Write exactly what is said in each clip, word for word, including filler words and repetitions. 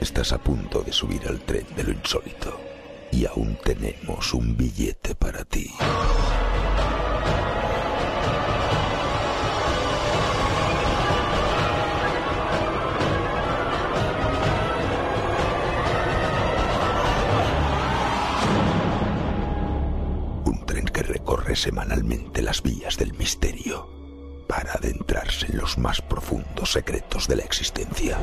Estás a punto de subir al tren de lo insólito y aún tenemos un billete para ti. Un tren que recorre semanalmente las vías del misterio para adentrarse en los más profundos secretos de la existencia.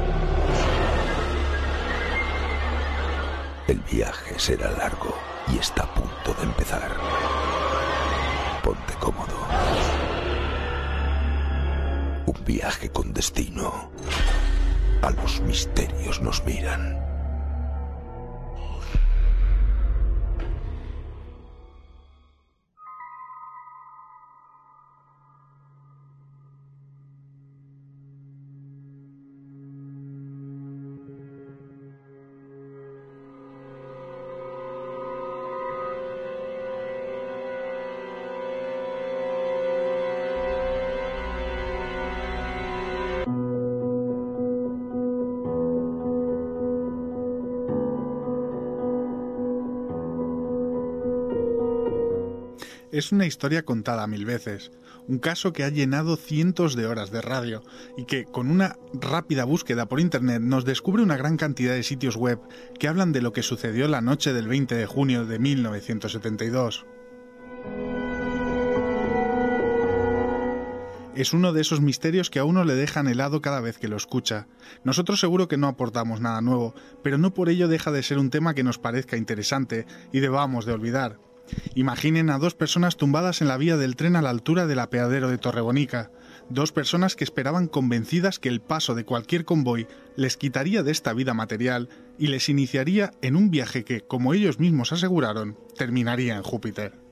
El viaje será largo y está a punto de empezar. Ponte cómodo. Un viaje con destino. A los misterios nos miran. Es una historia contada mil veces, un caso que ha llenado cientos de horas de radio y que, con una rápida búsqueda por internet, nos descubre una gran cantidad de sitios web que hablan de lo que sucedió la noche del veinte de junio de mil novecientos setenta y dos. Es uno de esos misterios que a uno le dejan helado cada vez que lo escucha. Nosotros seguro que no aportamos nada nuevo, pero no por ello deja de ser un tema que nos parezca interesante y debamos de olvidar. Imaginen a dos personas tumbadas en la vía del tren a la altura del apeadero de Torrebonica, dos personas que esperaban convencidas que el paso de cualquier convoy les quitaría de esta vida material y les iniciaría en un viaje que, como ellos mismos aseguraron, terminaría en Júpiter.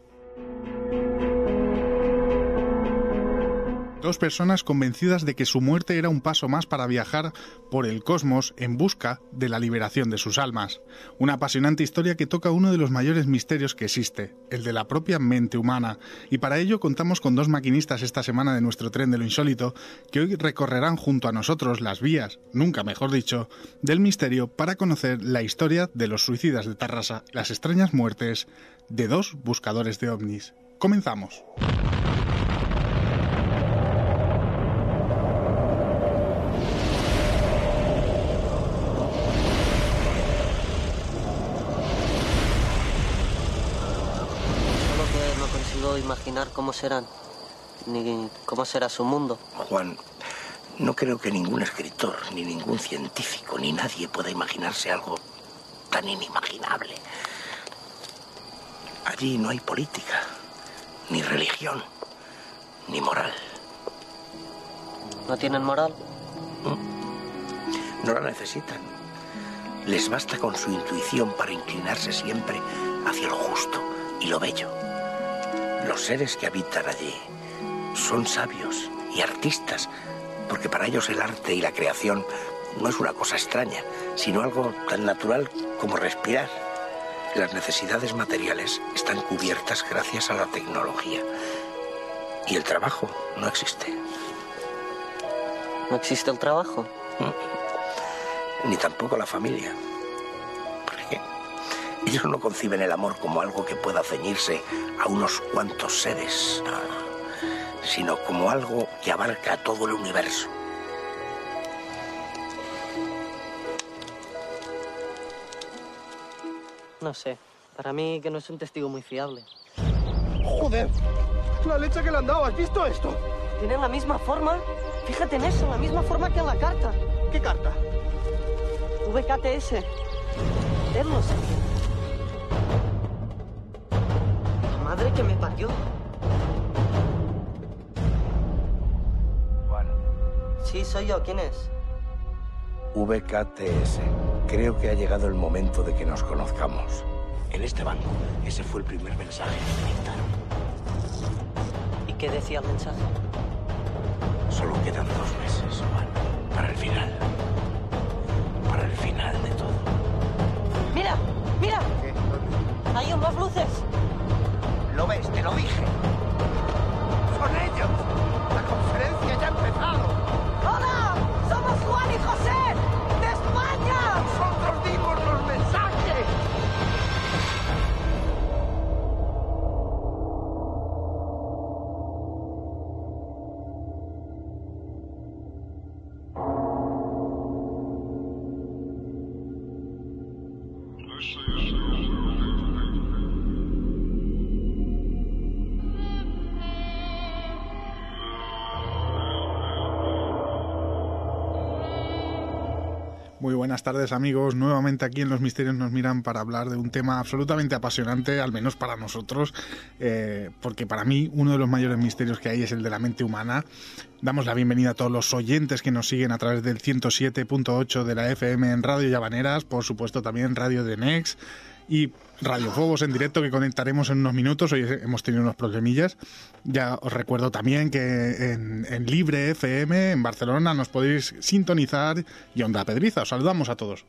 Dos personas convencidas de que su muerte era un paso más para viajar por el cosmos en busca de la liberación de sus almas. Una apasionante historia que toca uno de los mayores misterios que existe, el de la propia mente humana. Y para ello contamos con dos maquinistas esta semana de nuestro tren de lo insólito, que hoy recorrerán junto a nosotros las vías, nunca mejor dicho, del misterio para conocer la historia de los suicidas de Tarrasa, las extrañas muertes de dos buscadores de ovnis. Comenzamos. Imaginar cómo serán, ni cómo será su mundo. Juan, no creo que ningún escritor, ni ningún científico, ni nadie pueda imaginarse algo tan inimaginable. Allí no hay política, ni religión, ni moral. ¿No tienen moral? No la necesitan. Les basta con su intuición para inclinarse siempre hacia lo justo y lo bello. Los seres que habitan allí son sabios y artistas, porque para ellos el arte y la creación no es una cosa extraña, sino algo tan natural como respirar. Las necesidades materiales están cubiertas gracias a la tecnología. Y el trabajo no existe. ¿No existe el trabajo? Ni tampoco la familia. Ellos no conciben el amor como algo que pueda ceñirse a unos cuantos seres, no, no, sino como algo que abarca todo el universo. No sé, para mí que no es un testigo muy fiable. ¡Joder! ¡La leche que le han dado! ¿Has visto esto? Tienen la misma forma. Fíjate en eso, la misma forma que en la carta. ¿Qué carta? V K T S. Verlos. Madre que me parió. Juan. Sí, soy yo. ¿Quién es? V K T S. Creo que ha llegado el momento de que nos conozcamos. En este banco, ese fue el primer mensaje que me dictaron. ¿Y qué decía el mensaje? Solo quedan dos meses, Juan, para el final. Para el final de todo. ¡Mira! ¡Mira! ¿Qué? ¡Hay unas luces! ¿Lo ves? Te lo dije. ¡Son ellos! ¡La conferencia ya ha empezado! ¡Hola! ¡Somos Juan y José! ¡De España! ¡Son Muy buenas tardes, amigos. Nuevamente aquí en Los Misterios nos miran para hablar de un tema absolutamente apasionante, al menos para nosotros, eh, porque para mí uno de los mayores misterios que hay es el de la mente humana. Damos la bienvenida a todos los oyentes que nos siguen a través del ciento siete punto ocho de la F M en Radio Llavaneras, por supuesto también Radio de Nex y Radio Fobos en directo, que conectaremos en unos minutos. Hoy hemos tenido unos problemillas. Ya os recuerdo también que en, en Libre F M en Barcelona nos podéis sintonizar, y Onda Pedriza. Os saludamos a todos.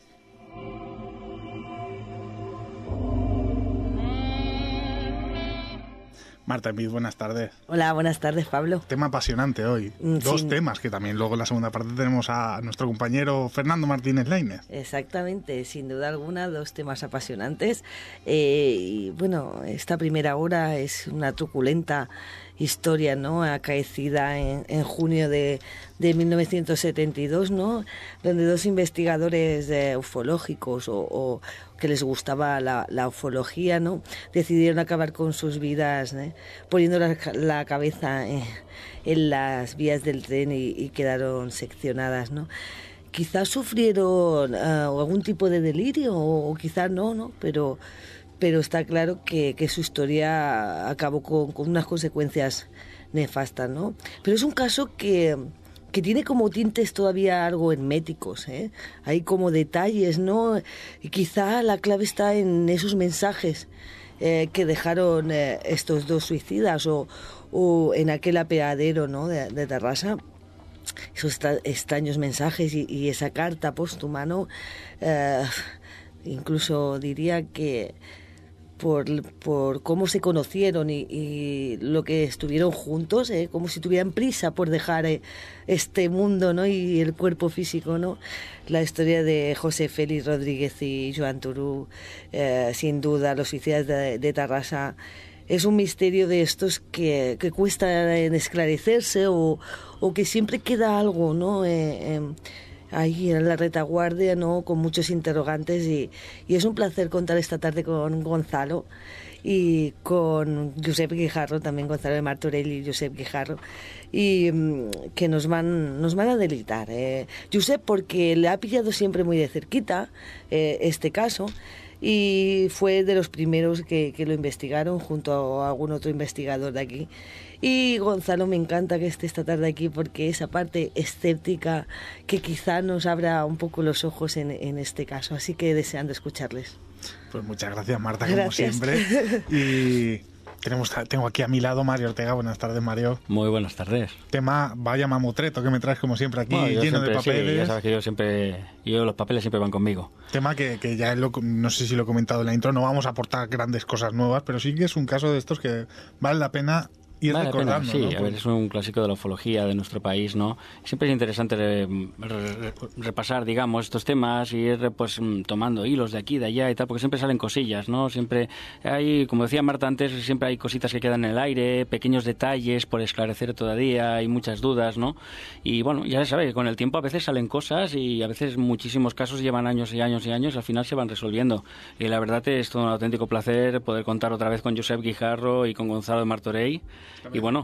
Marta Envid, buenas tardes. Hola, buenas tardes, Pablo. Tema apasionante hoy. Mm, Dos sí. temas que también luego en la segunda parte tenemos a nuestro compañero Fernando Martínez Lainez. Exactamente, sin duda alguna, dos temas apasionantes. Eh, y bueno, esta primera hora es una truculenta historia, ¿no?, acaecida en, en junio de, de mil novecientos setenta y dos, ¿no?, donde dos investigadores eh, ufológicos o, o que les gustaba la, la ufología, ¿no?, decidieron acabar con sus vidas, ¿eh?, poniendo la, la cabeza en, en las vías del tren y, y quedaron seccionadas, ¿no? Quizás sufrieron uh, algún tipo de delirio o, o quizás no, ¿no?, pero... pero está claro que, que su historia acabó con, con unas consecuencias nefastas, ¿no? Pero es un caso que, que tiene como tintes todavía algo herméticos, ¿eh? Hay como detalles, ¿no? Y quizá la clave está en esos mensajes eh, que dejaron eh, estos dos suicidas o, o en aquel apeadero, ¿no?, de, de Terrassa. Esos extraños mensajes y, y esa carta póstuma, ¿no? Eh, incluso diría que Por, por cómo se conocieron y, y lo que estuvieron juntos, ¿eh?, como si tuvieran prisa por dejar eh, este mundo, ¿no?, y el cuerpo físico, ¿no? La historia de José Félix Rodríguez y Joan Turú, eh, sin duda, los suicidas de, de Terrassa, es un misterio de estos que, que cuesta en esclarecerse o, o que siempre queda algo, ¿no?, eh, eh, ahí en la retaguardia, ¿no?, con muchos interrogantes, y, y es un placer contar esta tarde con Gonzalo y con Josep Guijarro, también Gonzalo de Martorell y Josep Guijarro, y que nos van nos van a deleitar. Eh. Josep, porque le ha pillado siempre muy de cerquita eh, este caso, y fue de los primeros que, que lo investigaron junto a algún otro investigador de aquí. Y Gonzalo, me encanta que esté esta tarde aquí porque esa parte escéptica que quizá nos abra un poco los ojos en, en este caso. Así que deseando escucharles. Pues muchas gracias, Marta, gracias. como siempre. Y tenemos, tengo aquí a mi lado Mario Ortega. Buenas tardes, Mario. Muy buenas tardes. Tema, vaya mamutreto que me traes como siempre aquí, bueno, lleno siempre, de papeles. Sí, ya sabes que yo siempre, yo los papeles siempre van conmigo. Tema que, que ya lo, no sé si lo he comentado en la intro, no vamos a aportar grandes cosas nuevas, pero sí que es un caso de estos que vale la pena ir vale recordando. Pena, sí, ¿no? a ver, es un clásico de la ufología de nuestro país, ¿no? Siempre es interesante re, re, repasar, digamos, estos temas y ir, pues, tomando hilos de aquí, de allá y tal, porque siempre salen cosillas, ¿no? Siempre hay, como decía Marta antes, siempre hay cositas que quedan en el aire, pequeños detalles por esclarecer todavía, hay muchas dudas, ¿no? Y bueno, ya se sabe que con el tiempo a veces salen cosas y a veces muchísimos casos llevan años y años y años y al final se van resolviendo. Y la verdad es todo un auténtico placer poder contar otra vez con Josep Guijarro y con Gonzalo de Martorell. Y bueno,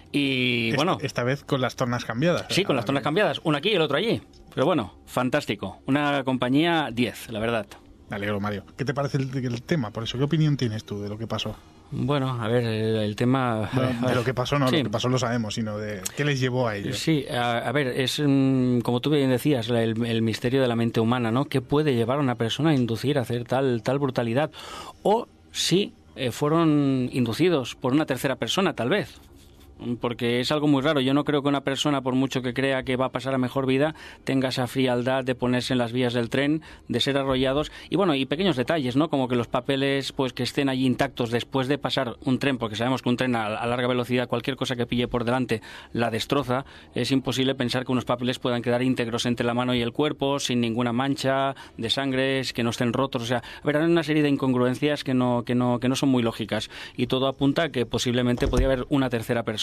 y esta, bueno... Esta vez con las tornas cambiadas. Sí, con las tornas cambiadas. Uno aquí y el otro allí. Pero bueno, fantástico. Una compañía diez, la verdad. Me alegro, Mario. ¿Qué te parece el, el tema? Por eso, ¿qué opinión tienes tú de lo que pasó? Bueno, a ver, el, el tema... Bueno, a ver, de lo que pasó no, sí. Lo que pasó lo sabemos, sino de qué les llevó a ellos. Sí, a, a ver, es como tú bien decías, el, el misterio de la mente humana, ¿no? ¿Qué puede llevar a una persona a inducir a hacer tal, tal brutalidad? O si eh, fueron inducidos por una tercera persona, tal vez. Porque es algo muy raro. Yo no creo que una persona, por mucho que crea que va a pasar a mejor vida, tenga esa frialdad de ponerse en las vías del tren, de ser arrollados. Y bueno, y pequeños detalles, ¿no? Como que los papeles, pues que estén allí intactos después de pasar un tren, porque sabemos que un tren a, a larga velocidad, cualquier cosa que pille por delante, la destroza. Es imposible pensar que unos papeles puedan quedar íntegros entre la mano y el cuerpo, sin ninguna mancha de sangre, que no estén rotos. O sea, a ver, hay una serie de incongruencias que no, que no, que no son muy lógicas. Y todo apunta a que posiblemente podría haber una tercera persona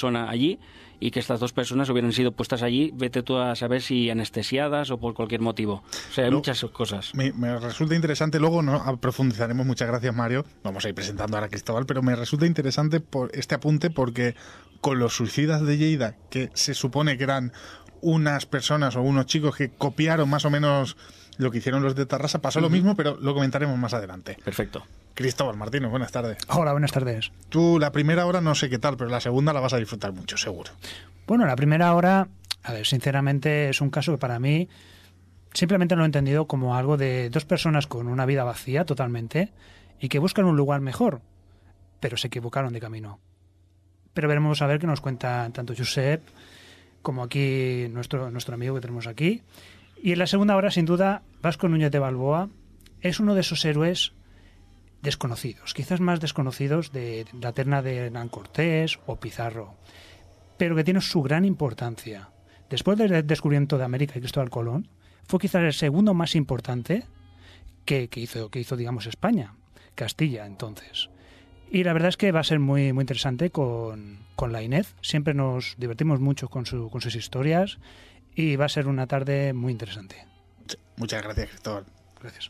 persona allí y que estas dos personas hubieran sido puestas allí, vete tú a saber si anestesiadas o por cualquier motivo. O sea, hay Lo, muchas cosas. Me, me resulta interesante, luego no profundizaremos, muchas gracias Mario, vamos a ir presentando ahora a Cristóbal, pero me resulta interesante por este apunte porque con los suicidas de Lleida, que se supone que eran unas personas o unos chicos que copiaron más o menos lo que hicieron los de Tarrasa, pasó uh-huh. lo mismo, pero lo comentaremos más adelante. Perfecto. Cristóbal Martínez, buenas tardes. Hola, buenas tardes. Tú la primera hora no sé qué tal, pero la segunda la vas a disfrutar mucho, seguro. Bueno, la primera hora, a ver, sinceramente es un caso que para mí simplemente lo he entendido como algo de dos personas con una vida vacía totalmente y que buscan un lugar mejor, pero se equivocaron de camino. Pero veremos a ver qué nos cuenta tanto Josep como aquí nuestro, nuestro amigo que tenemos aquí. Y en la segunda hora, sin duda, Vasco Núñez de Balboa es uno de esos héroes desconocidos, quizás más desconocidos de la terna de Hernán Cortés o Pizarro, pero que tiene su gran importancia. Después del descubrimiento de América y Cristóbal Colón, fue quizás el segundo más importante que, que hizo, que hizo, digamos, España, Castilla, entonces. Y la verdad es que va a ser muy, muy interesante con, con la Inés. Siempre nos divertimos mucho con, su, con sus historias y va a ser una tarde muy interesante. Sí, muchas gracias, Cristóbal. Gracias.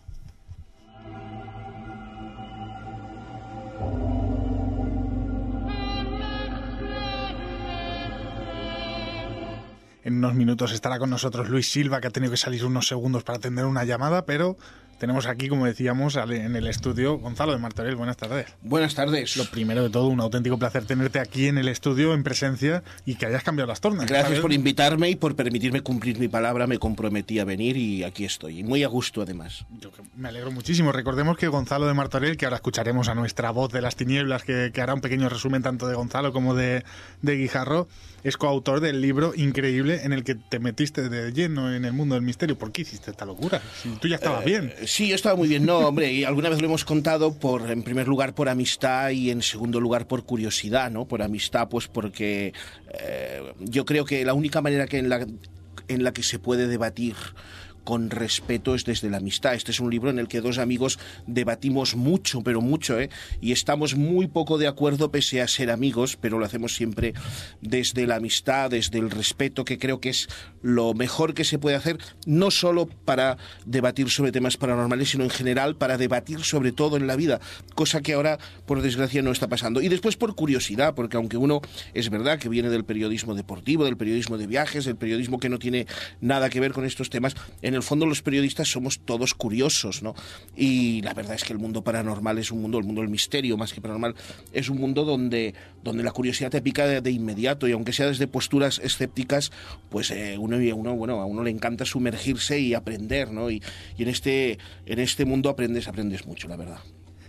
En unos minutos estará con nosotros Luis Silva, que ha tenido que salir unos segundos para atender una llamada, pero tenemos aquí, como decíamos, en el estudio Gonzalo de Martorell. Buenas tardes. Buenas tardes. Lo primero de todo, un auténtico placer tenerte aquí en el estudio, en presencia, y que hayas cambiado las tornas. Gracias ¿sabes? por invitarme y por permitirme cumplir mi palabra. Me comprometí a venir y aquí estoy. Y muy a gusto, además. Yo me alegro muchísimo. Recordemos que Gonzalo de Martorell, que ahora escucharemos a nuestra voz de las tinieblas, que, que hará un pequeño resumen tanto de Gonzalo como de, de Guijarro, es coautor del libro increíble en el que te metiste de lleno en el mundo del misterio. ¿Por qué hiciste esta locura? Si tú ya estabas eh, bien. Sí, yo estaba muy bien. No, hombre, y alguna vez lo hemos contado, por en primer lugar por amistad y en segundo lugar por curiosidad, ¿no? Por amistad, pues porque eh, yo creo que la única manera que en la, en la que se puede debatir con respeto es desde la amistad. Este es un libro en el que dos amigos debatimos mucho, pero mucho, ¿eh? Y estamos muy poco de acuerdo pese a ser amigos, pero lo hacemos siempre desde la amistad, desde el respeto, que creo que es lo mejor que se puede hacer, no solo para debatir sobre temas paranormales, sino en general para debatir sobre todo en la vida, cosa que ahora, por desgracia, no está pasando. Y después por curiosidad, porque aunque uno es verdad que viene del periodismo deportivo, del periodismo de viajes, del periodismo que no tiene nada que ver con estos temas, en En el fondo los periodistas somos todos curiosos, ¿no? Y la verdad es que el mundo paranormal es un mundo, el mundo del misterio más que paranormal, es un mundo donde, donde la curiosidad te pica de, de inmediato, y aunque sea desde posturas escépticas, pues eh, uno, uno, bueno, a uno le encanta sumergirse y aprender, ¿no? Y, y en este, en este mundo aprendes, aprendes mucho, la verdad.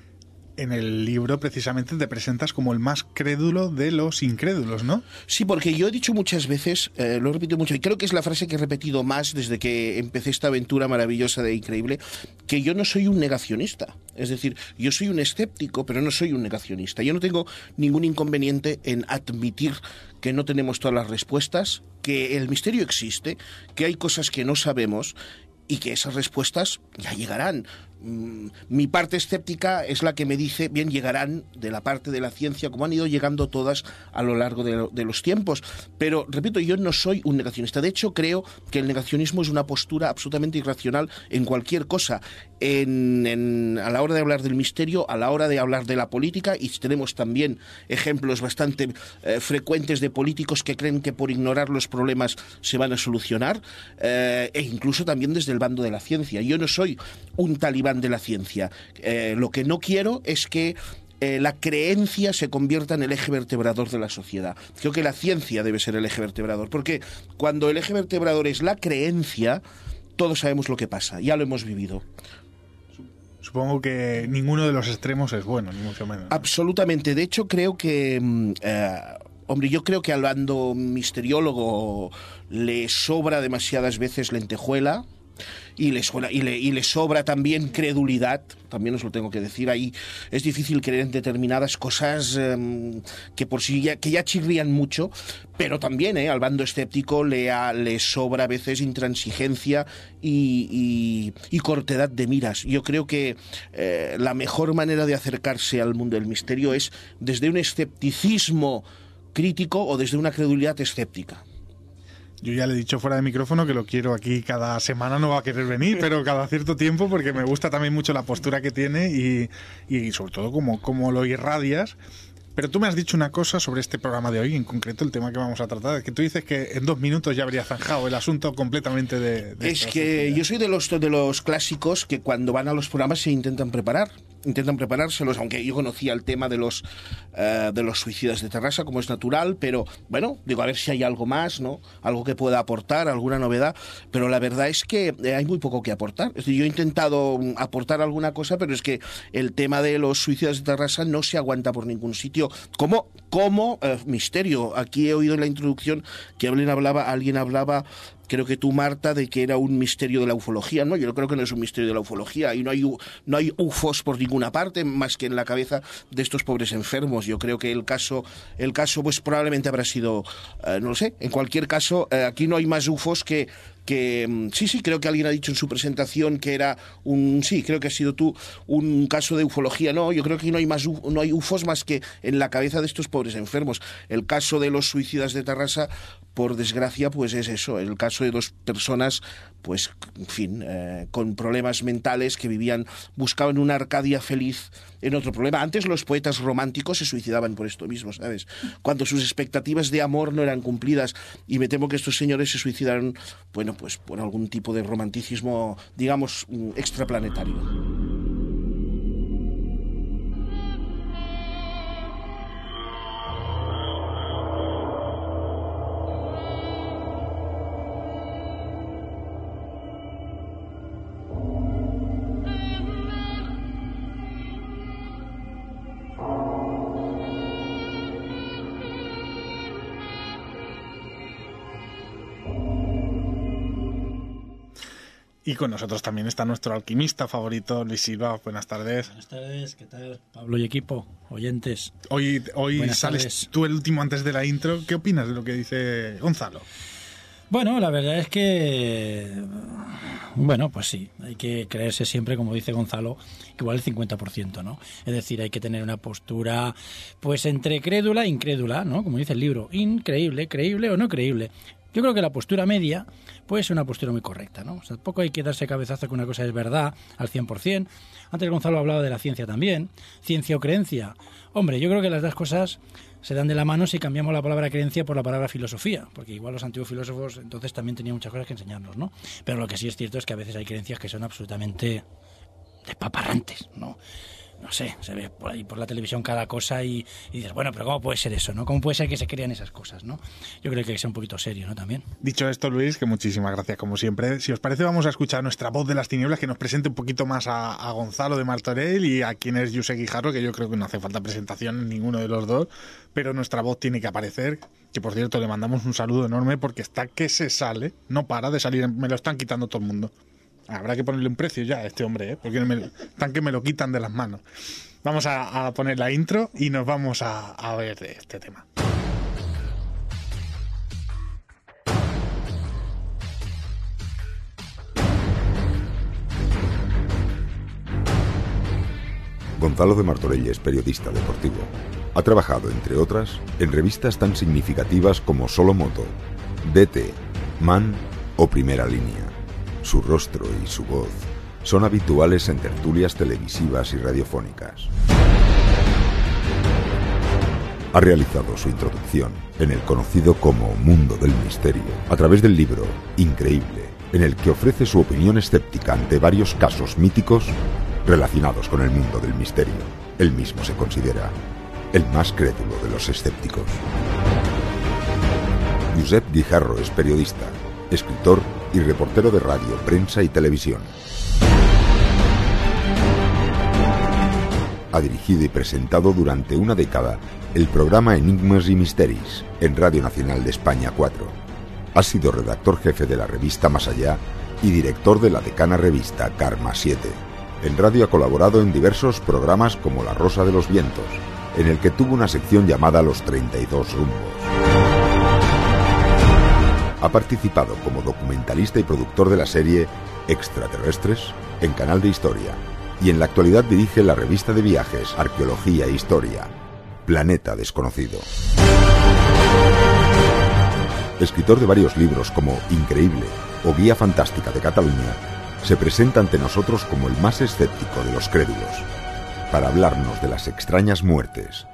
En el libro precisamente te presentas como el más crédulo de los incrédulos, ¿no? Sí, porque yo he dicho muchas veces, eh, lo he repetido mucho, y creo que es la frase que he repetido más desde que empecé esta aventura maravillosa de increíble, que yo no soy un negacionista. Es decir, yo soy un escéptico, pero no soy un negacionista. Yo no tengo ningún inconveniente en admitir que no tenemos todas las respuestas, que el misterio existe, que hay cosas que no sabemos y que esas respuestas ya llegarán. Mi parte escéptica es la que me dice, bien, llegarán de la parte de la ciencia, como han ido llegando todas a lo largo de, de los tiempos. Pero, repito, yo no soy un negacionista. De hecho, creo que el negacionismo es una postura absolutamente irracional en cualquier cosa. En, en, a la hora de hablar del misterio, a la hora de hablar de la política, y tenemos también ejemplos bastante eh, frecuentes de políticos que creen que por ignorar los problemas se van a solucionar, eh, e incluso también desde el bando de la ciencia. Yo no soy un talibán de la ciencia. Eh, lo que no quiero es que eh, la creencia se convierta en el eje vertebrador de la sociedad. Creo que la ciencia debe ser el eje vertebrador, porque cuando el eje vertebrador es la creencia, todos sabemos lo que pasa, ya lo hemos vivido. Supongo que ninguno de los extremos es bueno, ni mucho menos, ¿no? Absolutamente. De hecho, creo que... Eh, Hombre, yo creo que al bando misteriólogo le sobra demasiadas veces lentejuela, y le, suena, y, le, y le sobra también credulidad, también os lo tengo que decir. Ahí es difícil creer en determinadas cosas eh, que por sí ya, que ya chirrían mucho, pero también eh, al bando escéptico le, a, le sobra a veces intransigencia y, y, y cortedad de miras. Yo creo que eh, la mejor manera de acercarse al mundo del misterio es desde un escepticismo crítico o desde una credulidad escéptica. Yo ya le he dicho fuera de micrófono que lo quiero aquí cada semana, no va a querer venir, pero cada cierto tiempo, porque me gusta también mucho la postura que tiene y, y sobre todo cómo, cómo lo irradias. Pero tú me has dicho una cosa sobre este programa de hoy, en concreto el tema que vamos a tratar, es que tú dices que en dos minutos ya habría zanjado el asunto completamente de... de es que yo soy de los, de los clásicos que cuando van a los programas se intentan preparar. Intentan preparárselos, aunque yo conocía el tema de los uh, de los suicidas de Terrassa, como es natural, pero bueno, digo, a ver si hay algo más, ¿no? Algo que pueda aportar, alguna novedad, pero la verdad es que eh, hay muy poco que aportar. Es decir, yo he intentado aportar alguna cosa, pero es que el tema de los suicidas de Terrassa no se aguanta por ningún sitio, como, como uh, misterio. Aquí he oído en la introducción que alguien hablaba, alguien hablaba creo que tú, Marta, de que era un misterio de la ufología, ¿no? Yo creo que no es un misterio de la ufología y no hay, no hay U F Os por ninguna parte más que en la cabeza de estos pobres enfermos. Yo creo que el caso, el caso pues probablemente habrá sido, eh, no lo sé, en cualquier caso, eh, aquí no hay más U F Os que... que sí, sí, creo que alguien ha dicho en su presentación que era un, sí, creo que has sido tú, un caso de ufología. No, yo creo que no hay más, no hay U F Os más que en la cabeza de estos pobres enfermos. El caso de los suicidas de Terrassa, por desgracia, pues es eso, el caso de dos personas, pues, en fin, eh, con problemas mentales que vivían, buscaban una Arcadia feliz en otro problema. Antes los poetas románticos se suicidaban por esto mismo, ¿sabes? Cuando sus expectativas de amor no eran cumplidas, y me temo que estos señores se suicidaron, bueno, pues por algún tipo de romanticismo, digamos, extraplanetario. Y con nosotros también está nuestro alquimista favorito, Luis Silva. Buenas tardes. Buenas tardes, ¿qué tal? Pablo y equipo, oyentes. Hoy, hoy sales tardes. Tú el último antes de la intro. ¿Qué opinas de lo que dice Gonzalo? Bueno, la verdad es que... Bueno, pues sí, hay que creerse siempre, como dice Gonzalo, igual el cincuenta por ciento, ¿no? Es decir, hay que tener una postura, pues, entre crédula e incrédula, ¿no? Como dice el libro, increíble, creíble o no creíble. Yo creo que la postura media puede ser una postura muy correcta, ¿no? O sea, tampoco hay que darse cabezazo que una cosa es verdad al cien por ciento. Antes Gonzalo hablaba de la ciencia también. Ciencia o creencia. Hombre, yo creo que las dos cosas se dan de la mano si cambiamos la palabra creencia por la palabra filosofía, porque igual los antiguos filósofos entonces también tenían muchas cosas que enseñarnos, ¿no? Pero lo que sí es cierto es que a veces hay creencias que son absolutamente despaparrantes, ¿no? No sé, se ve por ahí por la televisión cada cosa y, y dices, bueno, pero ¿cómo puede ser eso, no? ¿Cómo puede ser que se crean esas cosas, no? Yo creo que hay que ser un poquito serio, ¿no? También. Dicho esto, Luis, que muchísimas gracias como siempre. Si os parece, vamos a escuchar nuestra voz de las tinieblas, que nos presente un poquito más a, a Gonzalo de Martorell y a quien es Josep Guijarro, que yo creo que no hace falta presentación en ninguno de los dos, pero nuestra voz tiene que aparecer. Que por cierto, le mandamos un saludo enorme porque está que se sale, no para de salir, me lo están quitando todo el mundo. Habrá que ponerle un precio ya a este hombre, ¿eh? Porque me, están que me lo quitan de las manos. Vamos a, a poner la intro y nos vamos a, a ver este tema. Gonzalo de Martorell es periodista deportivo. Ha trabajado, entre otras, en revistas tan significativas como Solo Moto, D T, Man o Primera Línea. Su rostro y su voz son habituales en tertulias televisivas y radiofónicas. Ha realizado su introducción en el conocido como Mundo del Misterio a través del libro Increíble, en el que ofrece su opinión escéptica ante varios casos míticos relacionados con el mundo del misterio. Él mismo se considera el más crédulo de los escépticos. Josep Guijarro es periodista, escritor y reportero de radio, prensa y televisión. Ha dirigido y presentado durante una década el programa Enigmas y Misteris en Radio Nacional de España cuatro. Ha sido redactor jefe de la revista Más Allá y director de la decana revista Karma siete. En radio ha colaborado en diversos programas como La Rosa de los Vientos, en el que tuvo una sección llamada Los treinta y dos Rumbos. Ha participado como documentalista y productor de la serie Extraterrestres en Canal de Historia, y en la actualidad dirige la revista de viajes, arqueología e historia, Planeta Desconocido. escritor de varios libros como Increíble o Guía Fantástica de Cataluña, se presenta ante nosotros como el más escéptico de los crédulos, para hablarnos de las extrañas muertes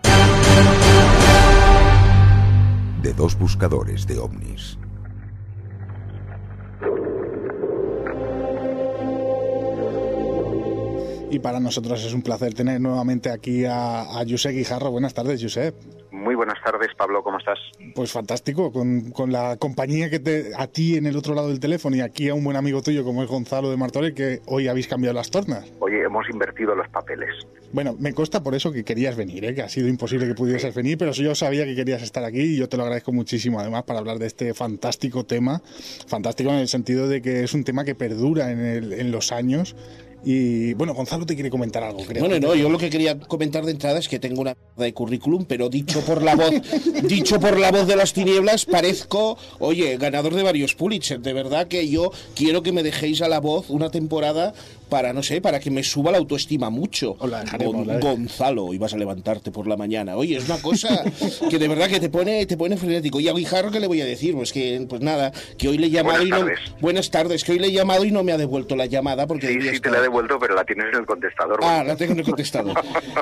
de dos buscadores de ovnis. Y para nosotros es un placer tener nuevamente aquí a, a Josep Guijarro. Buenas tardes, Josep. Muy buenas tardes, Pablo, ¿cómo estás? Pues fantástico, con, con la compañía que te, a ti en el otro lado del teléfono y aquí a un buen amigo tuyo como es Gonzalo de Martorell, que hoy habéis cambiado las tornas. Oye, hemos invertido los papeles. Bueno, me consta por eso que querías venir, ¿eh? Que ha sido imposible que pudieses venir, pero yo sabía que querías estar aquí y yo te lo agradezco muchísimo además para hablar de este fantástico tema, fantástico en el sentido de que es un tema que perdura en, el, en los años. Y bueno, Gonzalo te quiere comentar algo, creo. Bueno, no, yo lo que quería comentar de entrada es que tengo una mierda de currículum, pero dicho por la voz, dicho por la voz de las tinieblas, parezco, oye, ganador de varios Pulitzer. De verdad que yo quiero que me dejéis a la voz una temporada para, no sé, para que me suba la autoestima mucho. Hola, Gon, Gonzalo, ibas a levantarte por la mañana. Oye, es una cosa que de verdad que te pone, te pone frenético. Y a Guijarro, ¿qué le voy a decir? Pues que, pues nada, que hoy le he llamado Buenas y no... tardes. Buenas tardes, que hoy le he llamado y no me ha devuelto la llamada porque... Sí, sí, estar... te la he devuelto, pero la tienes en el contestador. Ah, bueno. la tengo en el contestador.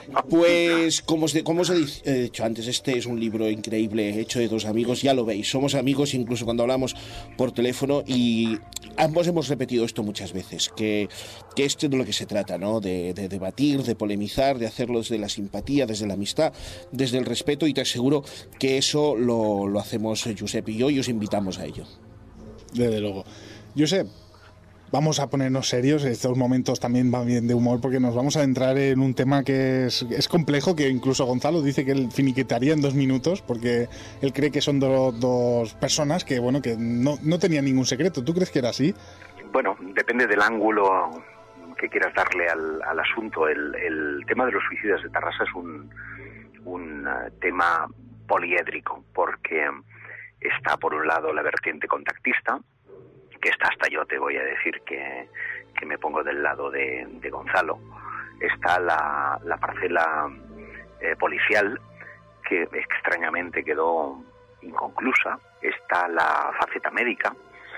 Pues, como os, de, como os he dicho antes, este es un libro increíble, hecho de dos amigos, ya lo veis. Somos amigos incluso cuando hablamos por teléfono y ambos hemos repetido esto muchas veces, que, que esto es de lo que se trata, ¿no? De, de debatir, de polemizar, de hacerlo desde la simpatía, desde la amistad, desde el respeto, y te aseguro que eso lo, lo hacemos Josep y yo y os invitamos a ello. Desde luego. Josep, vamos a ponernos serios, estos momentos también van bien de humor porque nos vamos a entrar en un tema que es, es complejo, que incluso Gonzalo dice que él finiquitaría en dos minutos porque él cree que son do, dos personas que, bueno, que no, no tenían ningún secreto. ¿Tú crees que era así? Bueno, depende del ángulo que quieras darle al, al asunto. El, el tema de los suicidas de Tarrasa es un, un uh, tema poliédrico porque está por un lado la vertiente contactista, que está hasta yo te voy a decir que, que me pongo del lado de, de Gonzalo. Está la, la parcela eh, policial, que extrañamente quedó inconclusa. Está la faceta médica,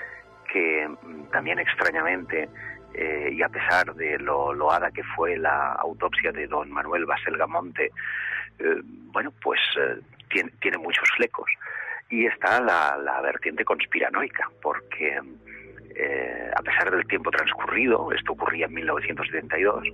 que también extrañamente, eh, y a pesar de lo loada que fue la autopsia de don Manuel Baselgamonte, eh, bueno, pues eh, tiene, tiene muchos flecos. Y está la, la vertiente conspiranoica, porque eh, a pesar del tiempo transcurrido, esto ocurría en mil novecientos setenta y dos,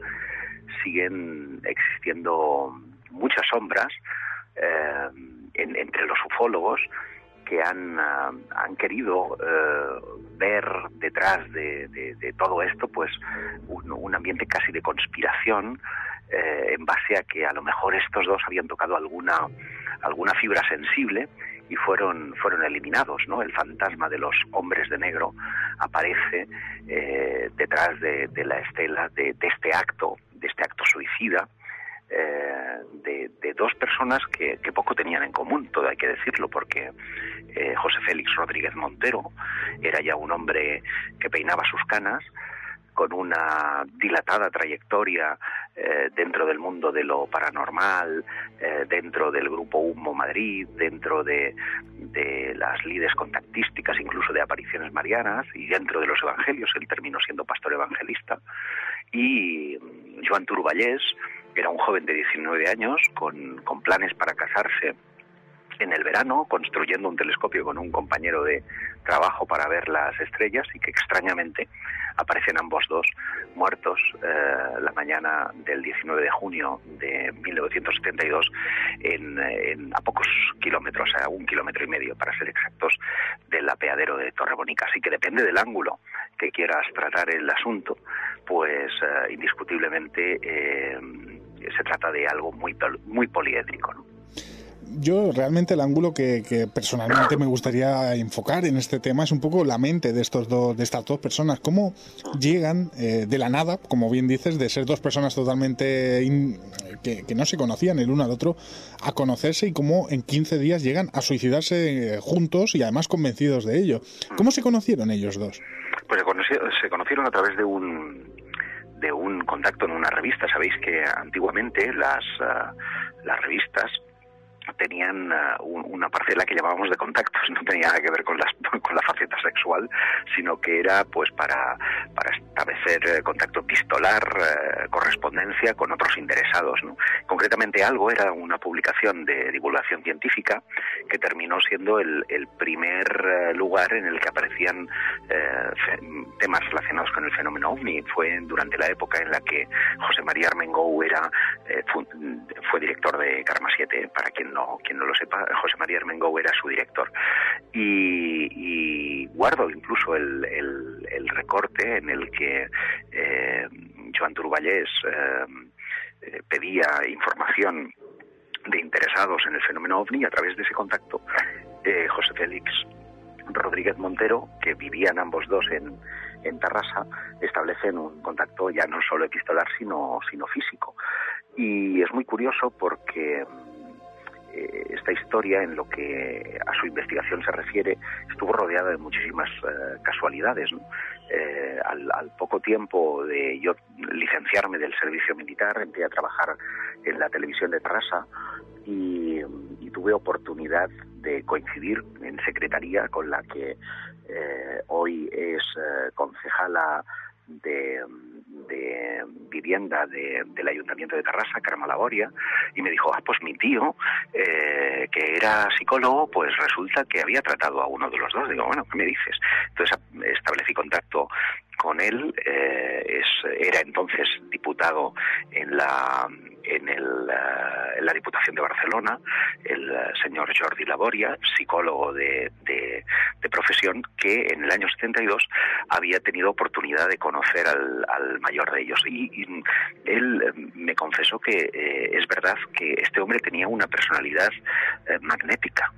siguen existiendo muchas sombras eh, en, entre los ufólogos que han, uh, han querido uh, ver detrás de, de, de todo esto pues un, un ambiente casi de conspiración, eh, en base a que a lo mejor estos dos habían tocado alguna, alguna fibra sensible y fueron fueron eliminados, ¿no? El fantasma de los hombres de negro aparece eh, detrás de, de la estela de, de este acto, de este acto suicida, eh, de, de dos personas que, que poco tenían en común, todo hay que decirlo, porque eh, José Félix Rodríguez Montero era ya un hombre que peinaba sus canas, con una dilatada trayectoria eh, dentro del mundo de lo paranormal, eh, dentro del Grupo Humo Madrid, dentro de, de las lides contactísticas, incluso de apariciones marianas, y dentro de los evangelios. Él terminó siendo pastor evangelista. Y Joan Turballés era un joven de diecinueve años con, con planes para casarse en el verano, construyendo un telescopio con un compañero de trabajo para ver las estrellas, y que extrañamente aparecen ambos dos muertos eh, la mañana del diecinueve de junio de mil novecientos setenta y dos en, en, a pocos kilómetros, a un kilómetro y medio para ser exactos, del apeadero de Torrebonica. Así que depende del ángulo que quieras tratar el asunto, pues eh, indiscutiblemente eh, se trata de algo muy, muy poliédrico, ¿no? Yo realmente el ángulo que, que personalmente me gustaría enfocar en este tema es un poco la mente de estos dos, de estas dos personas, cómo llegan eh, de la nada, como bien dices, de ser dos personas totalmente in, que, que no se conocían el uno al otro, a conocerse, y cómo en quince días llegan a suicidarse eh, juntos y además convencidos de ello. ¿Cómo se conocieron ellos dos? Pues se conocieron, se conocieron a través de un de un contacto en una revista. Sabéis que antiguamente las uh, las revistas tenían uh, un, una parcela que llamábamos de contactos, no tenía nada que ver con, las, con la faceta sexual, sino que era pues para, para establecer eh, contacto epistolar, eh, correspondencia con otros interesados, ¿no? Concretamente Algo era una publicación de divulgación científica que terminó siendo el, el primer eh, lugar en el que aparecían eh, temas relacionados con el fenómeno ovni. Fue durante la época en la que José María Armengou era, eh, fue, fue director de Karma siete, para quien no, quien no lo sepa. José María Armengou era su director. Y, y guardo incluso el, el, el recorte en el que eh, Joan Turballés eh, eh, pedía información de interesados en el fenómeno ovni. A través de ese contacto, eh, José Félix Rodríguez Montero, que vivían ambos dos en, en Tarrasa, establecen un contacto ya no solo epistolar, sino, sino físico. Y es muy curioso porque esta historia, en lo que a su investigación se refiere, estuvo rodeada de muchísimas eh, casualidades, ¿no? Eh, al, al poco tiempo de yo licenciarme del servicio militar, entré a trabajar en la televisión de Tarrasa y, y tuve oportunidad de coincidir en secretaría con la que eh, hoy es eh, concejala de, de vivienda de, del Ayuntamiento de Tarrasa, Carme Laboria, y me dijo, ah, pues mi tío, eh, que era psicólogo, pues resulta que había tratado a uno de los dos. Digo, bueno, ¿qué me dices? Entonces establecí contacto con él, eh, es, era entonces diputado en la en, el, uh, en la Diputación de Barcelona, el uh, señor Jordi Laboria, psicólogo de, de, de profesión, que en el año setenta y dos había tenido oportunidad de conocer al, al mayor de ellos. Y, y él eh, me confesó que eh, es verdad que este hombre tenía una personalidad eh, magnética,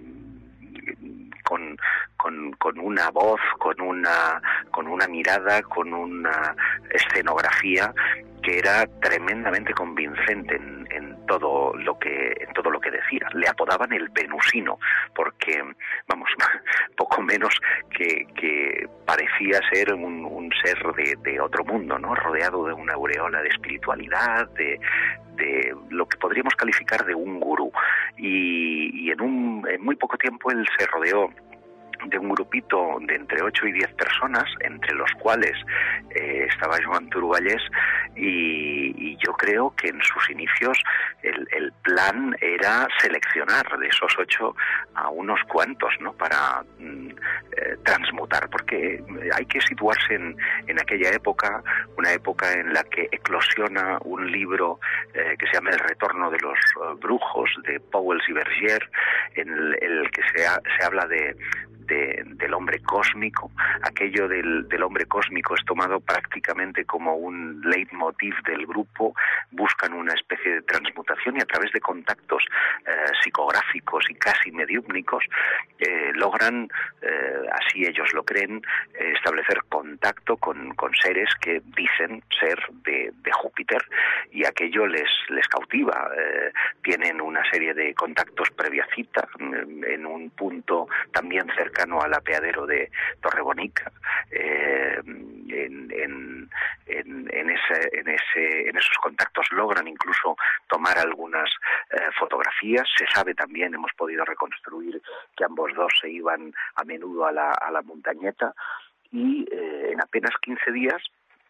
Con, con, con una voz, con una, con una mirada, con una escenografía que era tremendamente convincente en, en todo lo que en todo lo que decía. Le apodaban el venusino porque, vamos, poco menos que, que parecía ser un, un ser de, de otro mundo, ¿no? Rodeado de una aureola de espiritualidad, de de lo que podríamos calificar de un gurú. Y, y en, un, en muy poco tiempo él se rodeó de un grupito de entre ocho y diez personas, entre los cuales eh, estaba Joan Turballés, y, y yo creo que en sus inicios el, el plan era seleccionar de esos ocho a unos cuantos, ¿no? Para mm, eh, transmutar, porque hay que situarse en, en aquella época, una época en la que eclosiona un libro eh, que se llama El retorno de los uh, brujos, de Pauwels y Berger, en el, el que se, ha, se habla de De, del hombre cósmico. Aquello del, del hombre cósmico es tomado prácticamente como un leitmotiv del grupo. Buscan una especie de transmutación y a través de contactos eh, psicográficos y casi mediúmnicos eh, logran, eh, así ellos lo creen, eh, establecer contacto con, con seres que dicen ser de, de Júpiter, y aquello les, les cautiva. Eh, tienen una serie de contactos previa cita en, en un punto también cerca al apeadero de Torrebonica, eh, en, en, en, en, ese, en, ese, en esos contactos logran incluso tomar algunas eh, fotografías. Se sabe también, hemos podido reconstruir que ambos dos se iban a menudo a la, a la montañeta, y eh, en apenas quince días,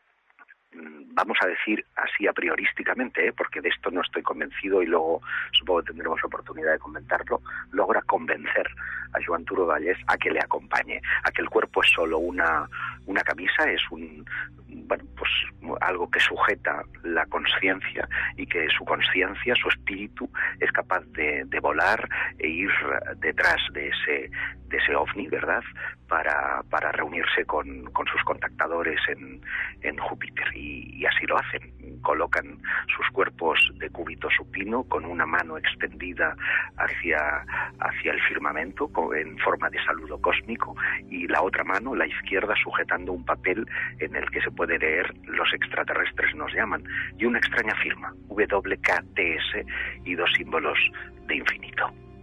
vamos a decir así a priorísticamente, ¿eh? Porque de esto no estoy convencido y luego supongo que tendremos oportunidad de comentarlo, logra convencer a Joan Turballés a que le acompañe, a que el cuerpo es solo una, una camisa, es un, bueno, pues algo que sujeta la conciencia, y que su conciencia, su espíritu, es capaz de, de volar e ir detrás de ese, de ese ovni, ¿verdad?, para, para reunirse con, con sus contactadores en, en Júpiter. Y, y así lo hacen. Colocan sus cuerpos de cúbito supino con una mano extendida hacia, hacia el firmamento en forma de saludo cósmico, y la otra mano, la izquierda, sujetando un papel en el que se puede leer "Los extraterrestres nos llaman", y una extraña firma, W K T S, y dos símbolos de infinito.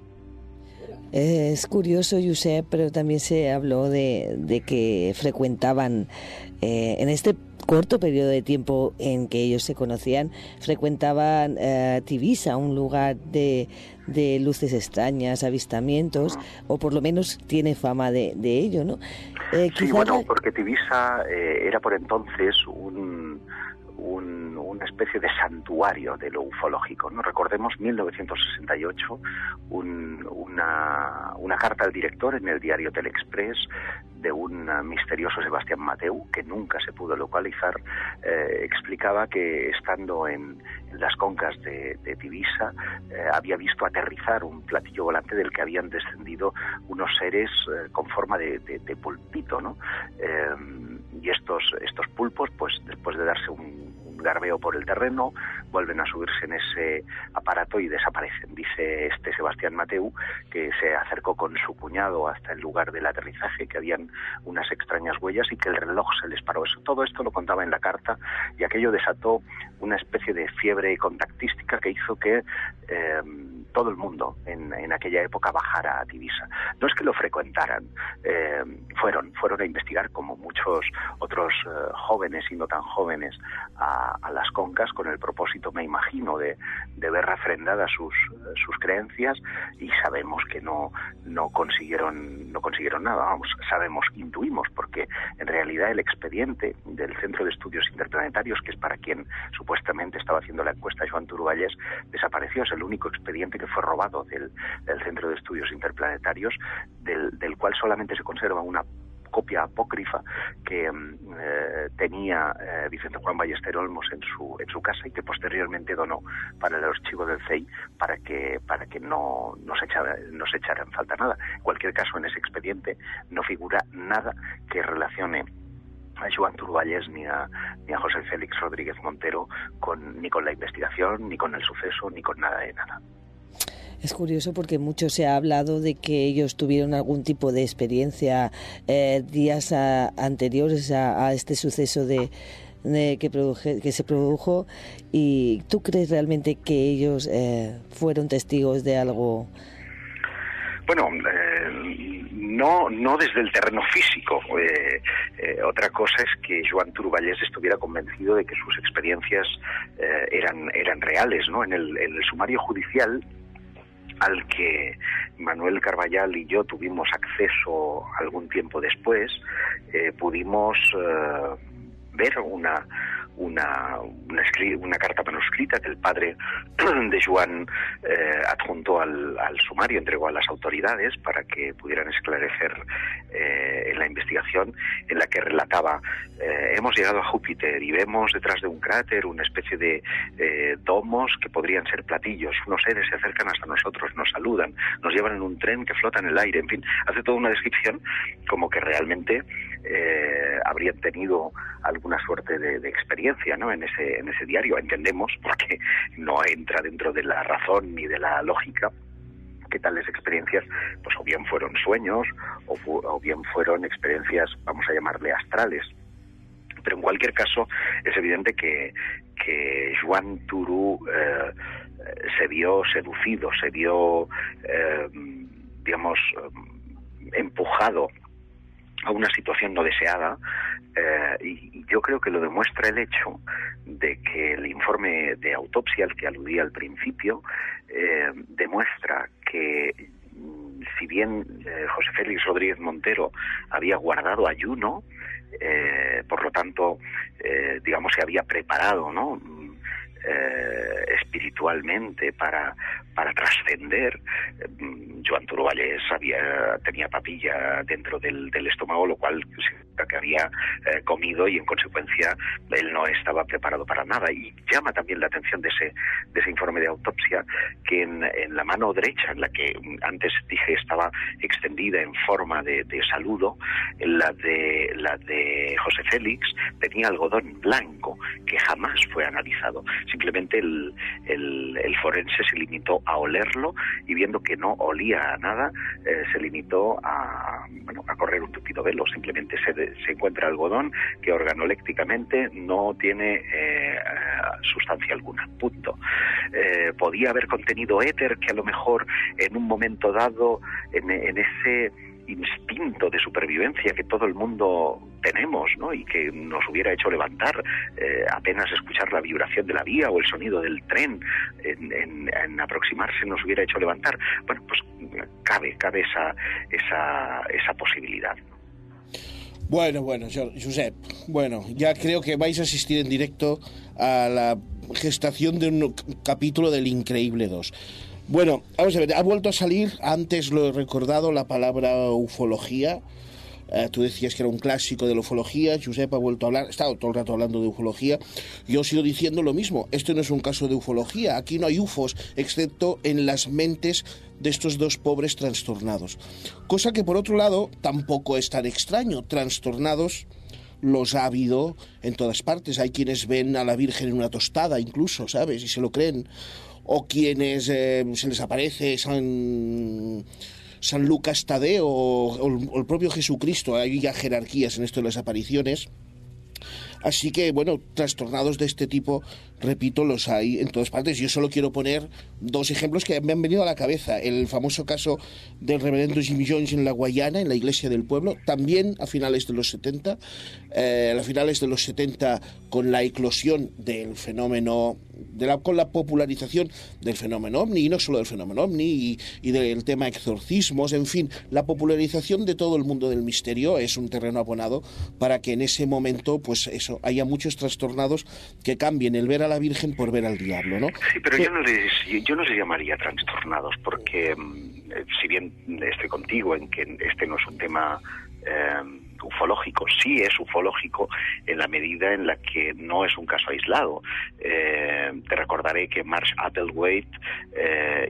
Es curioso, Josep, pero también se habló de, de que frecuentaban eh, en este corto periodo de tiempo en que ellos se conocían, frecuentaban eh, Tivisa, un lugar de, de luces extrañas, avistamientos, o por lo menos tiene fama de, de ello, ¿no? Eh, sí, bueno, porque Tivisa eh, era por entonces un, un, una especie de santuario de lo ufológico, ¿no? Recordemos mil novecientos sesenta y ocho, un, una, una carta al director en el diario Telexpress de un misterioso Sebastián Mateu, que nunca se pudo localizar, eh, explicaba que estando en, en las concas de, de Tivisa eh, había visto aterrizar un platillo volante del que habían descendido unos seres eh, con forma de, de, de pulpito, ¿no? Eh, y estos, estos pulpos, pues después de darse un garbeo por el terreno, vuelven a subirse en ese aparato y desaparecen. Dice este Sebastián Mateu que se acercó con su cuñado hasta el lugar del aterrizaje, que habían unas extrañas huellas y que el reloj se les paró. Eso, todo esto lo contaba en la carta, y aquello desató una especie de fiebre contactística que hizo que eh, todo el mundo en, en aquella época bajara a Tivisa. No es que lo frecuentaran, eh, fueron, fueron a investigar, como muchos otros eh, jóvenes y no tan jóvenes, a, a las concas, con el propósito, me imagino, de, de ver refrendadas sus, sus creencias, y sabemos que no, no consiguieron, no consiguieron nada. Vamos, sabemos, intuimos, porque en realidad el expediente del Centro de Estudios Interplanetarios, que es para quien supuestamente estaba haciendo la encuesta Joan Turugalles, desapareció. Es el único expediente que fue robado del, del Centro de Estudios Interplanetarios, del, del cual solamente se conserva una copia apócrifa que eh, tenía eh, Vicente Juan Ballester Olmos en su en su casa, y que posteriormente donó para el archivo del C E I para que para que no, no, se echara, no se echara en falta nada. En cualquier caso, en ese expediente no figura nada que relacione a Joan Turugalles ni a, ni a José Félix Rodríguez Montero con, ni con la investigación, ni con el suceso, ni con nada de nada. Es curioso porque mucho se ha hablado de que ellos tuvieron algún tipo de experiencia eh, días a, anteriores a, a este suceso de, de que, produje, que se produjo. ¿Y tú crees realmente que ellos eh, fueron testigos de algo? Bueno, eh, no no desde el terreno físico. Eh, eh, otra cosa es que Joan Turugalles estuviera convencido de que sus experiencias eh, eran eran reales, ¿no? En el, en el sumario judicial al que Manuel Carballal y yo tuvimos acceso algún tiempo después, eh, pudimos eh, ver una una una, una carta manuscrita que el padre de Joan eh, adjuntó al, al sumario, entregó a las autoridades para que pudieran esclarecer eh, en la investigación, en la que relataba: eh, hemos llegado a Júpiter y vemos detrás de un cráter una especie de eh, domos que podrían ser platillos. Unos seres se acercan hasta nosotros, nos saludan, nos llevan en un tren que flota en el aire. En fin, hace toda una descripción como que realmente eh, habrían tenido alguna suerte de, de experiencia, ¿no? en ese en ese diario. Entendemos, porque no entra dentro de la razón ni de la lógica, que tales experiencias pues o bien fueron sueños o, o bien fueron experiencias, vamos a llamarle, astrales. Pero en cualquier caso es evidente que, que Joan Turú eh, se vio seducido, se vio, eh, digamos, empujado a una situación no deseada, eh, y yo creo que lo demuestra el hecho de que el informe de autopsia al que aludía al principio eh, demuestra que, si bien eh, José Félix Rodríguez Montero había guardado ayuno, eh, por lo tanto, eh, digamos, se había preparado, ¿no?, Eh, espiritualmente para para trascender. Joan Turugalles había tenía papilla dentro del, del estómago, lo cual significa que había eh, comido, y en consecuencia él no estaba preparado para nada. Y llama también la atención de ese de ese informe de autopsia que en, en la mano derecha, en la que antes dije estaba extendida en forma de, de saludo, en la de la de José Félix tenía algodón blanco que jamás fue analizado. Simplemente el, el, el forense se limitó a olerlo, y viendo que no olía a nada, eh, se limitó a, bueno, a correr un tupido velo. Simplemente se, de, se encuentra algodón que organolépticamente no tiene eh, sustancia alguna. Punto. Eh, podía haber contenido éter, que a lo mejor en un momento dado, en, en ese instinto instinto de supervivencia que todo el mundo tenemos, ¿no? Y que nos hubiera hecho levantar eh, apenas escuchar la vibración de la vía o el sonido del tren en, en, en aproximarse nos hubiera hecho levantar. Bueno, pues cabe, cabe esa, esa, esa posibilidad. Bueno, bueno, Josep, bueno, ya creo que vais a asistir en directo a la gestación de un capítulo del Increíble dos. Bueno, vamos a ver, ha vuelto a salir, antes lo he recordado, la palabra ufología. Uh, tú decías que era un clásico de la ufología, Josep ha vuelto a hablar, he estado todo el rato hablando de ufología, yo sigo diciendo lo mismo, esto no es un caso de ufología, aquí no hay ufos, excepto en las mentes de estos dos pobres trastornados. Cosa que por otro lado tampoco es tan extraño, trastornados los ha habido en todas partes, hay quienes ven a la Virgen en una tostada incluso, ¿sabes? Y se lo creen, o quienes eh, se les aparece San... San Lucas Tadeo o el propio Jesucristo, hay ya jerarquías en esto de las apariciones. Así que, bueno, trastornados de este tipo, repito, los hay en todas partes. Yo solo quiero poner dos ejemplos que me han venido a la cabeza. El famoso caso del reverendo Jim Jones en la Guayana, en la iglesia del pueblo, también a finales de los setenta. Eh, a finales de los setenta, con la eclosión del fenómeno, de la, con la popularización del fenómeno ovni, y no solo del fenómeno ovni, y, y del tema exorcismos, en fin, la popularización de todo el mundo del misterio es un terreno abonado para que en ese momento, pues eso, haya muchos trastornados que cambien el ver a la Virgen por ver al diablo, ¿no? Sí, pero yo no les, yo no les llamaría trastornados, porque si bien estoy contigo en que este no es un tema eh, ufológico, sí es ufológico en la medida en la que no es un caso aislado. Eh, te recordaré que Marsh Applewhite eh,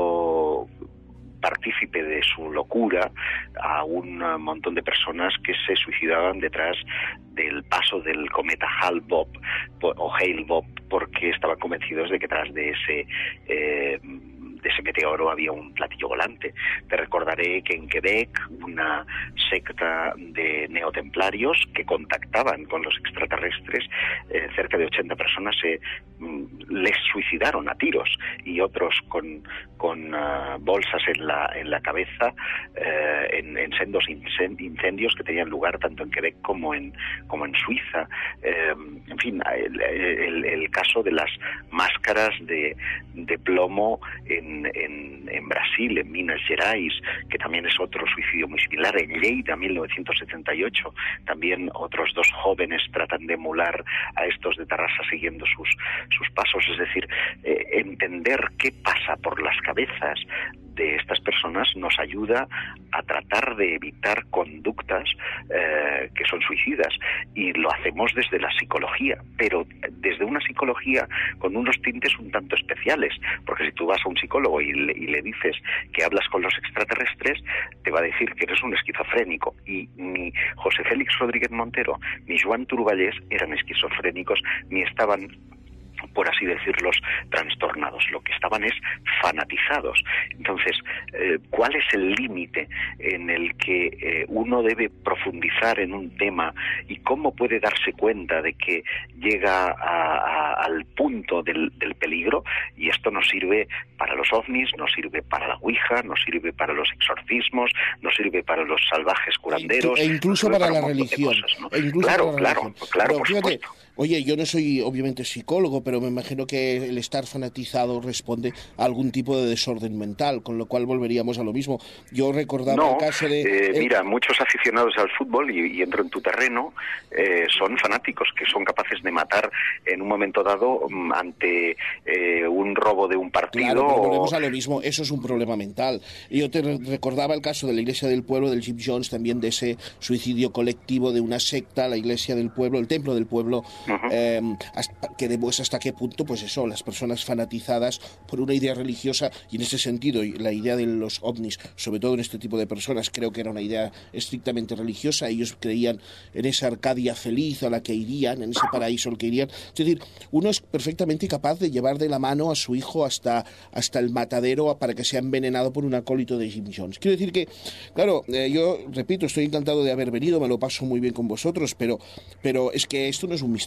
hizo partícipe de su locura a un montón de personas que se suicidaban detrás del paso del cometa Hale-Bopp o Hale-Bopp, porque estaban convencidos de que tras de ese eh, de ese meteoro había un platillo volante. Te recordaré que en Quebec una secta de neotemplarios que contactaban con los extraterrestres, eh, cerca de ochenta personas se mm, les suicidaron a tiros, y otros con, con uh, bolsas en la, en la cabeza eh, en, en sendos incendios que tenían lugar tanto en Quebec como en, como en Suiza. Eh, en fin, el, el, el caso de las máscaras de, de plomo en En, en Brasil, en Minas Gerais, que también es otro suicidio muy similar. En Lleida, mil novecientos setenta y ocho, también otros dos jóvenes tratan de emular a estos de Tarrasa siguiendo sus, sus pasos. Es decir, eh, entender qué pasa por las cabezas de estas personas nos ayuda a tratar de evitar conductas eh, que son suicidas, y lo hacemos desde la psicología, pero desde una psicología con unos tintes un tanto especiales, porque si tú vas a un psicólogo y le, y le dices que hablas con los extraterrestres, te va a decir que eres un esquizofrénico, y ni José Félix Rodríguez Montero ni Joan Turballés eran esquizofrénicos ni estaban, por así decirlos, trastornados. Lo que estaban es fanatizados. Entonces, eh, ¿cuál es el límite en el que eh, uno debe profundizar en un tema, y cómo puede darse cuenta de que llega a, a, al punto del, del peligro? Y esto nos sirve para los ovnis, nos sirve para la Ouija, nos sirve para los exorcismos, nos sirve para los salvajes curanderos, e incluso para, para la religión. Cosas, ¿no? E incluso claro, para la claro, religión. claro, Pero, por fíjate, supuesto. Oye, yo no soy obviamente psicólogo, pero me imagino que el estar fanatizado responde a algún tipo de desorden mental, con lo cual volveríamos a lo mismo. Yo recordaba no, el caso de... Eh, el... Mira, muchos aficionados al fútbol, y, y entro en tu terreno, eh, son fanáticos que son capaces de matar en un momento dado ante eh, un robo de un partido. Claro, pero volvemos a lo mismo, eso es un problema mental. Yo te re recordaba el caso de la Iglesia del Pueblo, del Jim Jones, también de ese suicidio colectivo de una secta, la Iglesia del Pueblo, el Templo del Pueblo, uh-huh. eh, hasta, que después hasta qué punto, pues eso, las personas fanatizadas por una idea religiosa, y en ese sentido la idea de los ovnis, sobre todo en este tipo de personas, creo que era una idea estrictamente religiosa. Ellos creían en esa Arcadia feliz a la que irían, en ese paraíso al que irían. Es decir, uno es perfectamente capaz de llevar de la mano a su hijo hasta, hasta el matadero para que sea envenenado por un acólito de Jim Jones. Quiero decir que, claro, eh, yo repito, estoy encantado de haber venido, me lo paso muy bien con vosotros, pero, pero es que esto no es un misterio.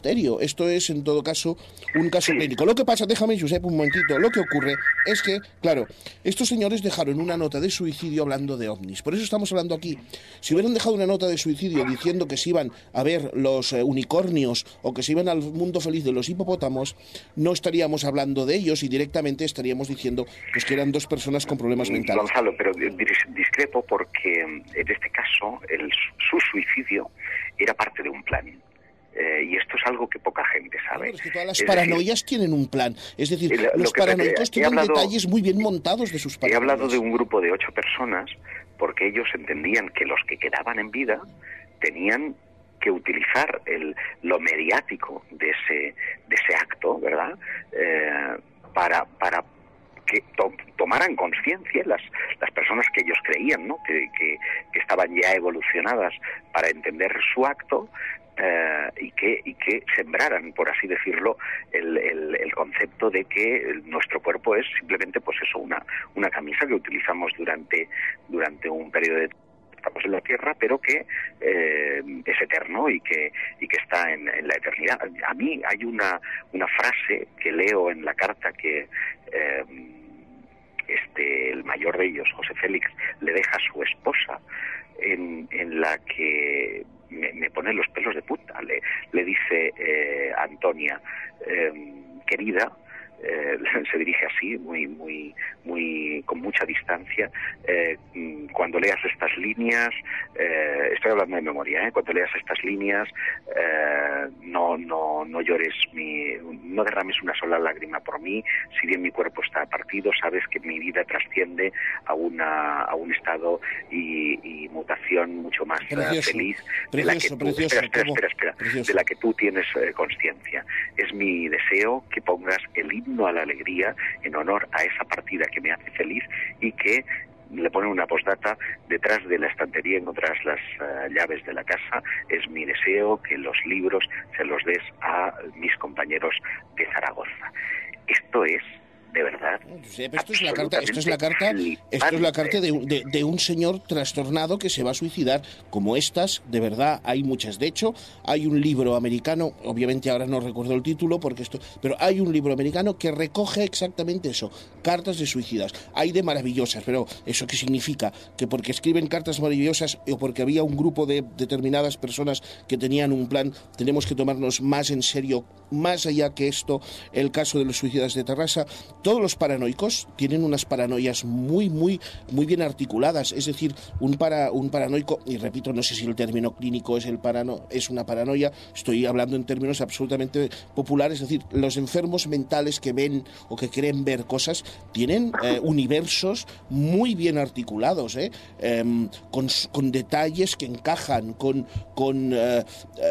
misterio. Esto es, en todo caso, un caso clínico. Lo que pasa, déjame, Josep, un momentito, lo que ocurre es que, claro, estos señores dejaron una nota de suicidio hablando de ovnis. Por eso estamos hablando aquí. Si hubieran dejado una nota de suicidio diciendo que se iban a ver los eh, unicornios o que se iban al mundo feliz de los hipopótamos, no estaríamos hablando de ellos y directamente estaríamos diciendo pues, que eran dos personas con problemas mentales. Gonzalo, pero discrepo porque en este caso el, su suicidio era parte de un plan. Eh, y esto es algo que poca gente sabe. Claro, es que todas las es paranoias decir, tienen un plan. Es decir, el, los que, paranoicos he tienen hablado, detalles muy bien montados de sus paranoias. He hablado de un grupo de ocho personas porque ellos entendían que los que quedaban en vida tenían que utilizar el, lo mediático de ese, de ese acto, ¿verdad? Eh, para... para que to tomaran conciencia las las personas que ellos creían, ¿no? que, que, que estaban ya evolucionadas para entender su acto eh, y que y que sembraran, por así decirlo, el, el, el concepto de que nuestro cuerpo es simplemente, pues eso, una una camisa que utilizamos durante durante un periodo de estamos en la Tierra, pero que eh, es eterno y que y que está en, en la eternidad. A mí hay una una frase que leo en la carta que eh, este el mayor de ellos, José Félix, le deja a su esposa, en, en la que me, me pone los pelos de punta. Le, le dice eh, Antonia, eh, querida, Eh, se dirige así, muy, muy, muy, con mucha distancia. Eh, cuando leas estas líneas, eh, estoy hablando de memoria, ¿eh? Cuando leas estas líneas, eh, no, no, no llores, mi, no derrames una sola lágrima por mí. Si bien mi cuerpo está partido, sabes que mi vida trasciende a una, a un estado y, y mutación mucho más precioso, feliz precioso, de la que tú, precioso, espera, espera, espera, espera, precioso. de la que tú tienes eh, conciencia. Es mi deseo que pongas el himno a la alegría en honor a esa partida que me hace feliz y que le pone una postdata: detrás de la estantería encontrarás las uh, llaves de la casa. Es mi deseo que los libros se los des a mis compañeros de Zaragoza. Esto es, de verdad, Josep, esto es la carta, esto es la carta, esto es la carta de un, de, de un señor trastornado que se va a suicidar. Como estas, de verdad, hay muchas. De hecho, hay un libro americano, obviamente ahora no recuerdo el título, porque esto, pero hay un libro americano que recoge exactamente eso, cartas de suicidas. Hay de maravillosas, pero ¿eso qué significa? Que porque escriben cartas maravillosas o porque había un grupo de determinadas personas que tenían un plan, tenemos que tomarnos más en serio, más allá que esto, el caso de los suicidas de Tarrasa. Todos los paranoicos tienen unas paranoias muy, muy, muy bien articuladas. Es decir, un, para, un paranoico, y repito, no sé si el término clínico es, el parano, es una paranoia, estoy hablando en términos absolutamente populares. Es decir, los enfermos mentales que ven o que creen ver cosas tienen eh, universos muy bien articulados, ¿eh? Eh, con, con detalles que encajan, con, con eh,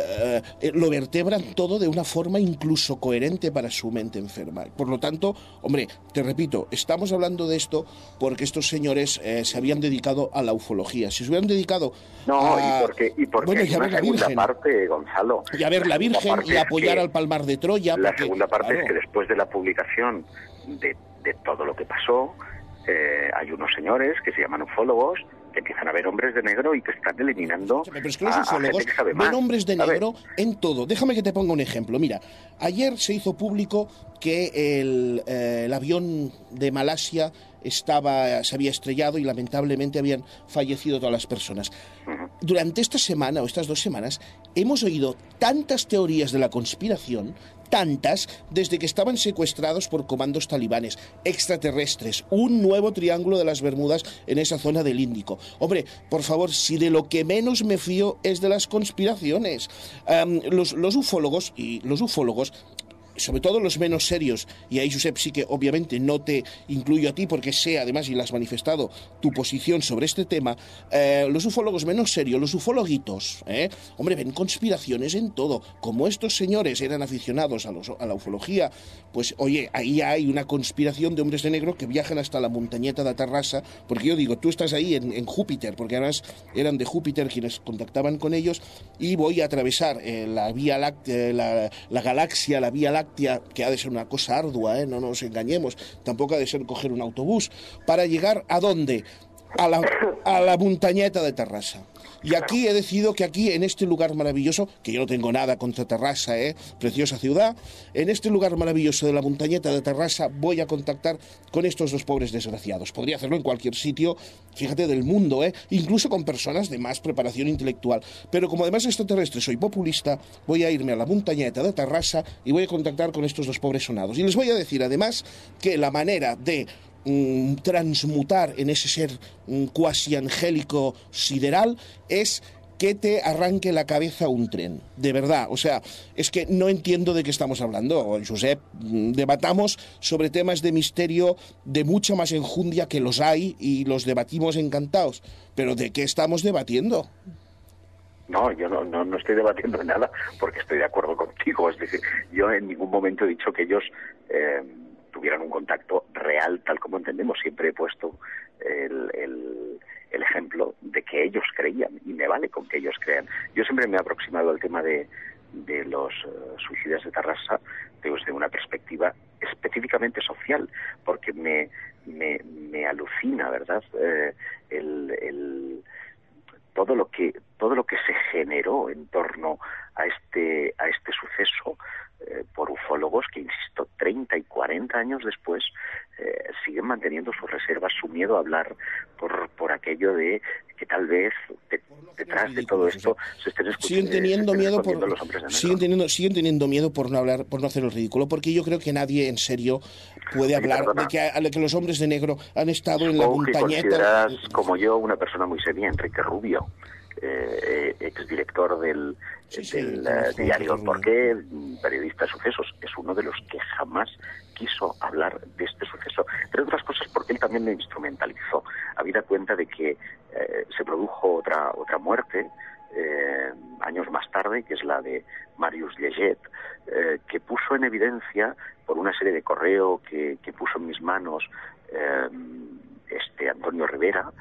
eh, lo vertebran todo de una forma incluso coherente para su mente enferma. Por lo tanto, hombre, te repito, estamos hablando de esto porque estos señores eh, se habían dedicado a la ufología. Si se hubieran dedicado no, a... y porque, y porque bueno, hay y a una ver la segunda Virgen. parte, Gonzalo. Y a ver la, la Virgen y apoyar que, al Palmar de Troya. La porque, segunda parte claro, es que después de la publicación de, de todo lo que pasó, eh, hay unos señores que se llaman ufólogos que empiezan a ver hombres de negro y que están eliminando. Pero es que los a, ufólogos a ven ven hombres de negro en todo. Déjame que te ponga un ejemplo. Mira, ayer se hizo público que el, eh, el avión de Malasia estaba, se había estrellado y lamentablemente habían fallecido todas las personas. Uh-huh. Durante esta semana o estas dos semanas hemos oído tantas teorías de la conspiración, tantas, desde que estaban secuestrados por comandos talibanes, extraterrestres, un nuevo triángulo de las Bermudas en esa zona del Índico. Hombre, por favor, si de lo que menos me fío es de las conspiraciones. Um, los, los ufólogos, y los ufólogos, sobre todo los menos serios, y ahí, Josep, sí que obviamente no te incluyo a ti porque sé, además, y le has manifestado tu posición sobre este tema, eh, los ufólogos menos serios, los ufologuitos, ¿eh? hombre, ven conspiraciones en todo. Como estos señores eran aficionados a, los, a la ufología, pues, oye, ahí hay una conspiración de hombres de negro que viajan hasta la montañeta de Tarrasa, porque yo digo, tú estás ahí en, en Júpiter, porque además eran de Júpiter quienes contactaban con ellos, y voy a atravesar eh, la Vía Láctea, la, la galaxia, la Vía Láctea, que ha de ser una cosa ardua, ¿eh? No nos engañemos, tampoco ha de ser coger un autobús, para llegar ¿a dónde? a la, a la Muntanyeta de Terrassa. Y aquí he decidido que aquí, en este lugar maravilloso, que yo no tengo nada contra Terrassa, ¿eh? Preciosa ciudad, en este lugar maravilloso de la Muntanyeta de Terrassa voy a contactar con estos dos pobres desgraciados. Podría hacerlo en cualquier sitio, fíjate, del mundo, ¿eh? Incluso con personas de más preparación intelectual. Pero como además extraterrestre soy populista, voy a irme a la Muntanyeta de Terrassa y voy a contactar con estos dos pobres sonados. Y les voy a decir además que la manera de transmutar en ese ser cuasi angélico sideral es que te arranque la cabeza un tren, de verdad. O sea, es que no entiendo de qué estamos hablando, Josep. Debatamos sobre temas de misterio de mucha más enjundia, que los hay y los debatimos encantados, pero ¿de qué estamos debatiendo? No, yo no, no, no estoy debatiendo nada, porque estoy de acuerdo contigo. Es decir, yo en ningún momento he dicho que ellos eh, tuvieran un contacto real, tal como entendemos. Siempre he puesto el, el, el ejemplo de que ellos creían, y me vale con que ellos crean. Yo siempre me he aproximado al tema de, de los uh, suicidas de Terrassa desde una perspectiva específicamente social, porque me, me, me alucina, ¿verdad?, eh, el... el todo lo que todo lo que se generó en torno a este a este suceso eh, por ufólogos que, insisto, treinta y cuarenta años después eh, siguen manteniendo sus reservas, su miedo a hablar por por aquello de que tal vez de, detrás de todo esto se estén escuchando, siguen teniendo miedo por los hombres de negro. siguen teniendo siguen teniendo miedo por no hablar, por no hacer el ridículo, porque yo creo que nadie en serio puede hablar de que, de que los hombres de negro han estado Supongo en la Montañeta. Muntanyeta. Consideras, como yo, una persona muy seria, Enrique Rubio, eh, exdirector del, sí, sí, del sí, uh, diario El Porqué, periodista de sucesos. Es uno de los que jamás quiso hablar de este suceso, entre otras cosas porque él también lo instrumentalizó. Habida cuenta de que eh, se produjo otra otra muerte eh, años más tarde, que es la de Marius Lleget, eh, que puso en evidencia, por una serie de correo que, que puso en mis manos eh, este Antonio Rivera,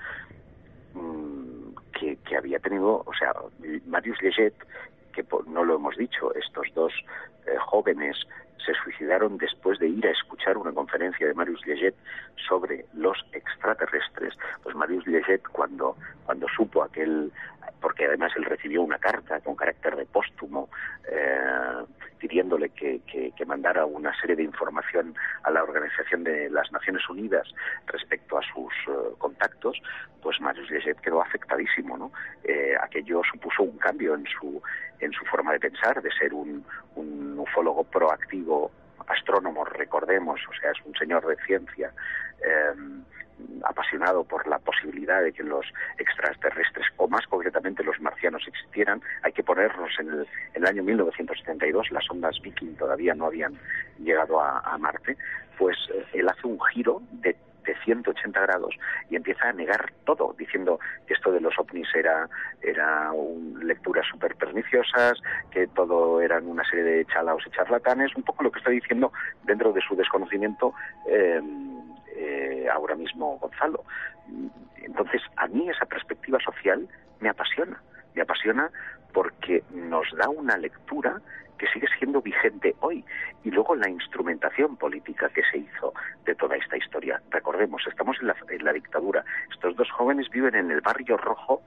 mmm, que, que había tenido, o sea, Marius Lleget, que no lo hemos dicho, estos dos eh, jóvenes se suicidaron después de ir a escuchar una conferencia de Marius Lleget sobre los extraterrestres. Pues Marius Lleget, cuando, cuando supo aquel, porque además él recibió una carta con carácter de póstumo, eh, pidiéndole que, que, que mandara una serie de información a la Organización de las Naciones Unidas respecto a sus uh, contactos, pues Marius Lleget quedó afectadísimo, ¿no? Eh, aquello supuso un cambio en su en su forma de pensar, de ser un, un ufólogo proactivo, astrónomo, recordemos, o sea, es un señor de ciencia, eh, apasionado por la posibilidad de que los extraterrestres, o más concretamente los marcianos, existieran. Hay que ponernos en el, en el año mil novecientos setenta y dos, las ondas Viking todavía no habían llegado a, a Marte, pues eh, él hace un giro de de ciento ochenta grados y empieza a negar todo, diciendo que esto de los ovnis era, era un, lecturas súper perniciosas, que todo eran una serie de chalaos y charlatanes, un poco lo que está diciendo dentro de su desconocimiento eh, eh, ahora mismo Gonzalo. Entonces, a mí esa perspectiva social me apasiona, me apasiona porque nos da una lectura que sigue siendo vigente hoy, y luego la instrumentación política que se hizo de toda esta historia. Recordemos, estamos en la, en la dictadura. Estos dos jóvenes viven en el barrio rojo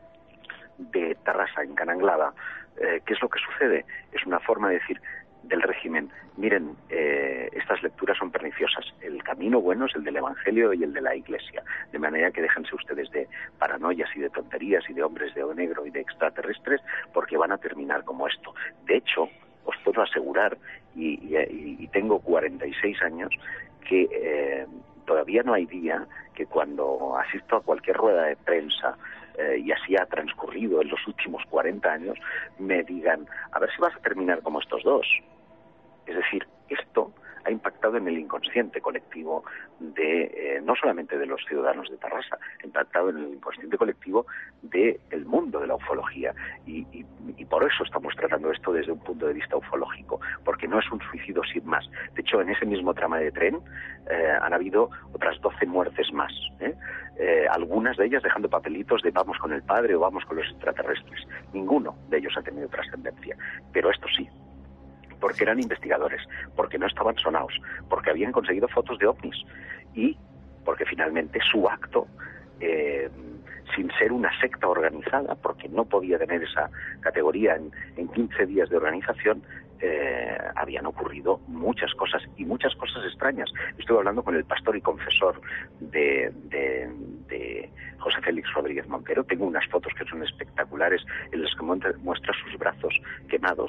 de Terrassa, en Cananglada. Eh, ¿Qué es lo que sucede? Es una forma de decir del régimen, miren, eh, estas lecturas son perniciosas, el camino bueno es el del Evangelio y el de la Iglesia, de manera que déjense ustedes de paranoias y de tonterías y de hombres de negro y de extraterrestres, porque van a terminar como esto. De hecho, os puedo asegurar, y, y, y tengo cuarenta y seis años, que eh, todavía no hay día que cuando asisto a cualquier rueda de prensa, eh, y así ha transcurrido en los últimos cuarenta años, me digan, a ver si vas a terminar como estos dos. Es decir, esto ha impactado en el inconsciente colectivo de eh, no solamente de los ciudadanos de Terrassa, ha impactado en el inconsciente colectivo del mundo de la ufología, y, y, y por eso estamos tratando esto desde un punto de vista ufológico, porque no es un suicidio sin más. De hecho, en ese mismo trama de tren eh, han habido otras doce muertes más, ¿eh? Eh, algunas de ellas dejando papelitos de vamos con el padre o vamos con los extraterrestres. Ninguno de ellos ha tenido trascendencia, pero esto sí, porque eran investigadores, porque no estaban sonados, porque habían conseguido fotos de ovnis y porque finalmente su acto eh, sin ser una secta organizada, porque no podía tener esa categoría en, en quince días de organización, eh, habían ocurrido muchas cosas y muchas cosas extrañas. Estuve hablando con el pastor y confesor de, de, de José Félix Rodríguez Montero. Tengo unas fotos que son espectaculares en las que muestra sus brazos quemados,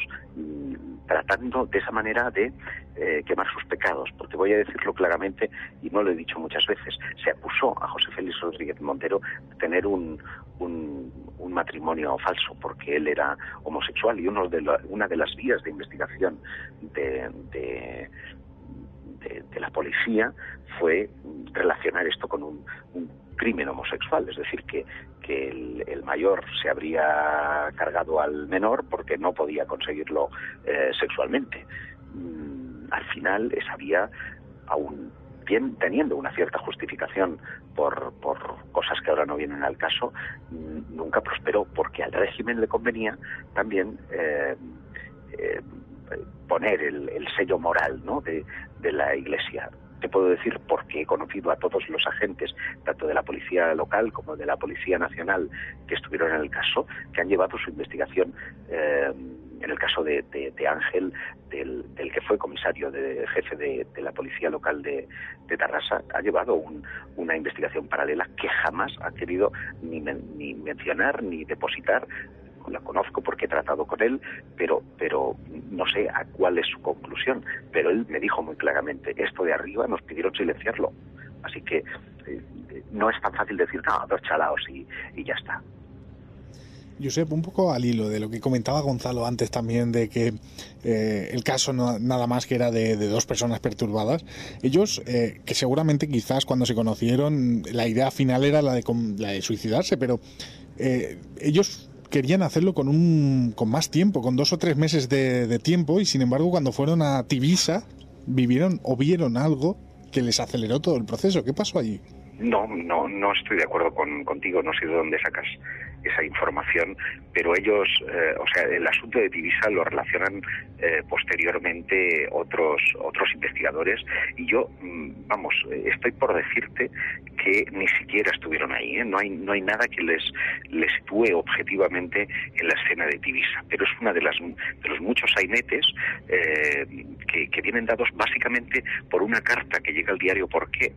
tratando de esa manera de eh, quemar sus pecados, porque voy a decirlo claramente, y no lo he dicho muchas veces, se acusó a José Félix Rodríguez Montero de tener un, un, un matrimonio falso, porque él era homosexual, y uno de la, una de las vías de investigación de, de, de, de la policía fue relacionar esto con un, un crimen homosexual, es decir, que, que el, el mayor se habría cargado al menor porque no podía conseguirlo eh, sexualmente. Mm, al final esa vía, aún bien teniendo una cierta justificación por, por cosas que ahora no vienen al caso, mm, nunca prosperó, porque al régimen le convenía también eh, eh, poner el, el sello moral, ¿no?, de, de la Iglesia. Te puedo decir, porque he conocido a todos los agentes, tanto de la Policía Local como de la Policía Nacional, que estuvieron en el caso, que han llevado su investigación, eh, en el caso de, de, de Ángel, del, del que fue comisario, de jefe de, de la Policía Local de, de Tarrasa, ha llevado un, una investigación paralela que jamás ha querido ni, men, ni mencionar ni depositar. La conozco porque he tratado con él, pero pero no sé a cuál es su conclusión. Pero él me dijo muy claramente, esto de arriba nos pidieron silenciarlo. Así que eh, no es tan fácil decir, no, dos chalaos y, y ya está. Josep, un poco al hilo de lo que comentaba Gonzalo antes también, de que eh, el caso no, nada más que era de, de dos personas perturbadas. Ellos, eh, que seguramente quizás cuando se conocieron, la idea final era la de, la de suicidarse, pero eh, ellos querían hacerlo con un con más tiempo, con dos o tres meses de, de tiempo, y sin embargo cuando fueron a Tivisa vivieron o vieron algo que les aceleró todo el proceso. ¿Qué pasó allí? No, no, no estoy de acuerdo con, contigo, no sé de dónde sacas esa información, pero ellos, eh, o sea, el asunto de Tivisa lo relacionan eh, posteriormente otros otros investigadores, y yo, vamos, estoy por decirte que ni siquiera estuvieron ahí, ¿eh? No hay no hay nada que les les sitúe objetivamente en la escena de Tivisa, pero es una de las de los muchos sainetes eh, que, que vienen dados básicamente por una carta que llega al diario Por qué,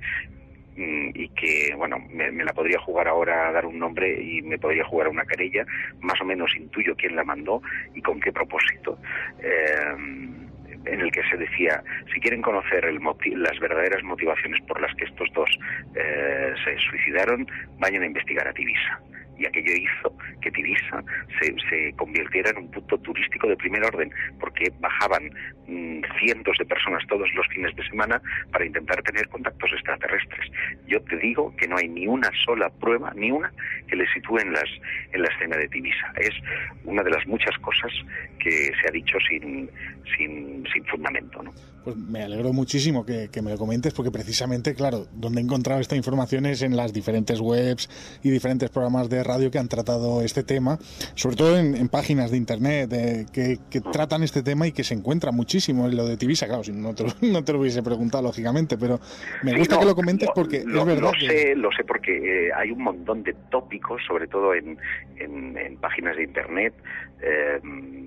y que, bueno, me, me la podría jugar ahora a dar un nombre y me podría jugar a una querella, más o menos intuyo quién la mandó y con qué propósito, eh, en el que se decía, si quieren conocer el motiv- las verdaderas motivaciones por las que estos dos eh, se suicidaron, vayan a investigar a Tivisa. Y aquello hizo que Tivisa se, se convirtiera en un punto turístico de primer orden, porque bajaban mmm, cientos de personas todos los fines de semana para intentar tener contactos extraterrestres. Yo te digo que no hay ni una sola prueba, ni una, que le sitúe en, las, en la escena de Tivisa. Es una de las muchas cosas que se ha dicho sin, sin, sin fundamento, ¿no? Pues me alegro muchísimo que, que me lo comentes, porque precisamente, claro, donde he encontrado esta información es en las diferentes webs y diferentes programas de radio que han tratado este tema, sobre todo en, en páginas de internet eh, que, que tratan este tema, y que se encuentra muchísimo en lo de Tivisa. Claro, si no te, lo, no te lo hubiese preguntado, lógicamente, pero me sí, gusta no, que lo comentes porque lo, es verdad. Lo que... sé, lo sé porque eh, hay un montón de tópicos, sobre todo en, en, en páginas de internet, eh,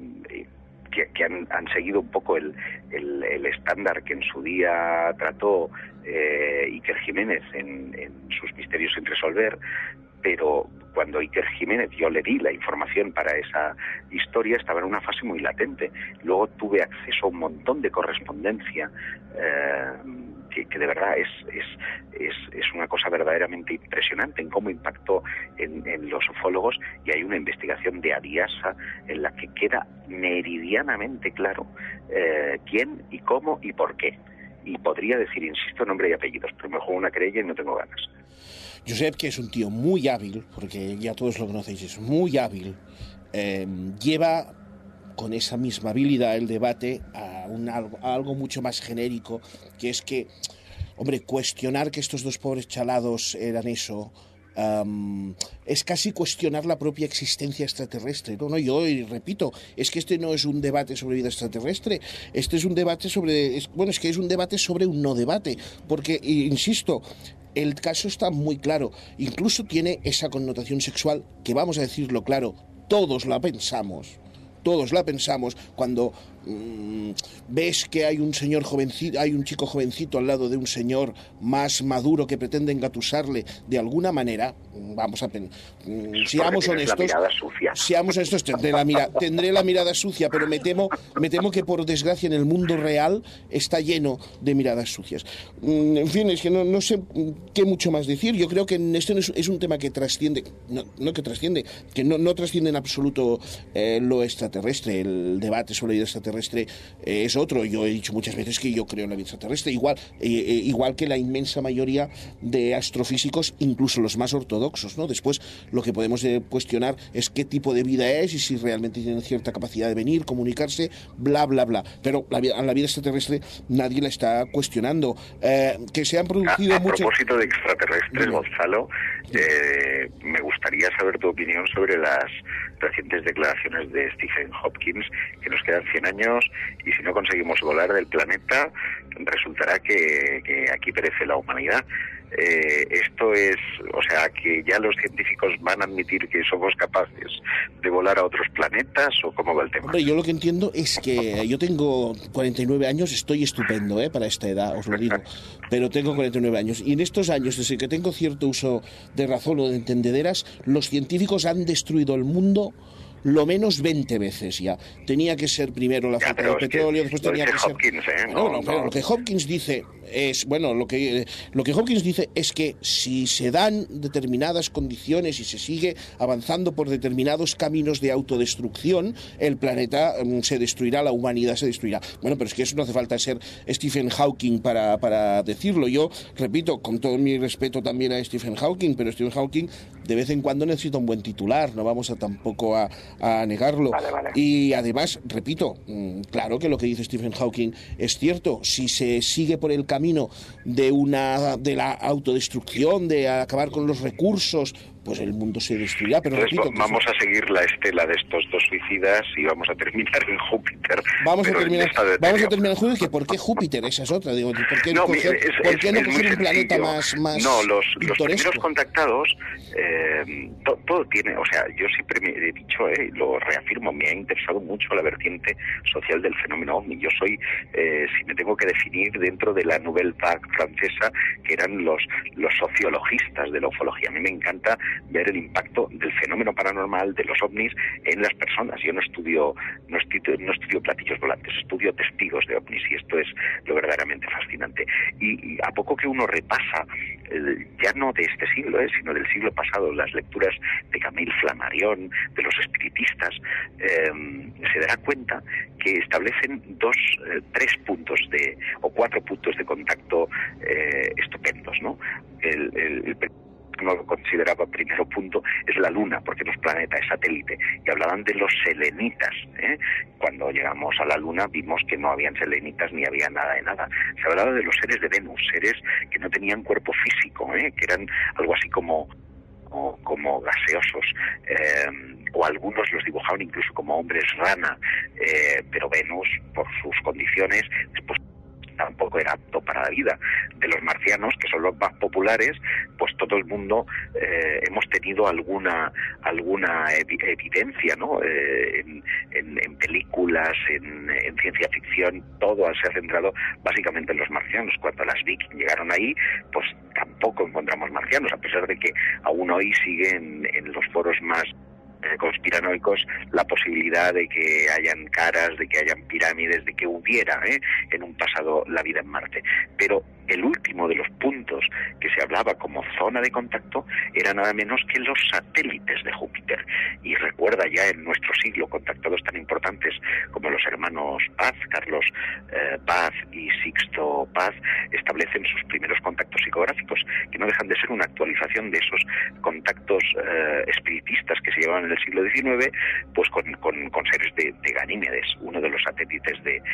que, que han, han seguido un poco el, el, el estándar que en su día trató eh, Iker Jiménez en, en sus misterios sin resolver, pero cuando Iker Jiménez yo le di la información para esa historia, estaba en una fase muy latente. Luego tuve acceso a un montón de correspondencia eh, que, que de verdad es, es, es, es una cosa verdaderamente impresionante en cómo impactó en, en los ufólogos, y hay una investigación de Adiasa en la que queda meridianamente claro eh, quién y cómo y por qué. Y podría decir, insisto, nombre y apellidos, pero me juego una querella y no tengo ganas. Josep, que es un tío muy hábil, porque ya todos lo conocéis, es muy hábil, eh, lleva con esa misma habilidad el debate a, un, a algo mucho más genérico, que es que, hombre, cuestionar que estos dos pobres chalados eran eso, um, es casi cuestionar la propia existencia extraterrestre. No, no, yo y repito, es que este no es un debate sobre vida extraterrestre, este es un debate sobre, es, bueno, es que es un debate sobre un no debate, porque, insisto, el caso está muy claro, incluso tiene esa connotación sexual que, vamos a decirlo claro, todos la pensamos. Todos la pensamos cuando mmm, ves que hay un señor jovencito, hay un chico jovencito al lado de un señor más maduro que pretende engatusarle de alguna manera. Vamos a pen mmm, seamos honestos. La mirada sucia. Seamos honestos, tendré la, mira tendré la mirada sucia, pero me temo, me temo que por desgracia en el mundo real está lleno de miradas sucias. Mm, en fin, es que no, no sé qué mucho más decir. Yo creo que este no es, es un tema que trasciende, no, no que trasciende, que no, no trasciende en absoluto eh, lo extraterrestre. El debate sobre la vida extraterrestre eh, es otro. Yo he dicho muchas veces que yo creo en la vida extraterrestre, igual, eh, eh, igual que la inmensa mayoría de astrofísicos, incluso los más ortodoxos, ¿no? Después lo que podemos eh, cuestionar es qué tipo de vida es y si realmente tienen cierta capacidad de venir, comunicarse, bla, bla, bla. Pero la, a la vida extraterrestre nadie la está cuestionando. Eh, que se han producido a, a muchas... propósito de extraterrestres, no. Gonzalo, eh, me gustaría saber tu opinión sobre las recientes declaraciones de Stephen Hopkins, que nos quedan cien años y si no conseguimos volar del planeta resultará que, que aquí perece la humanidad. Eh, esto es, o sea, que ya los científicos van a admitir que somos capaces de volar a otros planetas, o cómo va el tema. Hombre, yo lo que entiendo es que yo tengo cuarenta y nueve años, estoy estupendo, ¿eh? Para esta edad, os lo digo, pero tengo cuarenta y nueve años y en estos años, desde que tengo cierto uso de razón o de entendederas, los científicos han destruido el mundo lo menos veinte veces ya. Tenía que ser primero la falta de petróleo, después tenía que ser... Hopkins, ¿eh? No, no, no, pero no. Lo que Hopkins dice es, bueno, lo que, lo que Hopkins dice es que si se dan determinadas condiciones y se sigue avanzando por determinados caminos de autodestrucción, el planeta um, se destruirá, la humanidad se destruirá. Bueno, pero es que eso no hace falta ser Stephen Hawking para, para decirlo. Yo, repito, con todo mi respeto también a Stephen Hawking, pero Stephen Hawking de vez en cuando necesita un buen titular, no vamos a tampoco a a negarlo. Vale, vale. Y además, repito, claro que lo que dice Stephen Hawking es cierto. Si se sigue por el camino de una de la autodestrucción, de acabar con los recursos, pues el mundo se destruirá. Pero Entonces, repito, vamos a seguir la estela de estos dos suicidas y vamos a terminar en Júpiter. Vamos a terminar, vamos a terminar en Júpiter. ¿Por qué Júpiter? Esa es otra. Digo, ¿por qué no, coger, es, ¿por qué es, no es coger un planeta más, más No, los, los pintoresco? primeros contactados, eh, to, todo tiene, o sea, yo siempre me he dicho, eh, lo reafirmo, me ha interesado mucho la vertiente social del fenómeno ovni. Yo soy, eh, si me tengo que definir, dentro de la Nouvelle Vague francesa, que eran los, los sociologistas de la ufología. A mí me encanta ver el impacto del fenómeno paranormal de los ovnis en las personas. Yo no estudio no estudio, no estudio platillos volantes, estudio testigos de ovnis y esto es lo verdaderamente fascinante. Y, y a poco que uno repasa, eh, ya no de este siglo, eh, sino del siglo pasado, las lecturas de Camille Flammarion, de los espiritistas, eh, se dará cuenta que establecen dos, eh, tres puntos de, o cuatro puntos de contacto eh, estupendos, ¿no? El, el, el no lo consideraba primero punto es la Luna, porque no es planeta, es satélite, y hablaban de los selenitas, ¿eh? Cuando llegamos a la Luna vimos que no habían selenitas ni había nada de nada. Se hablaba de los seres de Venus, seres que no tenían cuerpo físico, ¿eh? Que eran algo así como como, como gaseosos, eh, o algunos los dibujaban incluso como hombres rana, eh, pero Venus, por sus condiciones, después tampoco era apto para la vida. De los marcianos, que son los más populares, pues todo el mundo eh, hemos tenido alguna alguna evi evidencia, ¿no? Eh, en, en, en películas, en, en ciencia ficción, todo se ha centrado básicamente en los marcianos. Cuando las Viking llegaron ahí, pues tampoco encontramos marcianos, a pesar de que aún hoy siguen en los foros más conspiranoicos la posibilidad de que hayan caras, de que hayan pirámides, de que hubiera ¿eh? en un pasado la vida en Marte. Pero el último de los puntos que se hablaba como zona de contacto era nada menos que los satélites de Júpiter. Y recuerda ya en nuestro siglo contactados tan importantes como los hermanos Paz, Carlos eh, Paz y Sixto Paz, establecen sus primeros contactos psicográficos, que no dejan de ser una actualización de esos contactos eh, espiritistas que se llevaban en el siglo diecinueve, pues con, con, con seres de, de Ganímedes, uno de los satélites de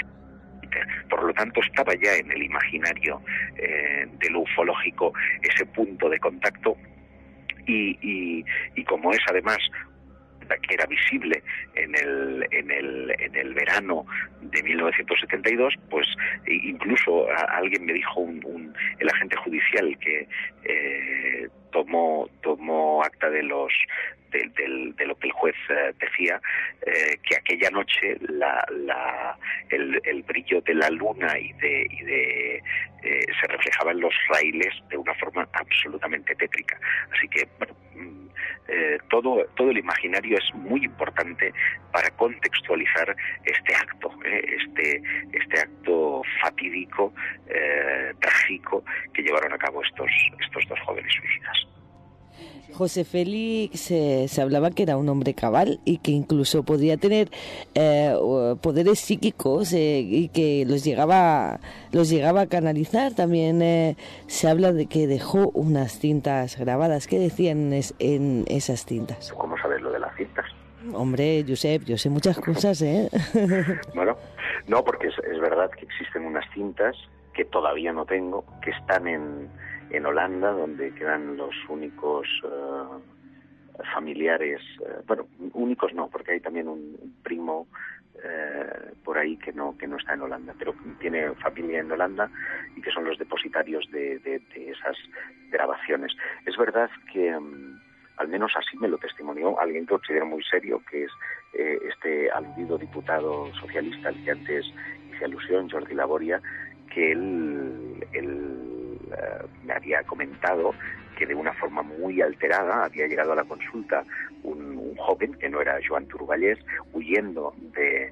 Por lo tanto, estaba ya en el imaginario eh, de lo ufológico ese punto de contacto y, y, y como es además que era visible en el en el en el verano de mil novecientos setenta y dos, pues incluso a, alguien me dijo un, un el agente judicial que eh, tomó tomó acta de los de, de, de lo que el juez eh, decía, eh, que aquella noche la, la el, el brillo de la luna y de y de eh, se reflejaba en los raíles de una forma absolutamente tétrica. Así que bueno, Eh, todo todo el imaginario es muy importante para contextualizar este acto, eh, este este acto fatídico, eh, trágico que llevaron a cabo estos estos dos jóvenes suicidas. José Félix se, se hablaba que era un hombre cabal y que incluso podría tener eh, poderes psíquicos eh, y que los llegaba los llegaba a canalizar. También eh, se habla de que dejó unas cintas grabadas. ¿Qué decían es, en esas cintas? ¿Cómo sabes lo de las cintas? Hombre, Josep, yo sé muchas cosas, ¿eh? Bueno, no, porque es, es verdad que existen unas cintas que todavía no tengo, que están en en Holanda, donde quedan los únicos uh, familiares, uh, bueno, únicos no, porque hay también un, un primo uh, por ahí que no que no está en Holanda, pero tiene familia en Holanda y que son los depositarios de, de, de esas grabaciones. Es verdad que, um, al menos así me lo testimonió alguien que considero muy serio, que es eh, este aludido diputado socialista al que antes hice alusión, Jordi Laboria, que él, él me había comentado que de una forma muy alterada había llegado a la consulta un, un joven que no era Joan Turballés, huyendo de,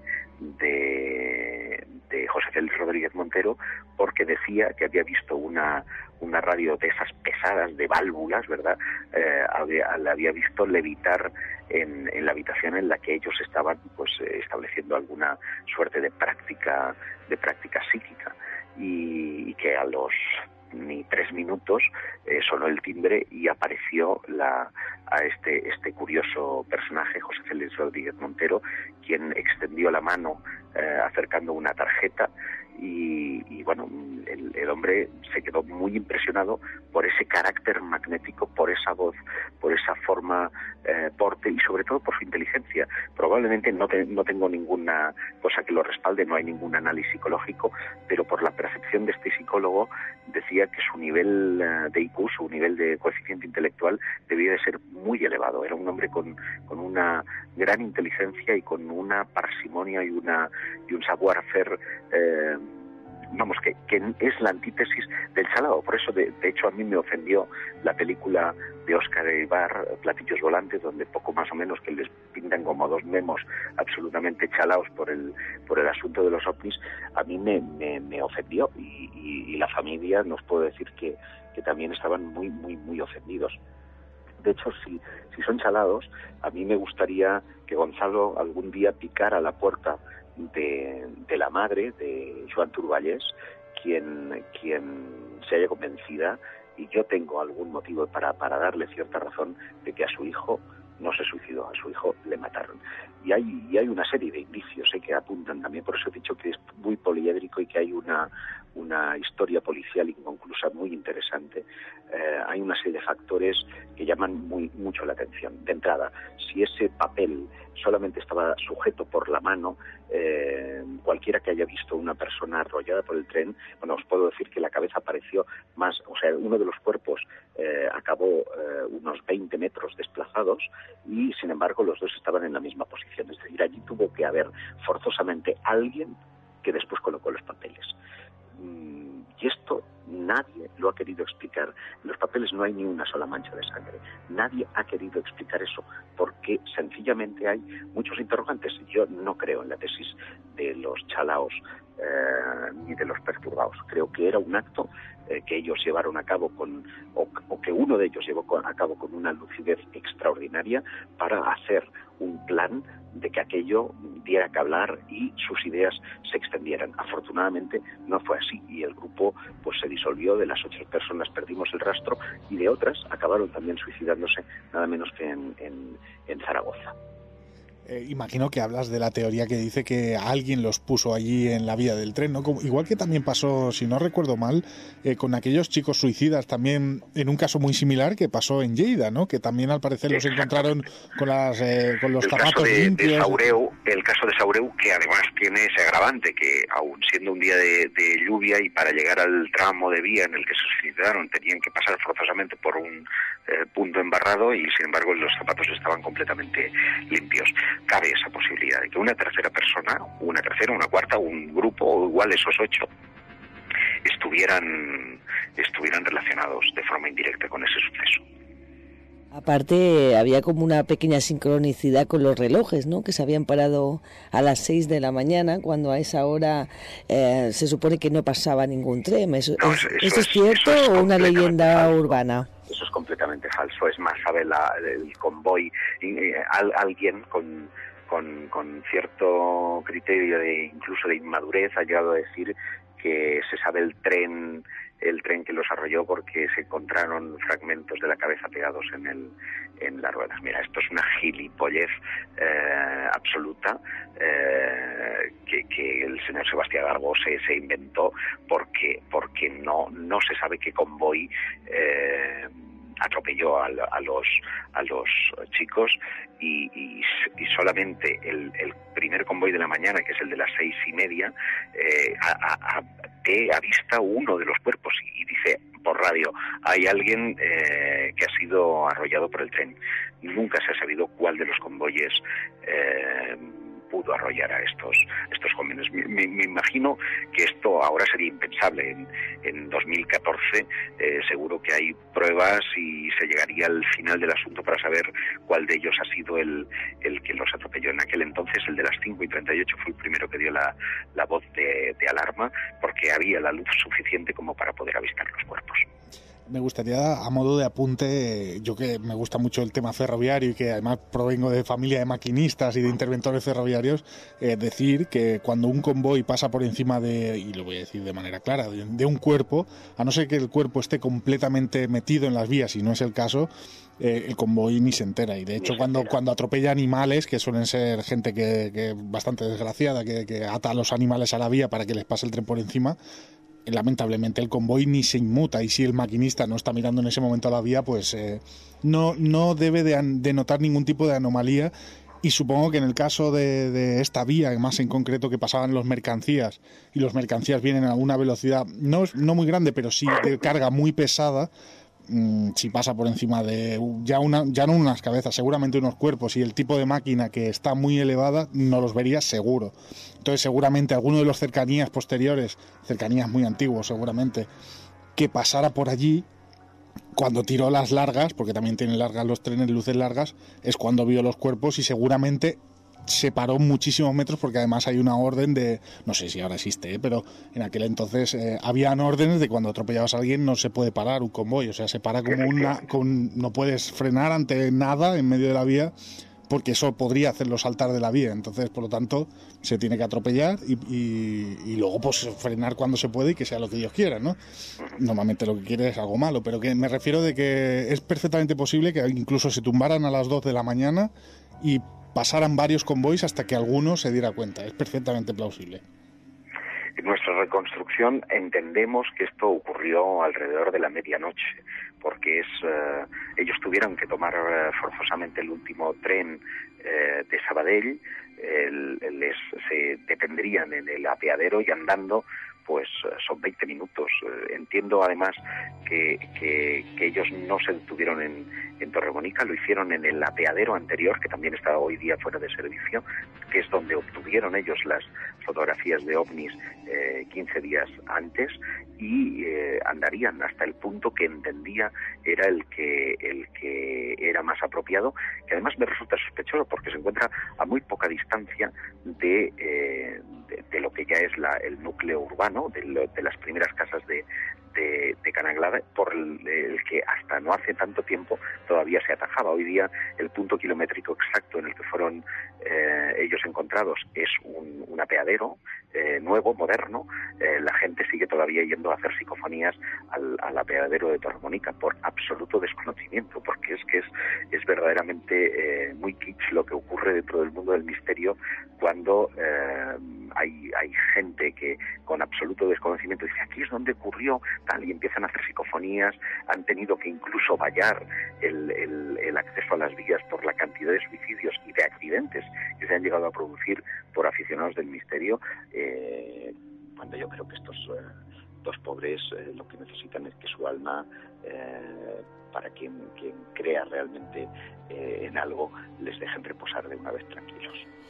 de, de José Félix Rodríguez Montero, porque decía que había visto una, una radio de esas pesadas de válvulas, ¿verdad? Eh, había, la había visto levitar en, en la habitación en la que ellos estaban pues eh, estableciendo alguna suerte de práctica, de práctica psíquica, y, y que a los ni tres minutos eh, sonó el timbre y apareció la, a este este curioso personaje, José Félix Rodríguez Montero, quien extendió la mano eh, acercando una tarjeta y, y bueno, el, el hombre se quedó muy impresionado por ese carácter magnético, por esa voz, por esa forma, eh, porte y sobre todo por su inteligencia. Probablemente no, te, no tengo ninguna cosa que lo respalde, no hay ningún análisis psicológico, pero por la percepción de este psicólogo decía que su nivel uh, de I Q, su nivel de coeficiente intelectual debía de ser muy elevado. Era un hombre con, con una gran inteligencia y con una parsimonia y una y un savoir-faire, eh, vamos, que, que es la antítesis del chalao. Por eso, de, de hecho, a mí me ofendió la película de Óscar Eibar, Platillos Volantes, donde poco más o menos que les pintan como dos memos absolutamente chalaos por el por el asunto de los ovnis. A mí me, me, me ofendió y, y, y la familia nos puede decir que, que también estaban muy, muy, muy ofendidos. De hecho, si, si son chalados, a mí me gustaría que Gonzalo algún día picara la puerta de, de la madre de Joan Turballés, quien, quien se haya convencida, y yo tengo algún motivo para, para darle cierta razón de que a su hijo no se suicidó, a su hijo le mataron. Y hay, y hay una serie de indicios eh, que apuntan también, por eso he dicho que es muy poliédrico y que hay una, una historia policial inconclusa muy interesante. Eh, hay una serie de factores que llaman muy mucho la atención. De entrada, si ese papel solamente estaba sujeto por la mano, eh, cualquiera que haya visto una persona arrollada por el tren, bueno, os puedo decir que la cabeza apareció más, o sea, uno de los cuerpos eh, acabó eh, unos veinte metros desplazados y, sin embargo, los dos estaban en la misma posición. Es decir, allí tuvo que haber forzosamente alguien que después colocó los papeles. Y esto nadie lo ha querido explicar. En los papeles no hay ni una sola mancha de sangre. Nadie ha querido explicar eso porque sencillamente hay muchos interrogantes. Yo no creo en la tesis de los chalaos eh, ni de los perturbados. Creo que era un acto eh, que ellos llevaron a cabo con, o, o que uno de ellos llevó a cabo con una lucidez extraordinaria para hacer un plan de que aquello diera que hablar y sus ideas se extendieran. Afortunadamente no fue así y el grupo pues se disolvió. De las ocho personas perdimos el rastro y de otras acabaron también suicidándose nada menos que en, en, en Zaragoza. Eh, imagino que hablas de la teoría que dice que alguien los puso allí en la vía del tren, ¿no? Como, igual que también pasó, si no recuerdo mal, eh, con aquellos chicos suicidas, también en un caso muy similar que pasó en Lleida, ¿no? Que también al parecer los encontraron con las eh, con los el zapatos caso de, limpios. De Saureu, el caso de Saureu, que además tiene ese agravante, que aun siendo un día de, de lluvia y para llegar al tramo de vía en el que se suicidaron tenían que pasar forzosamente por un eh, punto embarrado y sin embargo los zapatos estaban completamente limpios. Cabe esa posibilidad de que una tercera persona, una tercera, una cuarta, un grupo, o igual esos ocho, estuvieran, estuvieran relacionados de forma indirecta con ese suceso. Aparte, había como una pequeña sincronicidad con los relojes, ¿no? Que se habían parado a las seis de la mañana, cuando a esa hora eh, se supone que no pasaba ningún tren. ¿Eso, no, es, eso, ¿eso es cierto eso es o una leyenda falso. urbana? Eso es completamente falso. Es más, sabe la, el convoy, eh, al, alguien con, con, con cierto criterio de incluso de inmadurez ha llegado a decir que se sabe el tren el tren que los arrolló porque se encontraron fragmentos de la cabeza pegados en el en las ruedas. Mira, esto es una gilipollez eh, absoluta eh, que, que el señor Sebastián Garbo se, se inventó porque porque no no se sabe qué convoy eh, atropelló a, a los a los chicos y, y, y solamente el, el primer convoy de la mañana, que es el de las seis y media, eh, a, a, a, te avista uno de los cuerpos y, y dice por radio, hay alguien eh, que ha sido arrollado por el tren. Nunca se ha sabido cuál de los convoyes eh, pudo arrollar a estos estos jóvenes. Me, me, me imagino que esto ahora sería impensable. En, en dos mil catorce eh, seguro que hay pruebas y se llegaría al final del asunto para saber cuál de ellos ha sido el, el que los atropelló. En aquel entonces el de las cinco y treinta y ocho fue el primero que dio la, la voz de, de alarma porque había la luz suficiente como para poder avistar los cuerpos. Me gustaría, a modo de apunte, yo que me gusta mucho el tema ferroviario y que además provengo de familia de maquinistas y de interventores ferroviarios, eh, decir que cuando un convoy pasa por encima de, y lo voy a decir de manera clara, de, de un cuerpo, a no ser que el cuerpo esté completamente metido en las vías, y no es el caso, eh, el convoy ni se entera. Y de hecho, cuando, cuando atropella animales, que suelen ser gente que, que bastante desgraciada, que, que ata a los animales a la vía para que les pase el tren por encima, lamentablemente el convoy ni se inmuta, y si el maquinista no está mirando en ese momento a la vía, pues eh, no, no debe de, de notar ningún tipo de anomalía. Y supongo que en el caso de, de esta vía, más en concreto, que pasaban los mercancías, y los mercancías vienen a una velocidad no, no muy grande, pero sí de carga muy pesada, mmm, si pasa por encima de ya, una, ya no unas cabezas, seguramente unos cuerpos, y el tipo de máquina que está muy elevada, no los vería seguro. Entonces seguramente alguno de los cercanías posteriores, cercanías muy antiguos seguramente, que pasara por allí, cuando tiró las largas, porque también tienen largas los trenes, luces largas, es cuando vio los cuerpos y seguramente se paró muchísimos metros, porque además hay una orden de, no sé si ahora existe, ¿eh? Pero en aquel entonces eh, habían órdenes de cuando atropellabas a alguien no se puede parar un convoy, o sea, se para como una, con, no puedes frenar ante nada en medio de la vía, porque eso podría hacerlo saltar de la vía. Entonces, por lo tanto, se tiene que atropellar y, y, y luego pues frenar cuando se puede y que sea lo que ellos quieran, ¿no? Normalmente lo que quiere es algo malo, pero que me refiero de que es perfectamente posible que incluso se tumbaran a las dos de la mañana y pasaran varios convoys hasta que alguno se diera cuenta. Es perfectamente plausible. En nuestra reconstrucción entendemos que esto ocurrió alrededor de la medianoche, porque es eh, ellos tuvieron que tomar eh, forzosamente el último tren eh, de Sabadell, el, el, les, se detendrían en el apeadero y andando pues son veinte minutos. Entiendo además que, que, que ellos no se detuvieron en, en Torrebónica, lo hicieron en el apeadero anterior, que también está hoy día fuera de servicio, que es donde obtuvieron ellos las fotografías de ovnis eh, quince días antes, y eh, andarían hasta el punto que entendía era el que el que era más apropiado, que además me resulta sospechoso porque se encuentra a muy poca distancia de, eh, de, de lo que ya es la, el núcleo urbano, de, lo, de las primeras casas de, de, de Canaglada, por el, el que hasta no hace tanto tiempo todavía se atajaba. Hoy día el punto kilométrico exacto en el que fueron eh, eh, ellos encontrados es un, un apeadero eh, nuevo, moderno, eh, la gente sigue todavía yendo a hacer psicofonías al, al apeadero de Torremolinos por absoluto desconocimiento, porque es que es, es verdaderamente eh, muy kitsch lo que ocurre dentro del mundo del misterio cuando eh, hay, hay gente que con absoluto desconocimiento dice aquí es donde ocurrió tal, y empiezan a hacer psicofonías, han tenido que incluso vallar el, el, el acceso a las vías por la cantidad de suicidios y de accidentes que se han llegado a producir por aficionados del misterio, eh, cuando yo creo que estos eh, dos pobres eh, lo que necesitan es que su alma, eh, para quien, quien crea realmente eh, en algo, les dejen reposar de una vez tranquilos.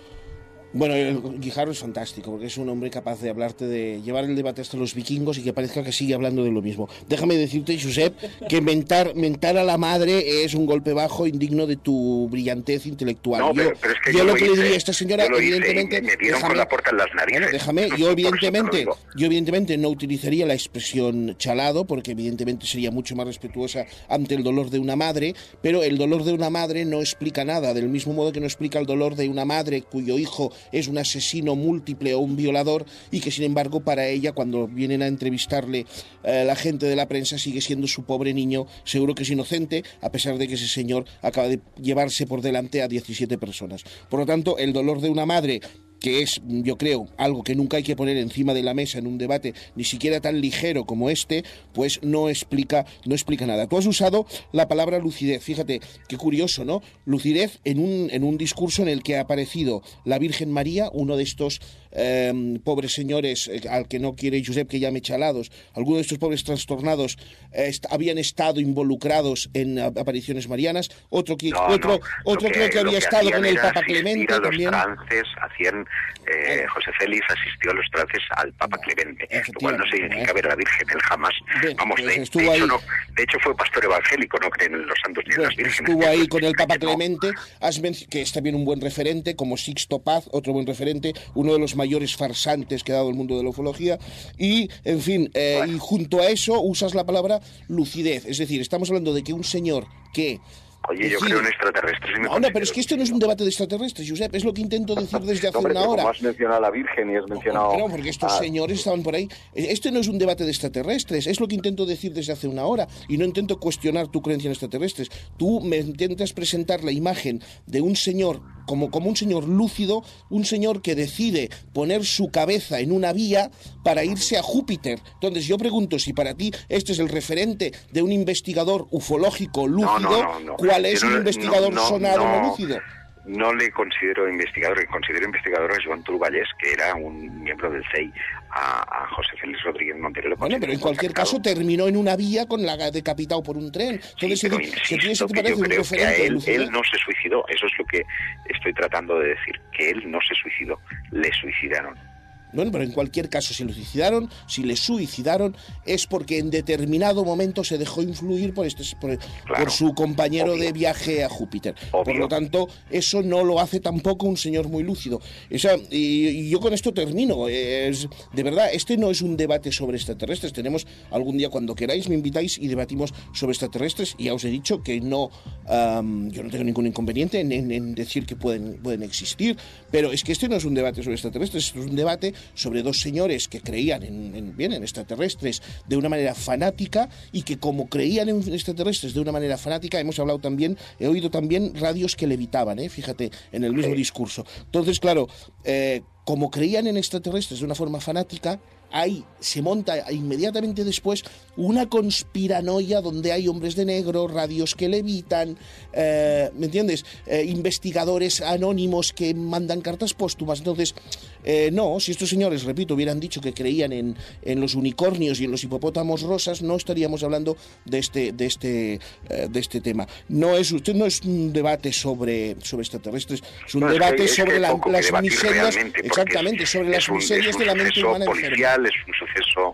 Bueno, Guijarro es fantástico, porque es un hombre capaz de hablarte, de llevar el debate hasta los vikingos y que parezca que sigue hablando de lo mismo. Déjame decirte, Josep, que mentar, mentar a la madre es un golpe bajo indigno de tu brillantez intelectual. No, pero, yo pero es que yo yo lo lo que hice, le diría a esta señora, evidentemente... Me, me dieron déjame, con la puerta en las narices. Bueno, déjame, yo evidentemente, yo evidentemente no utilizaría la expresión chalado, porque evidentemente sería mucho más respetuosa ante el dolor de una madre, pero el dolor de una madre no explica nada, del mismo modo que no explica el dolor de una madre cuyo hijo es un asesino múltiple o un violador, y que sin embargo para ella, cuando vienen a entrevistarle eh, la gente de la prensa, sigue siendo su pobre niño, seguro que es inocente, a pesar de que ese señor acaba de llevarse por delante a diecisiete personas. Por lo tanto, el dolor de una madre, que es, yo creo, algo que nunca hay que poner encima de la mesa en un debate, ni siquiera tan ligero como este, pues no explica, no explica nada. Tú has usado la palabra lucidez, fíjate, qué curioso, ¿no? Lucidez en un, en un discurso en el que ha aparecido la Virgen María, uno de estos eh, pobres señores eh, al que no quiere Josep que llame chalados, algunos de estos pobres trastornados eh, est- habían estado involucrados en uh, apariciones marianas, otro, que, no, otro, no. otro que, creo que había estado con el Papa Clemente a los también. trances, hacían, eh, José Félix asistió a los trances al Papa Clemente, lo cual no significa ver a la Virgen, él jamás, Bien, vamos, pues de, estuvo de, hecho, ahí. no, de hecho fue pastor evangélico, no creen en los santos ni en Pues las vírgenes. estuvo ahí con el Papa Clemente, has menc- que es también un buen referente, como Sixto Paz, otro buen referente, uno de los mayores farsantes que ha dado el mundo de la ufología, y, en fin, eh, y junto a eso usas la palabra lucidez, es decir, estamos hablando de que un señor que... Oye, yo decide... creo en extraterrestres y me No, no, pero es que esto no es un debate de extraterrestres, Josep, es lo que intento decir desde hace Hombre, una pero hora. como has mencionado a la Virgen y has mencionado... Claro, porque estos a... señores estaban por ahí. Este no es un debate de extraterrestres, es lo que intento decir desde hace una hora, y no intento cuestionar tu creencia en extraterrestres. Tú me intentas presentar la imagen de un señor como, como un señor lúcido, un señor que decide poner su cabeza en una vía para irse a Júpiter. Entonces yo pregunto si para ti este es el referente de un investigador ufológico lúcido, no, no, no, no. ¿cuál es no, el investigador no, no, sonado no, no lúcido? No le considero investigador, el que considero investigador es Joan Turballés, que era un miembro del C E I, a, a José Félix Rodríguez Montero. Lo Bueno, pero en cualquier caso terminó en una vía con la decapitado por un tren. Entonces, sí, pero si, insisto, si tienes que te que parece yo un creo que a referente él, él no se suicidó, eso es lo que estoy tratando de decir, que él no se suicidó, le suicidaron. Bueno, pero en cualquier caso, si lo suicidaron, si le suicidaron, es porque en determinado momento se dejó influir por este por, claro, por su compañero obvio. de viaje a Júpiter. Obvio. Por lo tanto, eso no lo hace tampoco un señor muy lúcido. O sea, y, y yo con esto termino. Es, de verdad, este no es un debate sobre extraterrestres. Tenemos algún día, cuando queráis, me invitáis y debatimos sobre extraterrestres. Y ya os he dicho que no, um, yo no tengo ningún inconveniente en, en, en decir que pueden, pueden existir. Pero es que este no es un debate sobre extraterrestres, es un debate sobre dos señores que creían en, en, bien, en extraterrestres de una manera fanática, y que como creían en extraterrestres de una manera fanática, hemos hablado también, he oído también radios que levitaban, ¿eh? Fíjate, en el mismo discurso. Entonces, claro, eh, como creían en extraterrestres de una forma fanática, ahí se monta inmediatamente después una conspiranoia donde hay hombres de negro, radios que levitan, eh, ¿me entiendes? Eh, investigadores anónimos que mandan cartas póstumas. Entonces, eh, no, si estos señores, repito, hubieran dicho que creían en, en los unicornios y en los hipopótamos rosas, no estaríamos hablando de este, de este, eh, de este tema. No es, usted no es un debate sobre, sobre extraterrestres, es un no, debate es que, sobre es que la, las miserias, exactamente, es, sobre las un, miserias de la mente humana enferma. Es un suceso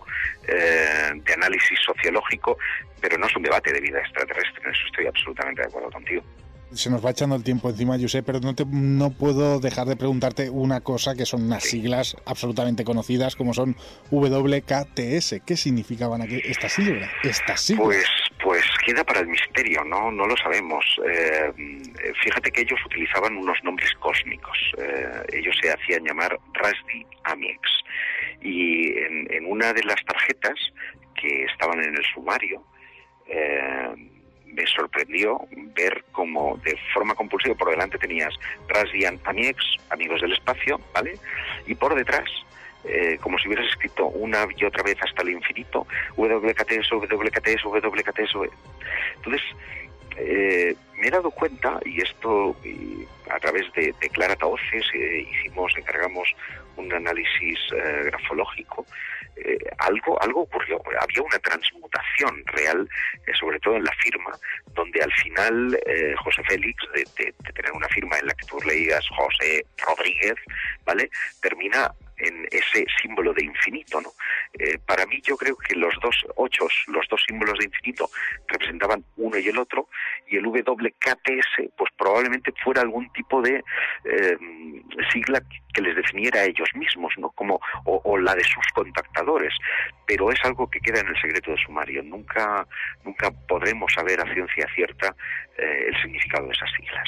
eh, de análisis sociológico, pero no es un debate de vida extraterrestre, en eso estoy absolutamente de acuerdo contigo. Se nos va echando el tiempo encima, Josep, pero no, te, no puedo dejar de preguntarte una cosa, que son unas sí. siglas absolutamente conocidas, como son W K T S. ¿Qué significaban aquí estas siglas? Estas siglas. Pues, pues queda para el misterio, no, no lo sabemos. Eh, fíjate que ellos utilizaban unos nombres cósmicos. Eh, ellos se hacían llamar Razdi Amiex. Y en, en una de las tarjetas que estaban en el sumario, eh, me sorprendió ver cómo de forma compulsiva por delante tenías Razdi Amiex, amigos del espacio, ¿vale? Y por detrás, Eh, como si hubieras escrito una y otra vez hasta el infinito, W K T S, W K T S, W K T S. Entonces, eh, me he dado cuenta, y esto y a través de, de Clara Taoces eh, hicimos, encargamos un análisis eh, grafológico, eh, algo, algo ocurrió, había una transmutación real, eh, sobre todo en la firma, donde al final eh, José Félix, de, de, de tener una firma en la que tú leías José Rodríguez, ¿vale?, termina en ese símbolo de infinito, ¿no? Eh, para mí yo creo que los dos ochos, los dos símbolos de infinito representaban uno y el otro, y el W K T S pues probablemente fuera algún tipo de eh, sigla que les definiera a ellos mismos, ¿no? Como, o, o la de sus contactadores, pero es algo que queda en el secreto de sumario. Nunca, nunca podremos saber a ciencia cierta eh, el significado de esas siglas.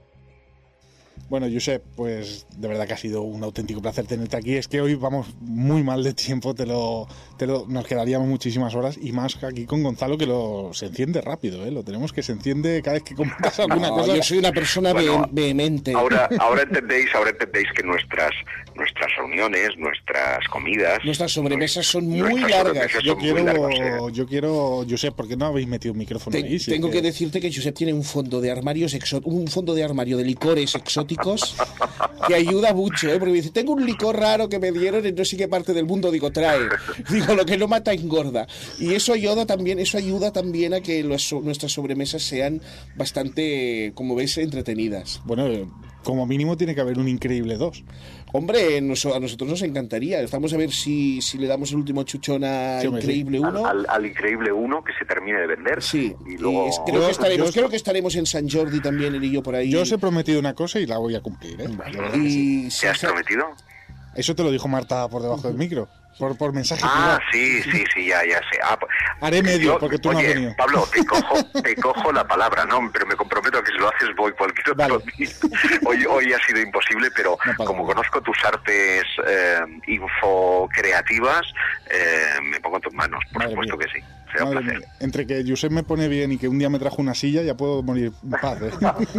Bueno, Josep, pues de verdad que ha sido un auténtico placer tenerte aquí. Es que hoy vamos muy mal de tiempo, te lo, te lo, nos quedaríamos muchísimas horas, y más aquí con Gonzalo, que lo se enciende rápido, ¿eh? Lo tenemos que se enciende cada vez que comentas alguna no, cosa. Yo soy una persona bueno, vehemente. Ahora, ahora entendéis, ahora entendéis que nuestras nuestras reuniones, nuestras comidas, nuestras sobremesas son muy largas. Yo son quiero, muy largos, ¿eh? yo quiero, Josep, ¿por qué no habéis metido un micrófono Te, ahí? Si tengo es que... que decirte que Josep tiene un fondo de armarios exo... un fondo de armario de licores exóticos que ayuda mucho, ¿eh? Porque me dice, tengo un licor raro que me dieron en no sé qué parte del mundo. Digo, trae. Digo, lo que no mata engorda. Y eso ayuda también, eso ayuda también a que los, nuestras sobremesas sean bastante, como ves, entretenidas. Bueno, como mínimo tiene que haber un increíble dos. Hombre, nos, a nosotros nos encantaría. Vamos a ver si, si le damos el último chuchón a Sí, hombre, Increíble sí. uno. Al, al, al Increíble uno que se termine de vender. Sí, y luego... y es- creo, que estaremos, yo- creo que estaremos en San Jordi también, él y yo por ahí. Yo os he prometido una cosa y la voy a cumplir, ¿eh? De verdad que sí. Y ¿Te has prometido? Eso te lo dijo Marta por debajo del micro, por, por mensaje Ah, privado. sí, sí, sí, ya, ya sé. Ah, pues, Haré medio, yo- porque tú no has oye, venido. Pablo, te cojo, te cojo la palabra, ¿no? Pero me comprometo a que si lo haces voy cualquier otro día. Hoy, hoy ha sido imposible, pero como conozco tus artes eh, infocreativas, eh, me pongo en tus manos, por Madre supuesto mía. que sí. Será un Madre placer. mía, entre que Josep me pone bien y que un día me trajo una silla, ya puedo morir en paz, ¿eh?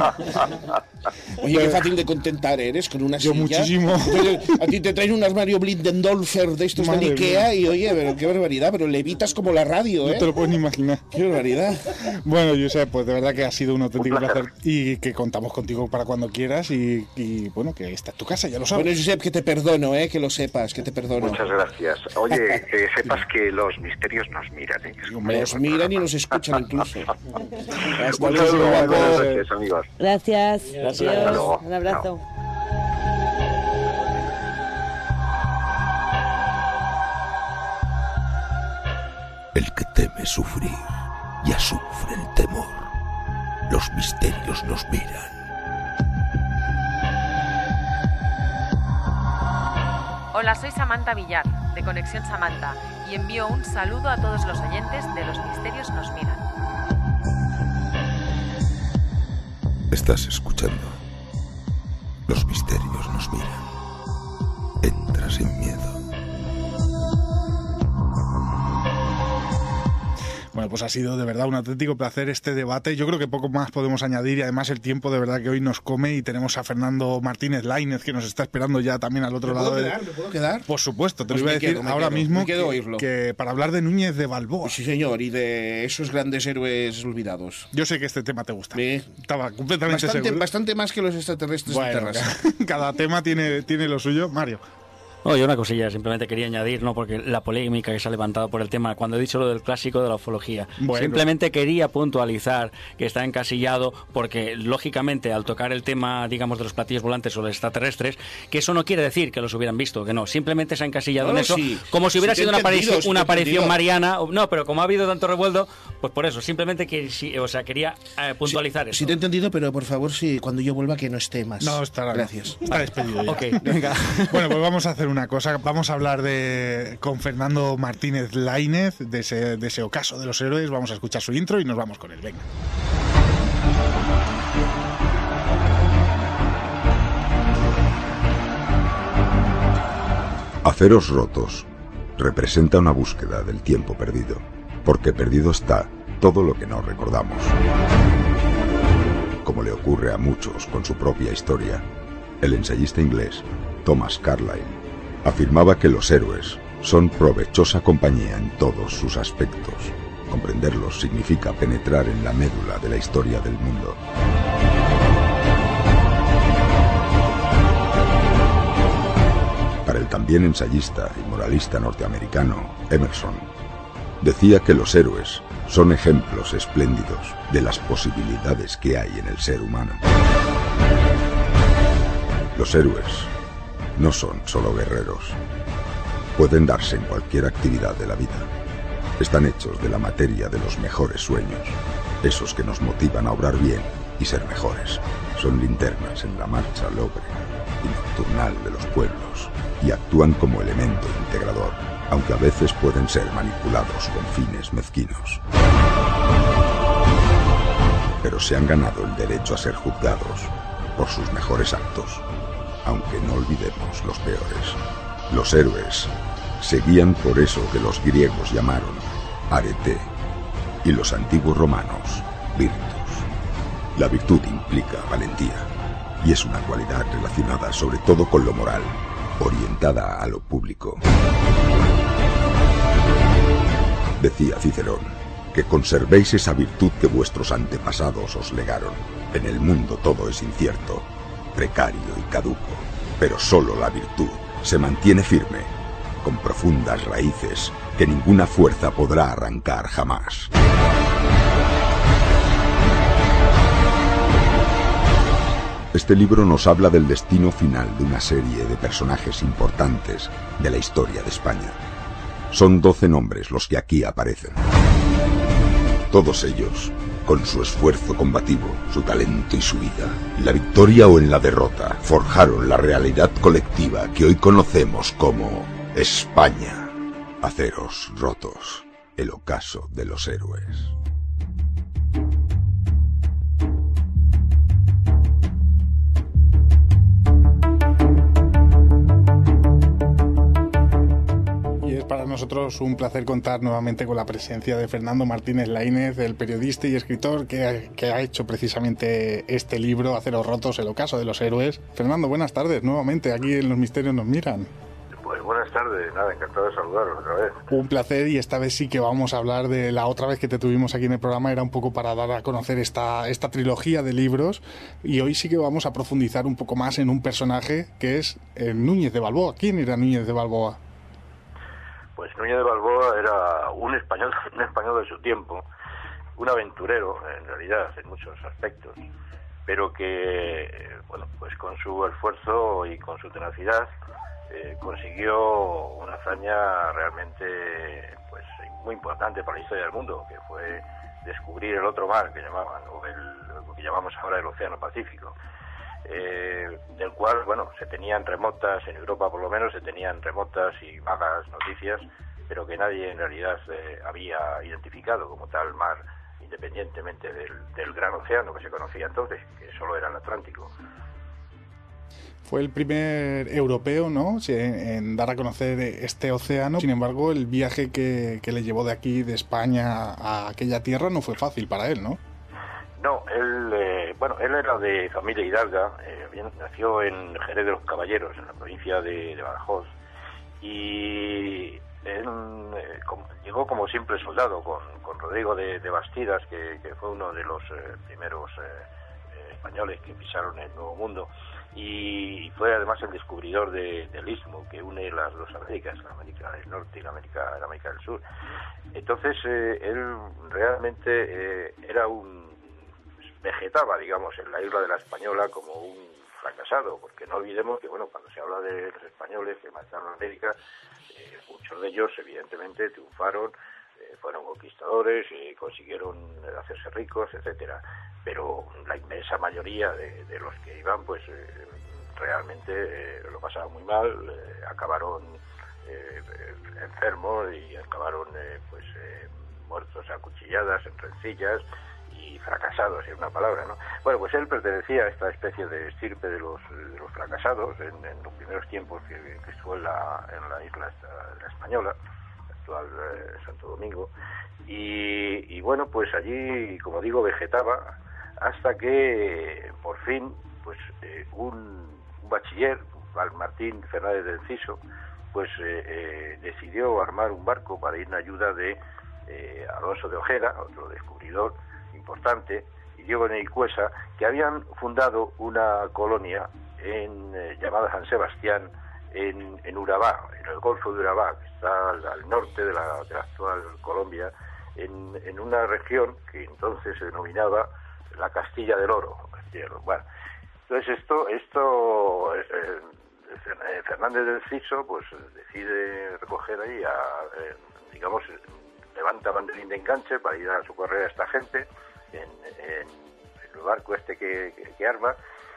Oye, qué fácil de contentar eres con una Yo silla. muchísimo. Entonces, a ti te traen un armario Blindendolfer de estos Madre de Ikea mía. y oye, pero qué barbaridad, pero levitas como la radio, ¿eh? No te lo puedes ni imaginar. Qué barbaridad. Bueno, Josep, pues de verdad que ha sido un auténtico Un placer. placer. Y que contamos contigo para cuando quieras y, y, bueno, que esta es tu casa, ya lo sabes. Bueno, Josep, que te perdono, ¿eh? Que lo sepas, que te perdono. Muchas gracias. Oye, que sepas que los misterios nos miran, ¿eh? Que es un Nos buen miran y programa. nos escuchan incluso. Hasta Un luego, saludo, guapos. buenas noches, amigos. Gracias. Gracias. Adiós. Hasta luego. Un abrazo. El que teme sufrir, ya sufre el temor. Los misterios nos miran. Hola, soy Samantha Villar, de Conexión Samantha, y envío un saludo a todos los oyentes de Los Misterios Nos Miran. Estás escuchando. Los misterios nos miran. Entra sin miedo. Bueno, pues ha sido de verdad un auténtico placer este debate. Yo creo que poco más podemos añadir y además el tiempo de verdad que hoy nos come y tenemos a Fernando Martínez Lainez que nos está esperando ya también al otro ¿Me lado. puedo de- quedar? ¿Me puedo quedar? Por supuesto, te Pues lo iba a me decir quedo, me ahora quedo, mismo me quedo que, oírlo. que para hablar de Núñez de Balboa. Sí, señor, y de esos grandes héroes olvidados. Yo sé que este tema te gusta. Sí. Estaba completamente Bastante, seguro. bastante más que los extraterrestres Bueno, de Terrassa. cada tema tiene, tiene lo suyo. Mario. Oye, una cosilla, simplemente quería añadir, ¿no? Porque la polémica que se ha levantado por el tema, cuando he dicho lo del clásico de la ufología, Bueno. simplemente quería puntualizar que está encasillado porque, lógicamente, al tocar el tema, digamos, de los platillos volantes o los extraterrestres, que eso no quiere decir que los hubieran visto, que no, simplemente se ha encasillado No, en eso, sí. como si hubiera Sí te sido he una, entendido, aparición, sí te una he aparición entendido. mariana, o- no, pero como ha habido tanto revuelto, pues por eso, simplemente que, sí, o sea, quería eh, puntualizar eso. Sí te he entendido, pero por favor, sí, cuando yo vuelva que no esté más. No, estará. Gracias. Está despedido ya. Ok, venga. Bueno, pues vamos a hacer una una cosa, vamos a hablar de con Fernando Martínez Laínez, de ese, de ese ocaso de los héroes, vamos a escuchar su intro y nos vamos con él, venga. Aceros rotos representa una búsqueda del tiempo perdido, porque perdido está todo lo que no recordamos. Como le ocurre a muchos con su propia historia, el ensayista inglés Thomas Carlyle afirmaba que los héroes son provechosa compañía en todos sus aspectos. Comprenderlos significa penetrar en la médula de la historia del mundo. Para el también ensayista y moralista norteamericano Emerson, decía que los héroes son ejemplos espléndidos de las posibilidades que hay en el ser humano. Los héroes no son solo guerreros. Pueden darse en cualquier actividad de la vida. Están hechos de la materia de los mejores sueños, esos que nos motivan a obrar bien y ser mejores. Son linternas en la marcha lóbrega y nocturnal de los pueblos y actúan como elemento integrador, aunque a veces pueden ser manipulados con fines mezquinos. Pero se han ganado el derecho a ser juzgados por sus mejores actos, aunque no olvidemos los peores. Los héroes se guían por eso que los griegos llamaron arete y los antiguos romanos virtus. La virtud implica valentía y es una cualidad relacionada sobre todo con lo moral, orientada a lo público. Decía Cicerón que conservéis esa virtud que vuestros antepasados os legaron. En el mundo todo es incierto, precario y caduco, pero solo la virtud se mantiene firme, con profundas raíces que ninguna fuerza podrá arrancar jamás. Este libro nos habla del destino final de una serie de personajes importantes de la historia de España. Son doce nombres los que aquí aparecen. Todos ellos, con su esfuerzo combativo, su talento y su vida, en la victoria o en la derrota, forjaron la realidad colectiva que hoy conocemos como España. Aceros rotos, el ocaso de los héroes. Para nosotros un placer contar nuevamente con la presencia de Fernando Martínez Laínez, el periodista y escritor que ha, que ha hecho precisamente este libro, Aceros rotos, el ocaso de los héroes. Fernando, buenas tardes, nuevamente aquí en Los Misterios Nos Miran. Pues buenas tardes, nada, encantado de saludaros otra vez. Un placer, y esta vez sí que vamos a hablar de la otra vez que te tuvimos aquí en el programa, era un poco para dar a conocer esta, esta trilogía de libros, y hoy sí que vamos a profundizar un poco más en un personaje que es el Núñez de Balboa. ¿Quién era Núñez de Balboa? Pues Núñez de Balboa era un español, un español de su tiempo, un aventurero, en realidad, en muchos aspectos, pero que, bueno, pues con su esfuerzo y con su tenacidad eh, consiguió una hazaña realmente, pues, muy importante para la historia del mundo, que fue descubrir el otro mar que llamaban, o el, lo que llamamos ahora el Océano Pacífico. Eh, del cual, bueno, se tenían remotas, en Europa por lo menos, se tenían remotas y vagas noticias, pero que nadie en realidad eh, había identificado como tal mar, independientemente del, del gran océano que se conocía entonces, que solo era el Atlántico. Fue el primer europeo, ¿no?, en dar a conocer este océano. Sin embargo, el viaje que, que le llevó de aquí, de España, a aquella tierra no fue fácil para él, ¿no? No, él, eh, bueno, él era de familia hidalga, eh, bien, nació en Jerez de los Caballeros, en la provincia de, de Badajoz, y él eh, como, llegó como simple soldado con, con Rodrigo de, de Bastidas, que, que fue uno de los eh, primeros eh, eh, españoles que pisaron el Nuevo Mundo, y fue además el descubridor de, del Istmo, que une las dos Américas, la América del Norte y la América, la América del Sur. Entonces, eh, él realmente eh, era un vegetaba, digamos, en la isla de la Española como un fracasado, porque no olvidemos que, bueno, cuando se habla de los españoles que marcharon a América, eh, muchos de ellos, evidentemente, triunfaron, eh, fueron conquistadores, y consiguieron hacerse ricos, etcétera, pero la inmensa mayoría de, de los que iban, pues, eh, realmente eh, lo pasaban muy mal, eh, acabaron eh, enfermos y acabaron eh, pues eh, muertos a cuchilladas, en rencillas y fracasados, en una palabra, ¿no? Bueno, pues él pertenecía a esta especie de estirpe de los, de los fracasados en, en los primeros tiempos que, que estuvo en la, en la isla esta, la española, actual eh, Santo Domingo, y, y bueno, pues allí, como digo, vegetaba hasta que por fin pues eh, un, un bachiller, Martín Fernández de Enciso, pues eh, eh, decidió armar un barco para ir en ayuda de eh, Alonso de Ojeda, otro descubridor importante, y Diego Neiguesa, que habían fundado una colonia en, eh, llamada San Sebastián en, en Urabá, en el Golfo de Urabá, que está al, al norte de la, de la actual Colombia, en, en una región que entonces se denominaba la Castilla del Oro. Castilla del Oro. Bueno, entonces esto, esto eh, eh, Fernández del Enciso pues decide recoger ahí, a, eh, digamos, levanta banderín de enganche para ir a socorrer a esta gente en, en, en el barco este que, que, que arma,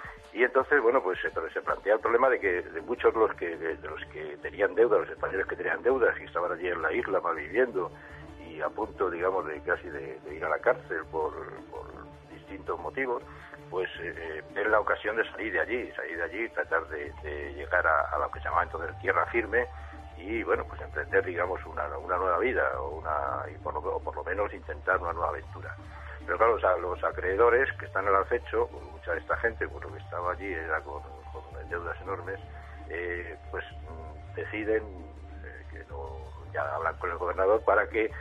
y entonces, bueno, pues se, se plantea el problema de que de muchos de los que de, de los que tenían deuda, los españoles que tenían deudas y estaban allí en la isla malviviendo y a punto, digamos, de casi de, de ir a la cárcel por, por distintos motivos, pues eh, ven la ocasión de salir de allí, salir de allí y tratar de, de llegar a, a lo que se llamaba entonces tierra firme y, bueno, pues emprender, digamos, una, una nueva vida o, una, y por lo, o por lo menos intentar una nueva aventura. Pero claro, o sea, los acreedores que están al acecho, mucha de esta gente, por lo que estaba allí, era con, con deudas enormes, eh, pues mm, deciden eh, que no, ya hablan con el gobernador para que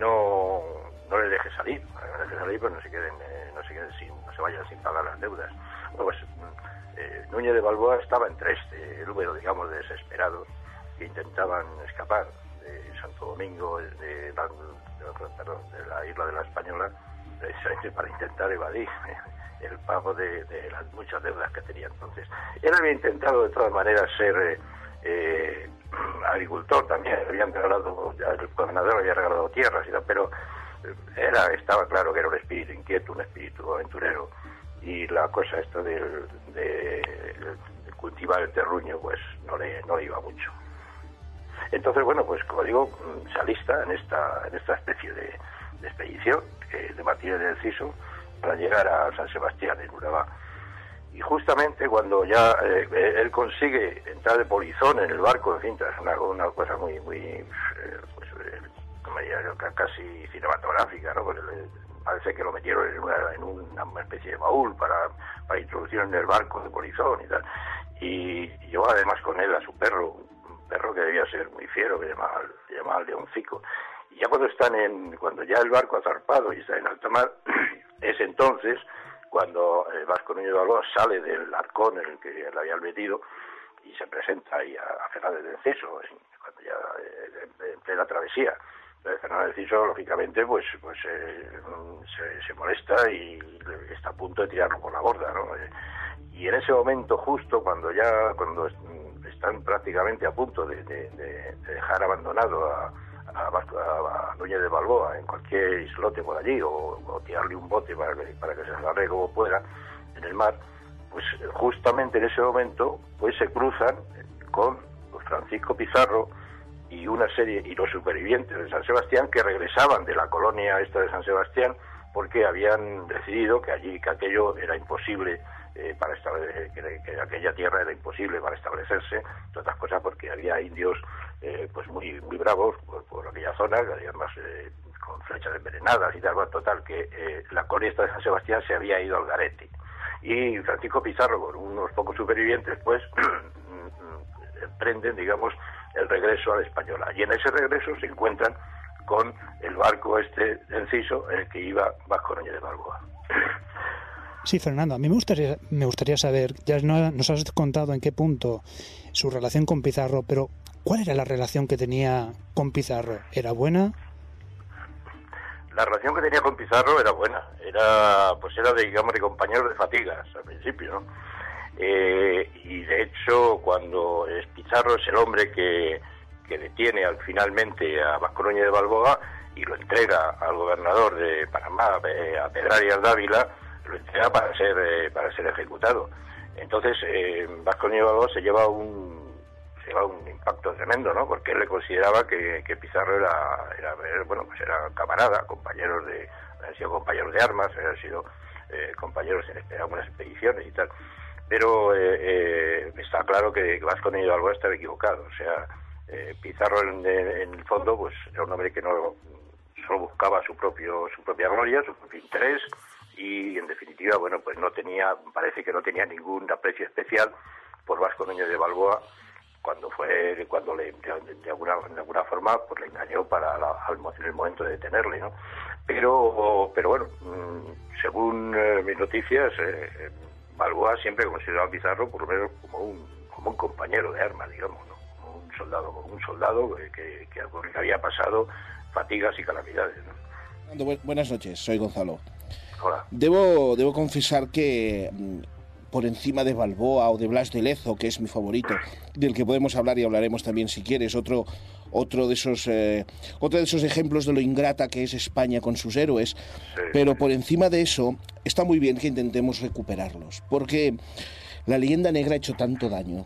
no, no le deje salir, para que no le deje salir, pues no se queden, eh, no se queden sin, no se vayan sin pagar las deudas. Bueno, pues eh, Núñez de Balboa estaba entre este número, digamos, de desesperados que intentaban escapar de Santo Domingo, de la, de, perdón, de la isla de la Española, precisamente para intentar evadir el pago de, de las muchas deudas que tenía entonces. Él había intentado de todas maneras ser eh, eh, agricultor también, habían regalado, ya el gobernador había regalado tierras y tal, pero era, estaba claro que era un espíritu inquieto, un espíritu aventurero, y la cosa esta del, de, de cultivar el terruño pues no le, no le iba mucho. Entonces, bueno, pues como digo, se alista en esta, en esta especie de, de expedición eh, de Martínez de Enciso para llegar a San Sebastián, en Urabá. Y justamente cuando ya eh, él consigue entrar de polizón en el barco, en fin, es una, una cosa muy, muy eh, pues, eh, como diría, casi cinematográfica, ¿no? Pues, eh, parece que lo metieron en una, en una especie de baúl para, para introducir en el barco de polizón y tal. Y, y llevó además con él a su perro, perro que debía ser muy fiero, que llamaba, llamaba Leoncico. Y ya cuando están en, cuando ya el barco ha zarpado y está en alta mar, es entonces cuando el Vasco Núñez de Balboa sale del arcón en el que le habían metido y se presenta ahí a, a Fernández de Enciso, cuando ya eh, en plena travesía. Entonces Fernández de Enciso, lógicamente, pues, pues eh, se, se molesta y está a punto de tirarlo por la borda, ¿no? Y en ese momento, justo cuando ya, cuando están prácticamente a punto de, de, de dejar abandonado a, a, a, a Núñez de Balboa en cualquier islote por allí, o, o tirarle un bote para que, para que se agarre como pueda en el mar, pues justamente en ese momento pues se cruzan con Francisco Pizarro y una serie, y los supervivientes de San Sebastián, que regresaban de la colonia esta de San Sebastián porque habían decidido que allí, que aquello era imposible eh, para establecer, que, que aquella tierra era imposible para establecerse, entre otras cosas porque había indios eh, pues muy muy bravos por, por aquella zona, que además eh, con flechas envenenadas y tal, bueno, total, que eh, la colonia esta de San Sebastián se había ido al garete. Y Francisco Pizarro, con unos pocos supervivientes, pues emprenden, digamos, el regreso a la Española. Y en ese regreso se encuentran con el barco este Enciso en el que iba Vasco Núñez de Balboa. Sí, Fernando, a mí me gustaría, me gustaría saber, ya no, nos has contado en qué punto su relación con Pizarro, pero ¿cuál era la relación que tenía con Pizarro? ¿Era buena? La relación que tenía con Pizarro era buena, era pues era de, digamos, de compañeros de fatigas al principio, ¿no? Eh, y de hecho, cuando es Pizarro es el hombre que, que detiene al finalmente a Vasco Núñez de Balboa y lo entrega al gobernador de Panamá, a Pedrarias Dávila, lo entrega para ser eh, para ser ejecutado. Entonces, eh, Vasco Núñez de Balboa se lleva un se lleva un impacto tremendo, ¿no? Porque él le consideraba que, que Pizarro era, era, bueno, pues era camarada, compañeros de, habían sido compañeros de armas, habían sido eh, compañeros en algunas expediciones y tal. Pero eh, eh, está claro que Vasco Núñez de Balboa estaba equivocado. O sea, eh, Pizarro en, en el fondo, pues era un hombre que no solo buscaba su propio su propia gloria, su propio interés, y en definitiva, bueno, pues no tenía, parece que no tenía ningún aprecio especial por Vasco Núñez de Balboa, cuando fue cuando le de, de alguna de alguna forma pues le engañó para la, al, en el momento de detenerle, ¿no? Pero pero bueno, según eh, mis noticias, eh, Balboa siempre consideraba a Pizarro por lo menos como un como un compañero de armas, digamos, ¿no? Como un soldado, como un soldado que, que, que había pasado fatigas y calamidades, ¿no? Buenas noches, soy Gonzalo. Hola. Debo debo confesar que por encima de Balboa o de Blas de Lezo, que es mi favorito, del que podemos hablar y hablaremos también si quieres, otro otro de esos eh, otro de esos ejemplos de lo ingrata que es España con sus héroes, sí. Pero por encima de eso está muy bien que intentemos recuperarlos, porque la leyenda negra ha hecho tanto daño,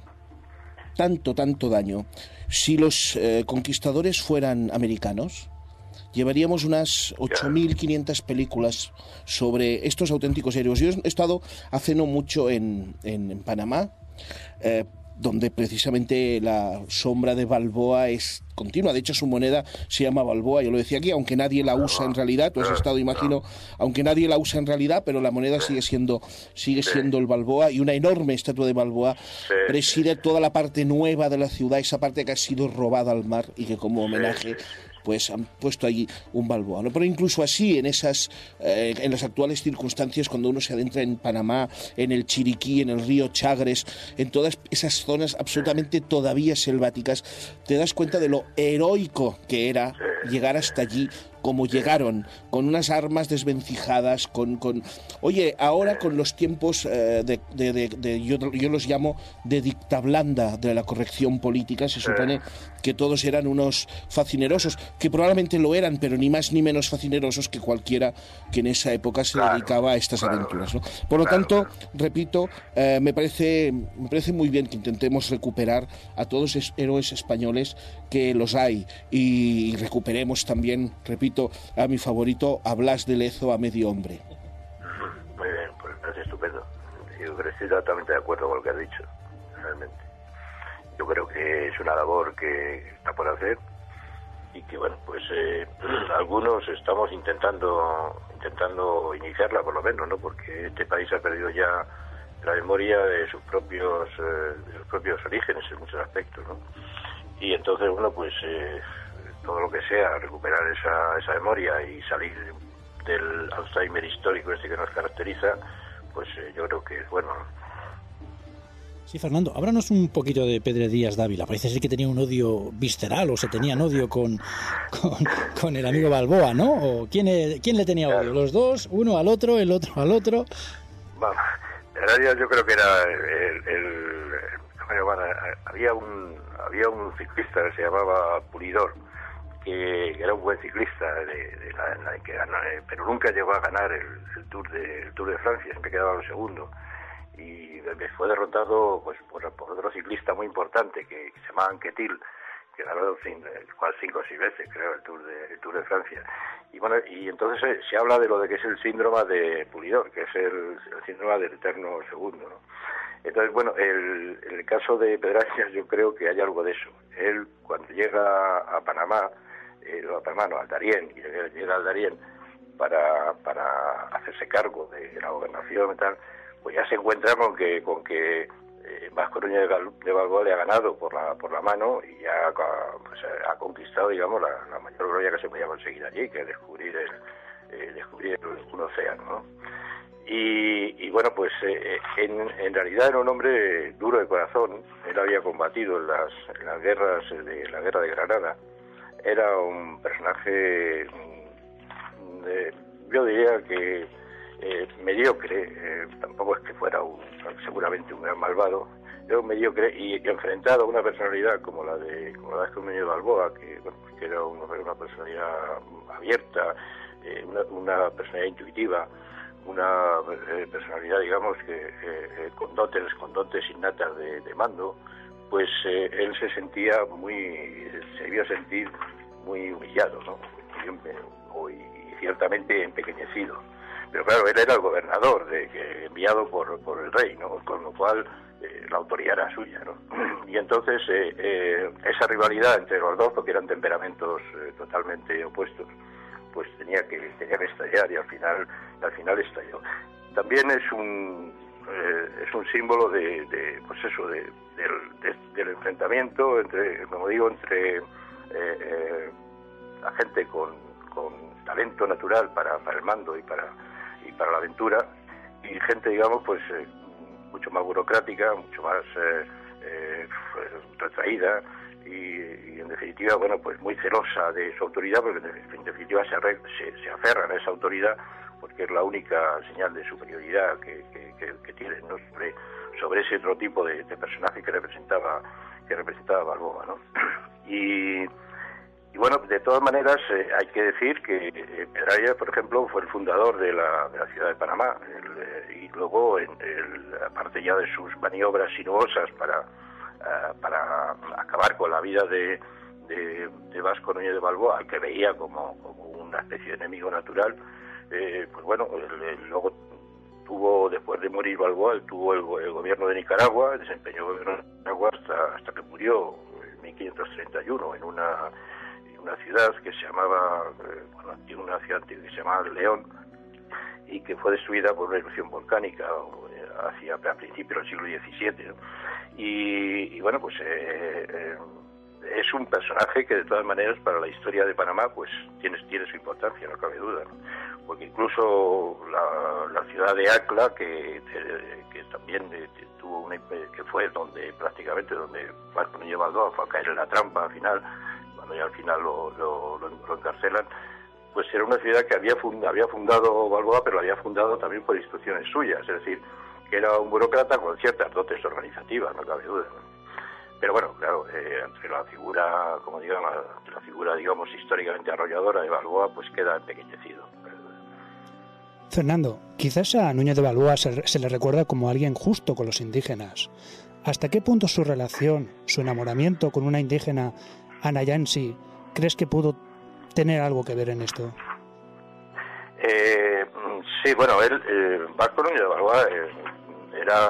tanto, tanto daño. Si los eh, conquistadores fueran americanos, llevaríamos unas ocho mil quinientas películas sobre estos auténticos héroes. Yo he estado hace no mucho en, en, en Panamá, eh, donde precisamente la sombra de Balboa es continua. De hecho, su moneda se llama Balboa. Yo lo decía aquí, aunque nadie la usa en realidad. Tú has estado, imagino, aunque nadie la usa en realidad, pero la moneda sigue siendo sigue siendo el Balboa, y una enorme estatua de Balboa preside toda la parte nueva de la ciudad, esa parte que ha sido robada al mar y que como homenaje pues han puesto allí un Balboa, ¿no? Pero incluso así, en esas eh, en las actuales circunstancias, cuando uno se adentra en Panamá, en el Chiriquí, en el río Chagres, en todas esas zonas absolutamente todavía selváticas, te das cuenta de lo heroico que era llegar hasta allí, como llegaron, con unas armas desvencijadas, con... con oye, ahora con los tiempos eh, de, de, de, de yo, yo los llamo de dicta blanda de la corrección política, se supone que todos eran unos facinerosos, que probablemente lo eran, pero ni más ni menos facinerosos que cualquiera que en esa época se claro, dedicaba a estas claro, aventuras, ¿no? Por lo claro, tanto, claro. repito, eh, me parece me parece muy bien que intentemos recuperar a todos esos héroes españoles, que los hay, y recuperemos también, repito, a mi favorito, a Blas de Lezo a medio hombre. Muy bien, pues me parece estupendo. Yo estoy totalmente de acuerdo con lo que has dicho, realmente. Yo creo que es una labor que está por hacer y que, bueno, pues eh, algunos estamos intentando intentando iniciarla, por lo menos, ¿no? Porque este país ha perdido ya la memoria de sus propios eh, de sus propios orígenes en muchos aspectos, ¿no? Y entonces, bueno, pues eh, todo lo que sea recuperar esa, esa memoria y salir del Alzheimer histórico este que nos caracteriza, pues eh, yo creo que es bueno, ¿no? Sí, Fernando, háblanos un poquito de Pedro Díaz Dávila. Parece ser que tenía un odio visceral, o se tenían odio con, con, con el amigo Balboa, ¿no? ¿O quién, quién le tenía odio? ¿Los dos? ¿Uno al otro? ¿El otro al otro? Bueno, en realidad yo creo que era el... el, el bueno, había un había un ciclista que se llamaba Pulidor, que era un buen ciclista, de, de la, la que ganó, pero nunca llegó a ganar el, el Tour de el Tour de Francia, siempre quedaba lo segundo, y fue derrotado pues por, por otro ciclista muy importante que, que se llamaba Anquetil, que ganó cinco o seis veces, creo, el Tour de el Tour de Francia. Y bueno, y entonces se, se habla de lo de que es el síndrome de Pulidor, que es el, el síndrome del eterno segundo, ¿no? Entonces, bueno, el, el caso de Pedrarias, yo creo que hay algo de eso. Él, cuando llega a Panamá, eh, a Panamá, no, al Darién, y llega al Darién para, para hacerse cargo de la gobernación y tal, pues ya se encuentra con que con que eh, Vasco Núñez de Balboa le ha ganado por la por la mano y ya pues, ha conquistado, digamos, la, la mayor gloria que se podía conseguir allí, que es descubrir el, eh, descubrir un océano, ¿no? Y, y bueno, pues eh, en, en realidad era un hombre duro de corazón. Él había combatido en las, en las guerras de la guerra de Granada. Era un personaje, de, yo diría que eh, mediocre, eh, tampoco es que fuera un, seguramente un gran malvado, era un mediocre, y, y enfrentado a una personalidad como la de como la de Vasco Núñez de Balboa, que, bueno, que era una, una personalidad abierta, eh, una, una personalidad intuitiva, una eh, personalidad, digamos, que eh, con dotes, con dotes innatas de, de mando, pues eh, él se sentía muy, se debió sentir muy humillado, ¿no? Y, y ciertamente empequeñecido. Pero claro, él era el gobernador de, que, enviado por, por el rey, ¿no? Con lo cual eh, la autoridad era suya, ¿no? Y entonces eh, eh, esa rivalidad entre los dos, porque eran temperamentos eh, totalmente opuestos, pues tenía que tenía que estallar y al final al final estalló. También es un eh, es un símbolo de, de pues eso de, del, de, del enfrentamiento entre, como digo, entre eh, eh, la gente con, con talento natural para, para el mando y para y para la aventura, y gente, digamos, pues eh, mucho más burocrática, mucho más eh, eh, retraída y, y en definitiva, bueno, pues muy celosa de su autoridad, porque en definitiva se, arre, se, se aferran a esa autoridad porque es la única señal de superioridad que, que, que, que tienen, ¿no? sobre, sobre ese otro tipo de, de personaje que representaba que representaba Balboa, ¿no? Y Y bueno, de todas maneras, eh, hay que decir que eh, Pedraria, por ejemplo, fue el fundador de la, de la ciudad de Panamá, el, eh, y luego, en el, aparte ya de sus maniobras sinuosas para, uh, para acabar con la vida de, de, de Vasco Núñez de Balboa, al que veía como, como una especie de enemigo natural, eh, pues bueno, el, el, luego tuvo, después de morir Balboa, él tuvo el, el gobierno de Nicaragua, desempeñó el gobierno de Nicaragua hasta, hasta que murió en mil quinientos treinta y uno en una... una ciudad que se llamaba, eh, bueno, una ciudad que se llamaba León, y que fue destruida por una erupción volcánica eh, hacia a principios del siglo diecisiete, ¿no? y, y bueno, pues eh, eh, es un personaje que de todas maneras para la historia de Panamá pues tiene, tiene su importancia, no cabe duda, ¿no? Porque incluso la, la ciudad de Acla, que, que, que también eh, tuvo una, que fue donde prácticamente donde Vasco Núñez de Balboa fue a caer en la trampa al final, cuando ya al final lo, lo, lo encarcelan, pues era una ciudad que había, fund, había fundado Balboa, pero la había fundado también por instrucciones suyas, es decir, que era un burócrata con ciertas dotes organizativas, no cabe duda, ¿no? Pero bueno, claro, eh, entre la figura, como digamos, la, la figura, digamos, históricamente arrolladora de Balboa, pues queda empequeñecido. Fernando, quizás a Núñez de Balboa se, se le recuerda como alguien justo con los indígenas. ¿Hasta qué punto su relación, su enamoramiento con una indígena, Ana Yancy, crees que pudo tener algo que ver en esto? Eh, sí, bueno, él, eh, Vasco Núñez de Balboa eh, era,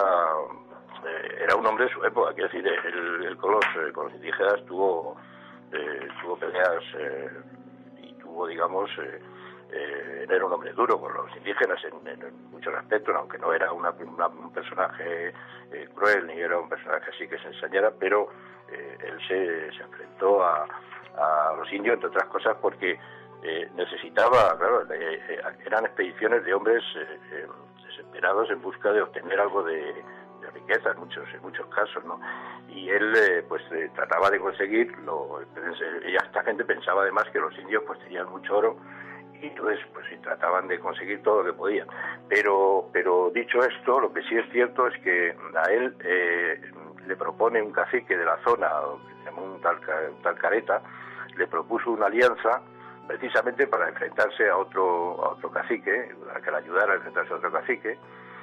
eh, era un hombre de su época, quiero decir, él, él con, los, eh, con los indígenas tuvo, eh, tuvo peleas eh, y tuvo, digamos, eh, eh, era un hombre duro con los indígenas en, en, en muchos aspectos, aunque no era una, una, un personaje eh, cruel, ni era un personaje así que se ensañara, pero eh, él se, se enfrentó a, a los indios, entre otras cosas, porque eh, necesitaba, claro, eh, eh, eran expediciones de hombres eh, eh, desesperados en busca de obtener algo de, de riqueza en muchos en muchos casos, ¿no? Y él eh, pues eh, trataba de conseguirlo. Y esta gente pensaba además que los indios pues tenían mucho oro, y entonces pues sí, trataban de conseguir todo lo que podían. Pero pero dicho esto, lo que sí es cierto es que a él eh, le propone un cacique de la zona, que se llama un tal, un tal Careta, le propuso una alianza precisamente para enfrentarse a otro a otro cacique, a que le ayudara a enfrentarse a otro cacique,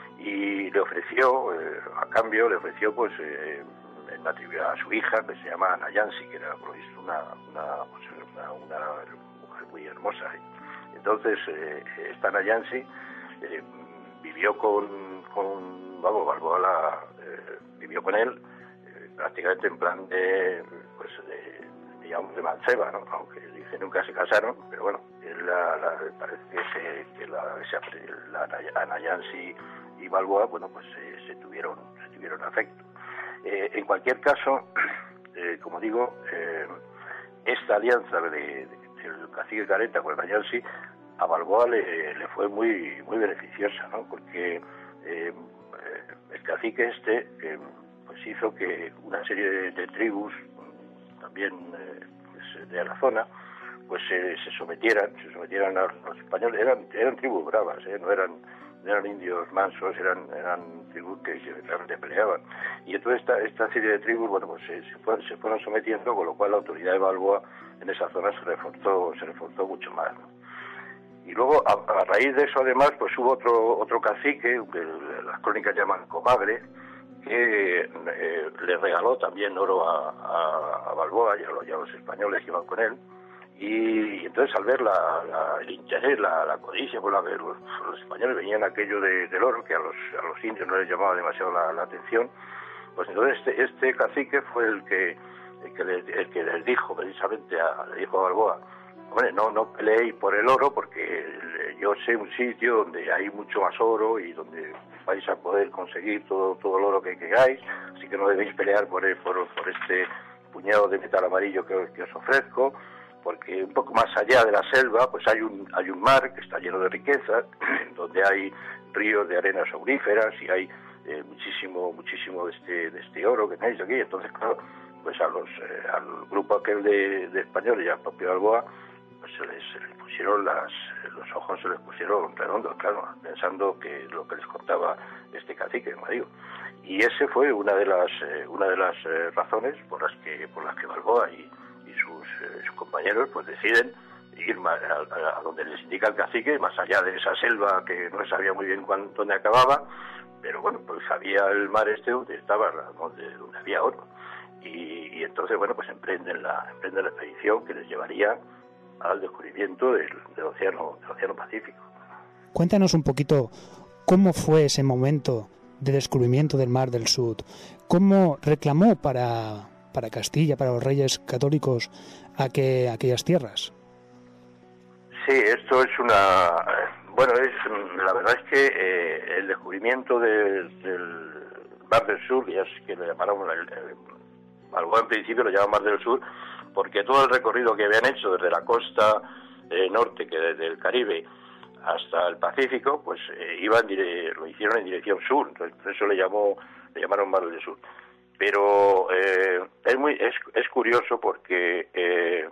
y le ofreció, eh, a cambio, le ofreció pues eh, en matrimonio a su hija, que se llama Ana Yancy, que era por lo visto una, una, pues, una, una mujer muy hermosa. Entonces, eh, esta Ana Yancy eh, vivió con, con vamos, Balboa la, eh, vivió con él eh, prácticamente en plan de, pues de, digamos, de manceba, ¿no? Aunque dice nunca se casaron, pero bueno, la, la, parece que, se, que la, la Ana Yancy y Balboa, bueno, pues eh, se tuvieron se tuvieron afecto. Eh, en cualquier caso, eh, como digo, eh, esta alianza de, de, del cacique Careta con Ana Yancy a Balboa le, le fue muy muy beneficiosa, ¿no? Porque eh, el cacique este eh, pues hizo que una serie de, de tribus también eh, pues, de la zona pues eh, se sometieran se sometieran a los españoles. Eran eran tribus bravas, ¿eh? no eran no eran indios mansos, eran eran tribus que, que realmente peleaban. Y entonces esta esta serie de tribus, bueno, pues se, se, fueron, se fueron sometiendo, con lo cual la autoridad de Balboa en esa zona se reforzó se reforzó mucho más, ¿no? Y luego, a, a raíz de eso, además, pues hubo otro otro cacique, que las crónicas llaman Comagre, que eh, le regaló también oro a, a, a Balboa y a, los, y a los españoles que iban con él. Y, y entonces, al ver la, la, el interés, la, la codicia por la que los, los españoles venían aquello de, del oro, que a los, a los indios no les llamaba demasiado la, la atención, pues entonces este, este cacique fue el que, el que, le, el que les dijo precisamente, a, le dijo a Balboa, hombre, no, no peleéis por el oro, porque yo sé un sitio donde hay mucho más oro y donde vais a poder conseguir todo todo el oro que queráis, así que no debéis pelear por, el, por, por este puñado de metal amarillo que, que os ofrezco, porque un poco más allá de la selva pues hay un hay un mar que está lleno de riquezas, donde hay ríos de arenas auríferas y hay eh, muchísimo muchísimo de este de este oro que tenéis aquí. Entonces, claro, pues a los eh, al grupo aquel de, de españoles y al propio Balboa pues se les, se les pusieron las los ojos se les pusieron redondos, claro, pensando que lo que les contaba este cacique, como digo. Y ese fue una de las eh, una de las eh, razones por las que por las que Balboa y, y sus, eh, sus compañeros pues deciden ir más a, a donde les indica el cacique, más allá de esa selva que no sabía muy bien cuándo, dónde acababa, pero bueno, pues había el mar este donde estaba, donde, donde había oro. Y, y entonces, bueno, pues emprenden la emprenden la expedición que les llevaría al descubrimiento del, del océano del océano Pacífico. Cuéntanos un poquito cómo fue ese momento de descubrimiento del Mar del Sur, cómo reclamó para, para Castilla, para los reyes católicos, a que, aquellas tierras. Sí, esto es una... Bueno, es la verdad es que eh, el descubrimiento de, del Mar del Sur, ya es que lo llamaron, el, el, algo en principio lo llamaban Mar del Sur, porque todo el recorrido que habían hecho desde la costa eh, norte, que desde el Caribe hasta el Pacífico, pues eh, iban dire- lo hicieron en dirección sur, entonces por eso le llamó le llamaron Mar del Sur. Pero eh, es muy es, es curioso porque eh,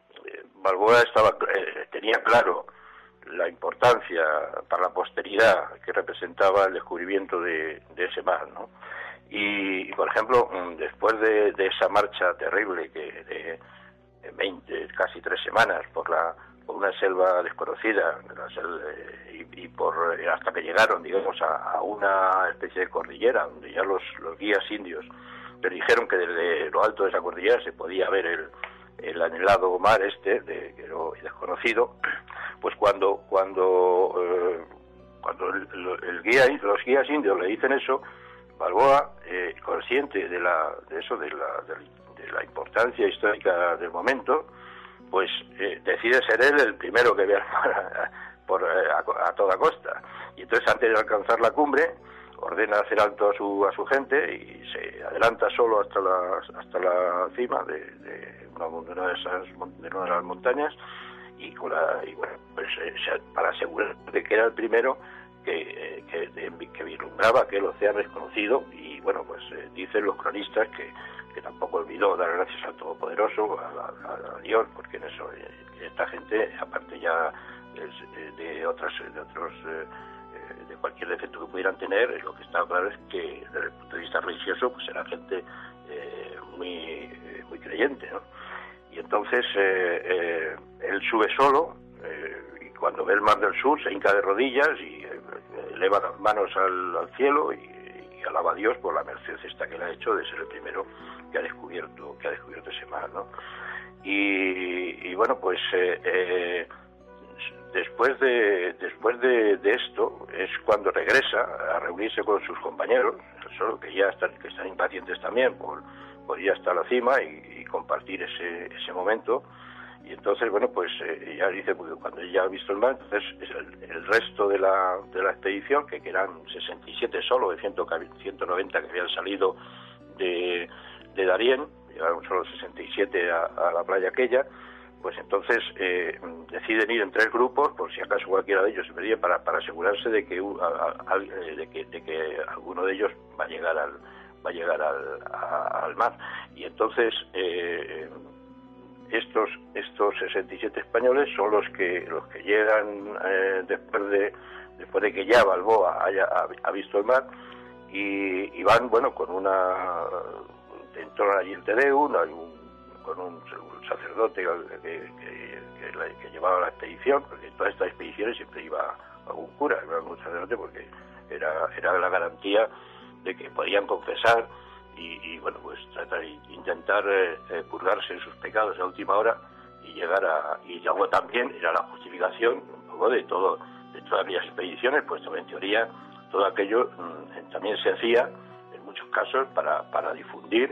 Balboa estaba eh, tenía claro la importancia para la posteridad que representaba el descubrimiento de, de ese mar, ¿no? Y, y por ejemplo, después de, de esa marcha terrible que de, de veinte, casi tres semanas por la por una selva desconocida, la selva, y, y por hasta que llegaron, digamos, a, a una especie de cordillera donde ya los, los guías indios les dijeron que desde lo alto de esa cordillera se podía ver el, el anhelado mar este de, que era desconocido. Pues cuando cuando eh, cuando el, el guía los guías indios le dicen eso, Balboa, eh, consciente de la de eso de la de, de la importancia histórica del momento, pues eh, decide ser él el primero que vea el mar por eh, a, a toda costa. Y entonces, antes de alcanzar la cumbre, ordena hacer alto a su a su gente y se adelanta solo hasta la hasta la cima de, de, una, de una de esas de una de las montañas y con la y bueno, pues eh, para asegurar de que era el primero que, que, que vislumbraba aquel océano desconocido. Y bueno, pues eh, dicen los cronistas que, que tampoco olvidó dar gracias al Todopoderoso, a, a, a Dios, porque en eso eh, esta gente, aparte ya es, de otras de otros eh, de cualquier defecto que pudieran tener, lo que está claro es que desde el punto de vista religioso pues era gente eh, muy eh, muy creyente, ¿no? Y entonces eh, eh, él sube solo eh, y cuando ve el Mar del Sur se hinca de rodillas y eh, eleva las manos al, al cielo y, y alaba a Dios por la merced esta que le ha hecho de ser el primero que ha descubierto que ha descubierto ese mar, ¿no? Y, y bueno, pues eh, eh, después de después de, de esto es cuando regresa a reunirse con sus compañeros, solo que ya están que están impacientes también por, por ir hasta la cima y, y compartir ese ese momento. Y entonces, bueno, pues eh, ya dice, porque cuando ya ha visto el mar, entonces el, el resto de la de la expedición, que, que eran sesenta y siete solo de ciento noventa que habían salido de, de Darién, llegaron solo sesenta y siete a, a la playa aquella. Pues entonces eh, deciden ir en tres grupos, por si acaso cualquiera de ellos se perdía, para, para asegurarse de que, a, a, de que de que alguno de ellos va a llegar al va a llegar al, a, al mar. Y entonces eh, estos estos sesenta y siete españoles son los que los que llegan eh, después de después de que ya Balboa haya ha, ha visto el mar y, y van, bueno, con una entonan allí el Te Deum, hay un con un, un sacerdote que, que, que, que llevaba la expedición, porque en todas estas expediciones siempre iba algún cura, iba algún sacerdote, porque era, era la garantía de que podían confesar y, y bueno, pues tratar intentar eh, eh, purgarse de sus pecados a última hora y llegar a, y luego también era la justificación un poco de todo, de todas aquellas expediciones, puesto que en teoría todo aquello mmm, también se hacía en muchos casos para, para difundir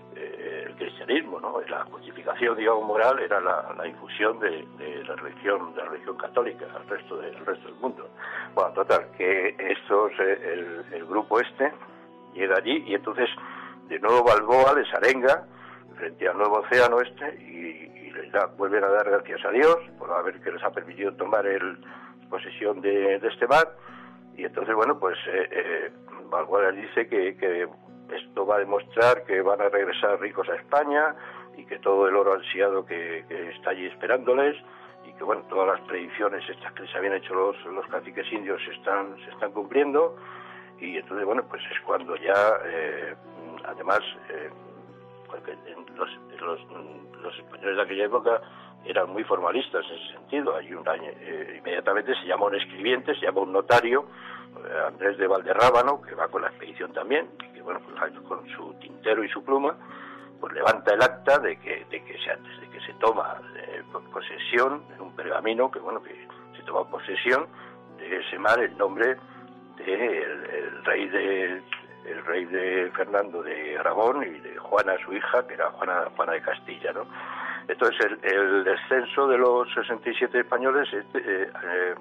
eh, el cristianismo, ¿no? La justificación, digamos, moral era la, la difusión de, de la religión, de la religión católica al resto del resto del mundo. Bueno, total, que estos, eh, el, el grupo este llega allí y entonces de nuevo Balboa les arenga frente al nuevo océano este y, y les da, vuelven a dar gracias a Dios por haber que les ha permitido tomar el posesión de, de este mar. Y entonces, bueno, pues eh, eh, Balboa les dice que, que esto va a demostrar que van a regresar ricos a España y que todo el oro ansiado que, que está allí esperándoles y que, bueno, todas las predicciones estas que les habían hecho los, los caciques indios se están, se están cumpliendo. Y entonces, bueno, pues es cuando ya, eh, además, eh, porque los, los, los españoles de aquella época eran muy formalistas en ese sentido. Hay un año, eh, inmediatamente se llama un escribiente, se llama un notario, eh, Andrés de Valderrábano, que va con la expedición también, y que bueno, pues con su tintero y su pluma, pues levanta el acta de que, de que se antes de que se toma eh, posesión en un pergamino, que bueno, que se toma posesión de ese mar el nombre del de el rey de el rey de Fernando de Aragón y de Juana, su hija, que era Juana, Juana de Castilla, ¿no? Entonces el, el descenso de los sesenta y siete españoles este, eh, eh,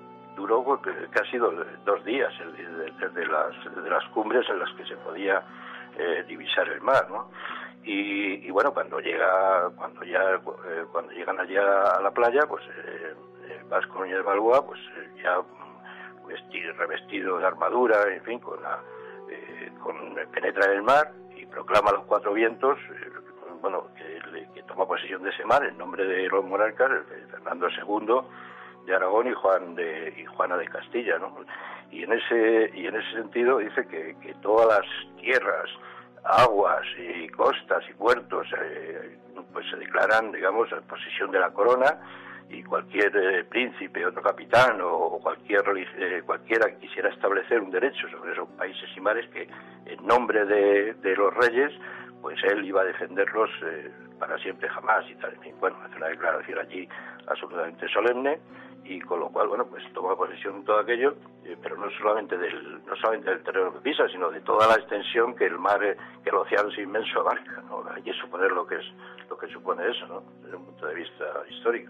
duró casi dos, dos días, desde las, de las cumbres en las que se podía eh, divisar el mar, ¿no? Y, y bueno, cuando llega, cuando ya, eh, cuando llegan allá a la playa, pues eh, Vasco Núñez Balboa, pues eh, ya vestido, revestido de armadura, en fin, con la, eh, con penetra en el mar y proclama a los cuatro vientos, eh, bueno, que, que toma posesión de ese mar en nombre de los monarcas, Fernando segundo de Aragón y Juan de y Juana de Castilla, ¿no? Y en ese y en ese sentido dice que, que todas las tierras, aguas y costas y puertos eh, pues se declaran, digamos, en posesión de la corona, y cualquier eh, príncipe, otro capitán o, o cualquier eh, cualquiera que quisiera establecer un derecho sobre esos países y mares, que en nombre de, de los reyes, pues él iba a defenderlos eh, para siempre jamás y tal. En fin, bueno, hace una declaración allí absolutamente solemne, y con lo cual, bueno, pues toma posesión de todo aquello, eh, pero no solamente del no solamente del terreno que pisa, sino de toda la extensión que el mar, eh, que el océano es inmenso abarca, ¿no? Hay que suponer lo que es lo que supone eso, ¿no? Desde un punto de vista histórico.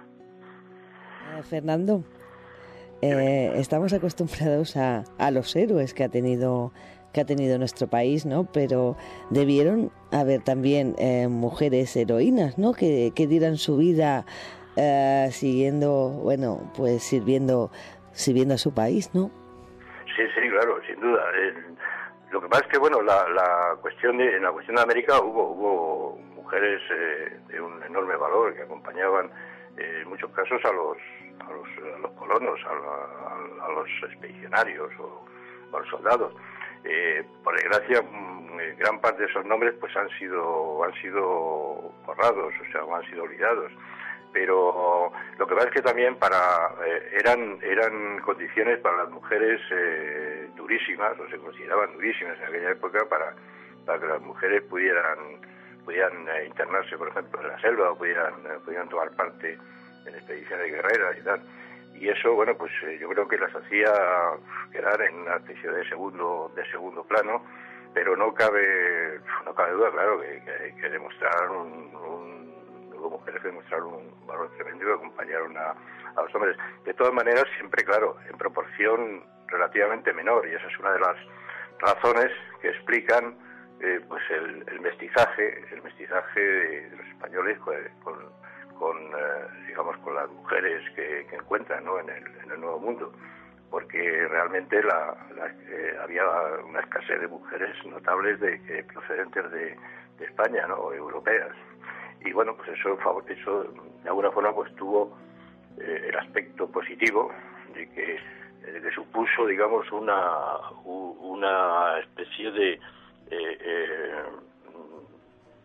Eh, Fernando, eh, estamos acostumbrados a, a los héroes que ha tenido que ha tenido nuestro país, ¿no? Pero debieron haber también eh, mujeres heroínas, ¿no? Que, que dieran su vida eh, siguiendo, bueno, pues sirviendo, sirviendo a su país, ¿no? Sí, sí, claro, sin duda. Eh, lo que pasa es que, bueno, la, la cuestión de, en la cuestión de América hubo, hubo mujeres eh, de un enorme valor que acompañaban eh, en muchos casos a los a los, a los colonos, a, a, a los expedicionarios o, o a los soldados. Eh, por desgracia, gran parte de esos nombres pues han sido han sido borrados, o sea, han sido olvidados. Pero lo que pasa es que también para eh, eran eran condiciones para las mujeres eh, durísimas, o se consideraban durísimas en aquella época, para, para que las mujeres pudieran pudieran eh, internarse, por ejemplo, en la selva, o pudieran eh, pudieran tomar parte en expediciones guerreras y tal. Y eso, bueno, pues eh, yo creo que las hacía quedar en una especie de segundo de segundo plano, pero no cabe no cabe duda, claro, que, que, que demostraron un, un, hubo mujeres que demostraron un valor tremendo y que acompañaron a, a los hombres. De todas maneras, siempre, claro, en proporción relativamente menor, y esa es una de las razones que explican eh, pues el, el mestizaje, el mestizaje de, de los españoles con, con con eh, digamos con las mujeres que, que encuentran, ¿no? en, el, en el Nuevo Mundo, porque realmente la, la, eh, había una escasez de mujeres notables de, de procedentes de, de España, ¿no? Europeas, y bueno, pues eso, eso de alguna forma pues tuvo eh, el aspecto positivo de que, de que supuso, digamos, una una especie de eh, eh,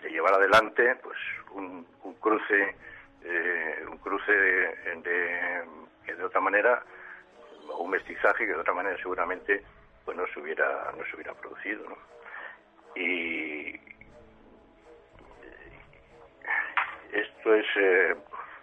de llevar adelante pues un, un cruce eh, un cruce de, de que de otra manera, o un mestizaje que de otra manera seguramente pues no se hubiera no se hubiera producido, ¿no? Y esto es eh,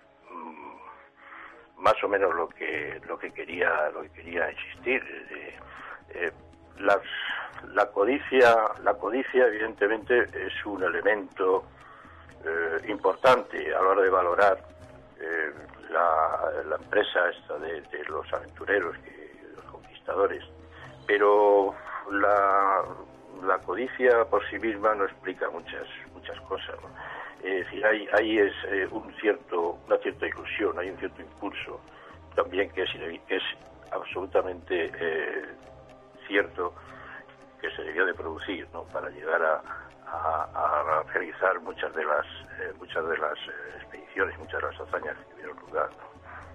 más o menos lo que lo que quería lo que quería insistir. Eh, eh, las, la codicia la codicia evidentemente es un elemento eh, importante a la hora de valorar eh, la, la empresa esta de, de los aventureros, que, de los conquistadores, pero la, la codicia por sí misma no explica muchas muchas cosas, ¿no? Es decir, hay, hay es eh, un cierto, una cierta ilusión, hay un cierto impulso también que es, que es absolutamente eh, cierto que se debió de producir, ¿no? Para llegar a, a, a realizar muchas de las eh, muchas de las eh, expediciones, muchas de las hazañas que tuvieron lugar, ¿no?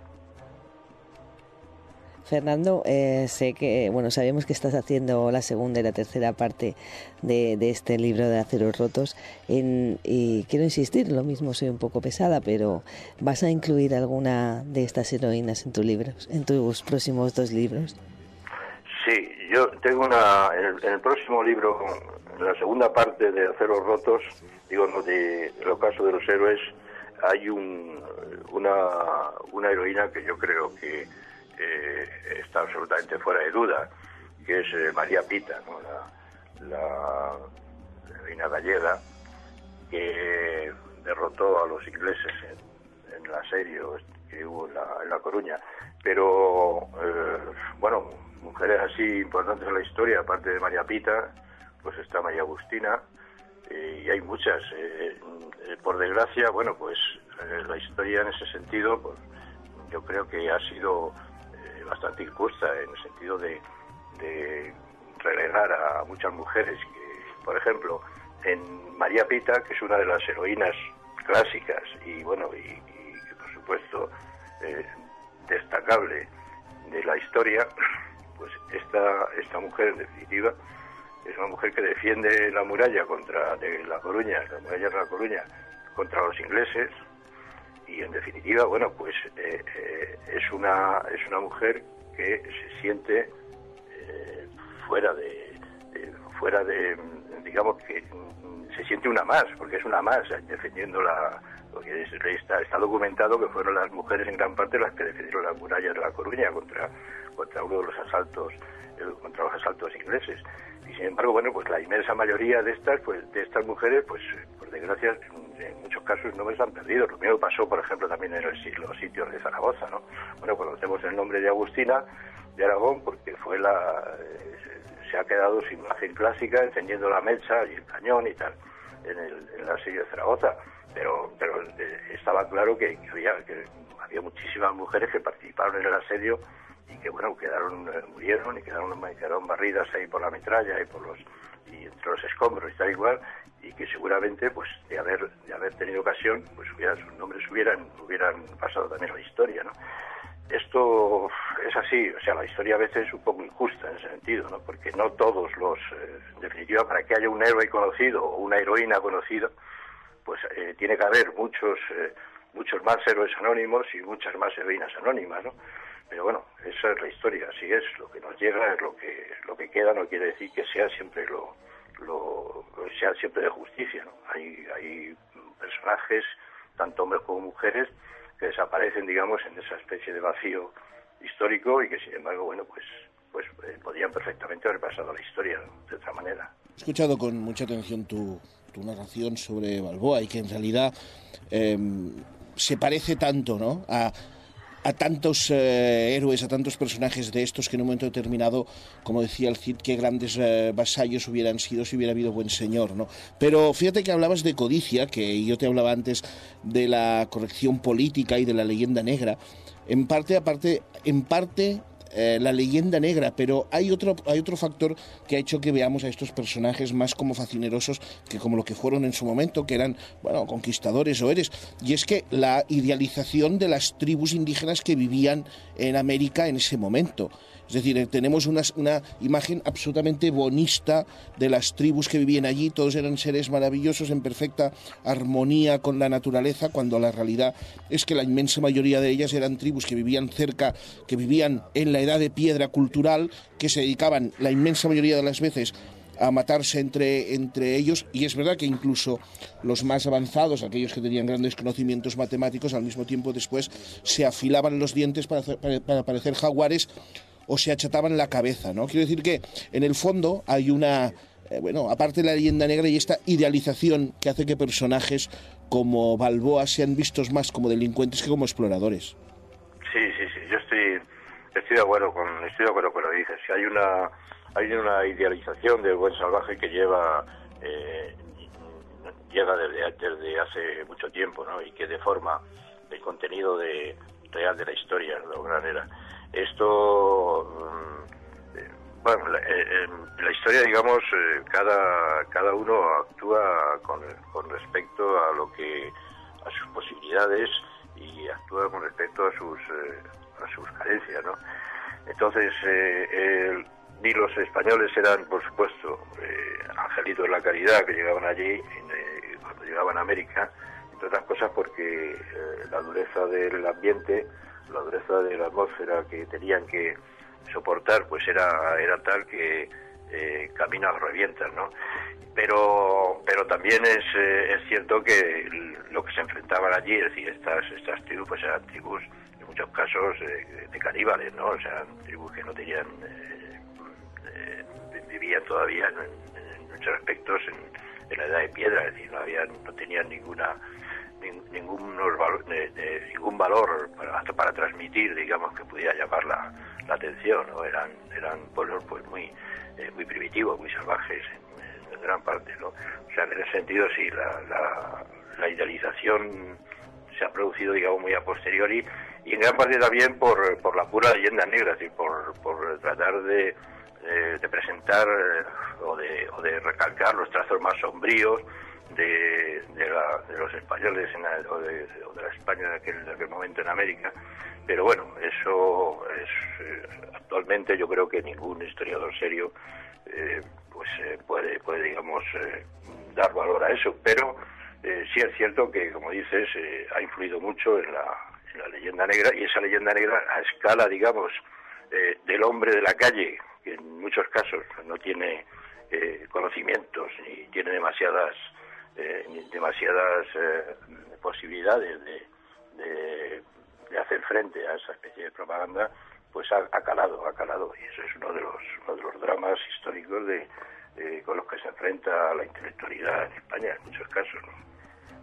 Fernando, eh, sé que, bueno, sabemos que estás haciendo la segunda y la tercera parte de, de este libro de Aceros Rotos, en, y quiero insistir, lo mismo soy un poco pesada, pero ¿vas a incluir alguna de estas heroínas en tus libros, en tus próximos dos libros? Sí, yo tengo una, en el, en el próximo libro, en la segunda parte de Aceros Rotos, digo, no, de, del ocaso de los héroes, hay un, una, una heroína que yo creo que Eh, está absolutamente fuera de duda, que es eh, María Pita, ¿no? la, la reina gallega que derrotó a los ingleses en, en el asedio que hubo en la, en la Coruña. Pero eh, bueno, mujeres así importantes en la historia, aparte de María Pita, pues está María Agustina, eh, y hay muchas. Eh, eh, por desgracia, bueno, pues eh, la historia en ese sentido, pues yo creo que ha sido bastante injusta, en el sentido de, de relegar a muchas mujeres que, por ejemplo, en María Pita, que es una de las heroínas clásicas y bueno, y, y que por supuesto eh, destacable de la historia, pues esta esta mujer en definitiva es una mujer que defiende la muralla contra de la Coruña, la muralla de la Coruña contra los ingleses. Y en definitiva, bueno, pues eh, eh, es una es una mujer que se siente eh, fuera de, de fuera de digamos que se siente una más, porque es una más defendiendo la lo que es, está, está documentado que fueron las mujeres en gran parte las que defendieron las murallas de la Coruña contra contra uno de los asaltos eh, contra los asaltos ingleses. Y sin embargo, bueno, pues la inmensa mayoría de estas pues de estas mujeres, pues por desgracia, en muchos casos no se han perdido. Lo mismo pasó, por ejemplo, también en los sitios de Zaragoza, ¿no? Bueno, conocemos el nombre de Agustina de Aragón porque fue la eh, se ha quedado su imagen clásica encendiendo la mecha y el cañón y tal en el, en el asedio de Zaragoza. Pero pero eh, estaba claro que, que había que había muchísimas mujeres que participaron en el asedio y que bueno quedaron eh, murieron y quedaron quedaron barridas ahí por la metralla y por los y entre los escombros y tal igual, y que seguramente pues de haber de haber tenido ocasión pues hubiera, sus nombres hubieran hubieran pasado también a la historia, ¿no? Esto es así, o sea, la historia a veces es un poco injusta en ese sentido, ¿no? Porque no todos los eh, en definitiva, para que haya un héroe conocido o una heroína conocida, pues eh, tiene que haber muchos eh, muchos más héroes anónimos y muchas más heroínas anónimas, ¿no? Pero bueno, esa es la historia, así es, lo que nos llega es lo que lo que queda, no quiere decir que sea siempre lo, lo sea siempre de justicia, ¿no? Hay hay personajes, tanto hombres como mujeres, que desaparecen, digamos, en esa especie de vacío histórico y que sin embargo, bueno, pues pues eh, podrían perfectamente haber pasado a la historia, ¿no? De otra manera. He escuchado con mucha atención tu, tu narración sobre Balboa y que en realidad eh, se parece tanto, ¿no?, a a tantos eh, héroes, a tantos personajes de estos que en un momento determinado, como decía el Cid, qué grandes eh, vasallos hubieran sido si hubiera habido buen señor, ¿no? Pero fíjate que hablabas de codicia, que yo te hablaba antes de la corrección política y de la leyenda negra. En parte, aparte, en parte eh, la leyenda negra, pero hay otro, hay otro factor que ha hecho que veamos a estos personajes más como facinerosos que como lo que fueron en su momento, que eran, bueno, conquistadores o héroes, y es que la idealización de las tribus indígenas que vivían en América en ese momento. Es decir, tenemos una, una imagen absolutamente bonista de las tribus que vivían allí, todos eran seres maravillosos en perfecta armonía con la naturaleza, cuando la realidad es que la inmensa mayoría de ellas eran tribus que vivían cerca, que vivían en la edad de piedra cultural, que se dedicaban la inmensa mayoría de las veces a matarse entre, entre ellos, y es verdad que incluso los más avanzados, aquellos que tenían grandes conocimientos matemáticos, al mismo tiempo después se afilaban los dientes para, hacer, para, para parecer jaguares o se achataban la cabeza, ¿no? Quiero decir que en el fondo hay una, eh, bueno, aparte de la leyenda negra y esta idealización que hace que personajes como Balboa sean vistos más como delincuentes que como exploradores. Sí, sí, sí, yo estoy, estoy de acuerdo con, estoy de acuerdo con lo que dices. Si hay una Hay una idealización del buen salvaje que lleva eh, llega desde, desde hace mucho tiempo, ¿no? Y que deforma el contenido de, real de la historia de la era. Esto, eh, bueno, la, eh, la historia, digamos, eh, cada cada uno actúa con, con respecto a lo que a sus posibilidades y actúa con respecto a sus eh, a sus carencias, ¿no? Entonces, eh, el ni los españoles eran, por supuesto, eh, angelitos de la caridad que llegaban allí, eh, cuando llegaban a América, entre otras cosas porque eh, la dureza del ambiente, la dureza de la atmósfera que tenían que soportar, pues era era tal que eh, camino a revientan, ¿no? Pero pero también es eh, es cierto que lo que se enfrentaban allí, es decir, estas estas tribus, pues eran tribus, en muchos casos, eh, de caníbales, ¿no? O sea, tribus que no tenían... Eh, vivían todavía en, en muchos aspectos en, en la edad de piedra, es decir, no habían, no tenían ninguna ni, ningún, de, de, ningún valor para, hasta para transmitir, digamos, que pudiera llamar la, la atención, ¿no? Eran eran pueblos pues muy eh, muy primitivos, muy salvajes en, en gran parte, ¿no? O sea, en ese sentido sí, la, la, la idealización se ha producido, digamos, muy a posteriori, y en gran parte también por, por la pura leyenda negra, es decir, por, por tratar de De, de presentar o de, o de recalcar los trazos más sombríos de, de, la, de los españoles en la, o, de, o de la España de aquel, de aquel momento en América. Pero bueno, eso es eh, actualmente yo creo que ningún historiador serio eh, pues eh, puede, puede digamos eh, dar valor a eso, pero eh, sí es cierto que, como dices, eh, ha influido mucho en la, en la leyenda negra, y esa leyenda negra a escala, digamos, eh, del hombre de la calle, que en muchos casos no tiene eh, conocimientos ni tiene demasiadas eh, demasiadas eh, posibilidades de, de, de hacer frente a esa especie de propaganda, pues ha, ha calado, ha calado, y eso es uno de los, uno de los dramas históricos de, eh, con los que se enfrenta la intelectualidad en España en muchos casos, ¿no?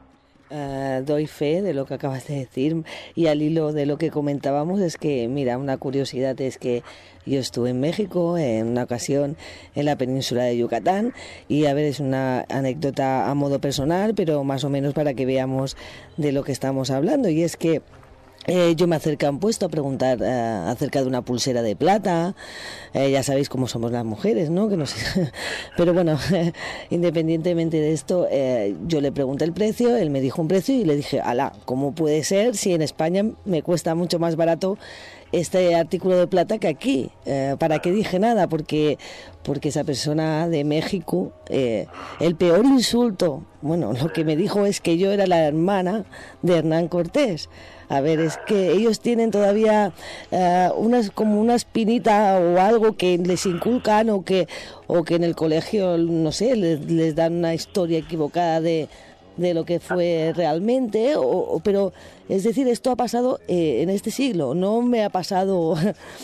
Uh, doy fe de lo que acabas de decir, y al hilo de lo que comentábamos es que, mira, una curiosidad es que yo estuve en México en una ocasión en la península de Yucatán, y a ver, es una anécdota a modo personal, pero más o menos para que veamos de lo que estamos hablando, y es que Eh, yo me acerqué a un puesto a preguntar eh, acerca de una pulsera de plata. Eh, ya sabéis cómo somos las mujeres, ¿no? Que no sé. Pero bueno, independientemente de esto, eh, yo le pregunté el precio, él me dijo un precio y le dije, ala, ¿cómo puede ser si en España me cuesta mucho más barato este artículo de plata que aquí? Eh, ¿Para qué dije nada? Porque porque esa persona de México, eh, el peor insulto, bueno, lo que me dijo es que yo era la hermana de Hernán Cortés. A ver, es que ellos tienen todavía uh, unas como una espinita o algo que les inculcan, o que o que en el colegio, no sé, les, les dan una historia equivocada de, de lo que fue realmente, o, o, pero es decir, esto ha pasado eh, en este siglo, no me ha pasado,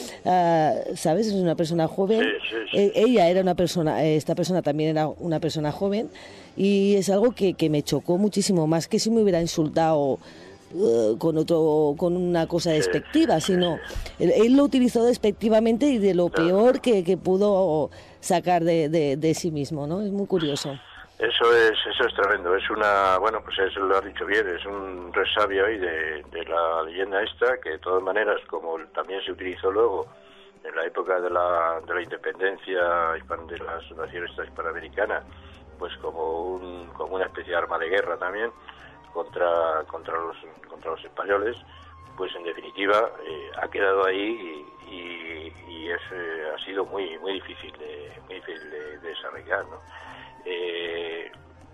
uh, ¿sabes? Es una persona joven, sí, sí, sí. Eh, ella era una persona, esta persona también era una persona joven, y es algo que, que me chocó muchísimo, más que si me hubiera insultado Uh, con otro con una cosa despectiva, sino él, él lo utilizó despectivamente y de lo peor que, que pudo sacar de, de, de sí mismo, ¿no? Es muy curioso. Eso es eso es tremendo, es una, bueno, pues eso lo has dicho bien, es un resabio ahí de, de la leyenda esta, que de todas maneras, como también se utilizó luego en la época de la, de la independencia de las naciones hispanoamericanas, pues como un como una especie de arma de guerra también contra contra los contra los españoles, pues en definitiva eh, ha quedado ahí y, y, y es, eh, ha sido muy muy difícil de, muy difícil de, de desarrollar, ¿no? Eh,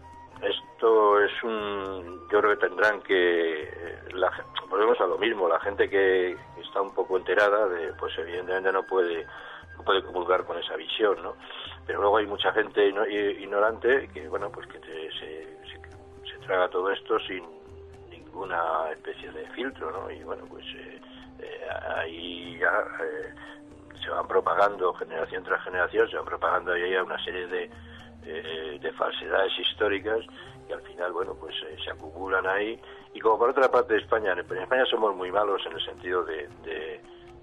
esto es un, yo creo que tendrán que, la, volvemos a lo mismo, la gente que está un poco enterada, de, pues evidentemente no puede no puede comulgar con esa visión, ¿no? Pero luego hay mucha gente ignorante que, bueno, pues que te, se, se, se traga todo esto sin ninguna especie de filtro, ¿no? Y bueno, pues eh, eh, ahí ya eh, se van propagando generación tras generación, se van propagando ahí una serie de, eh, de falsedades históricas que al final, bueno, pues eh, se acumulan ahí. Y como por otra parte de España, en España somos muy malos en el sentido de, de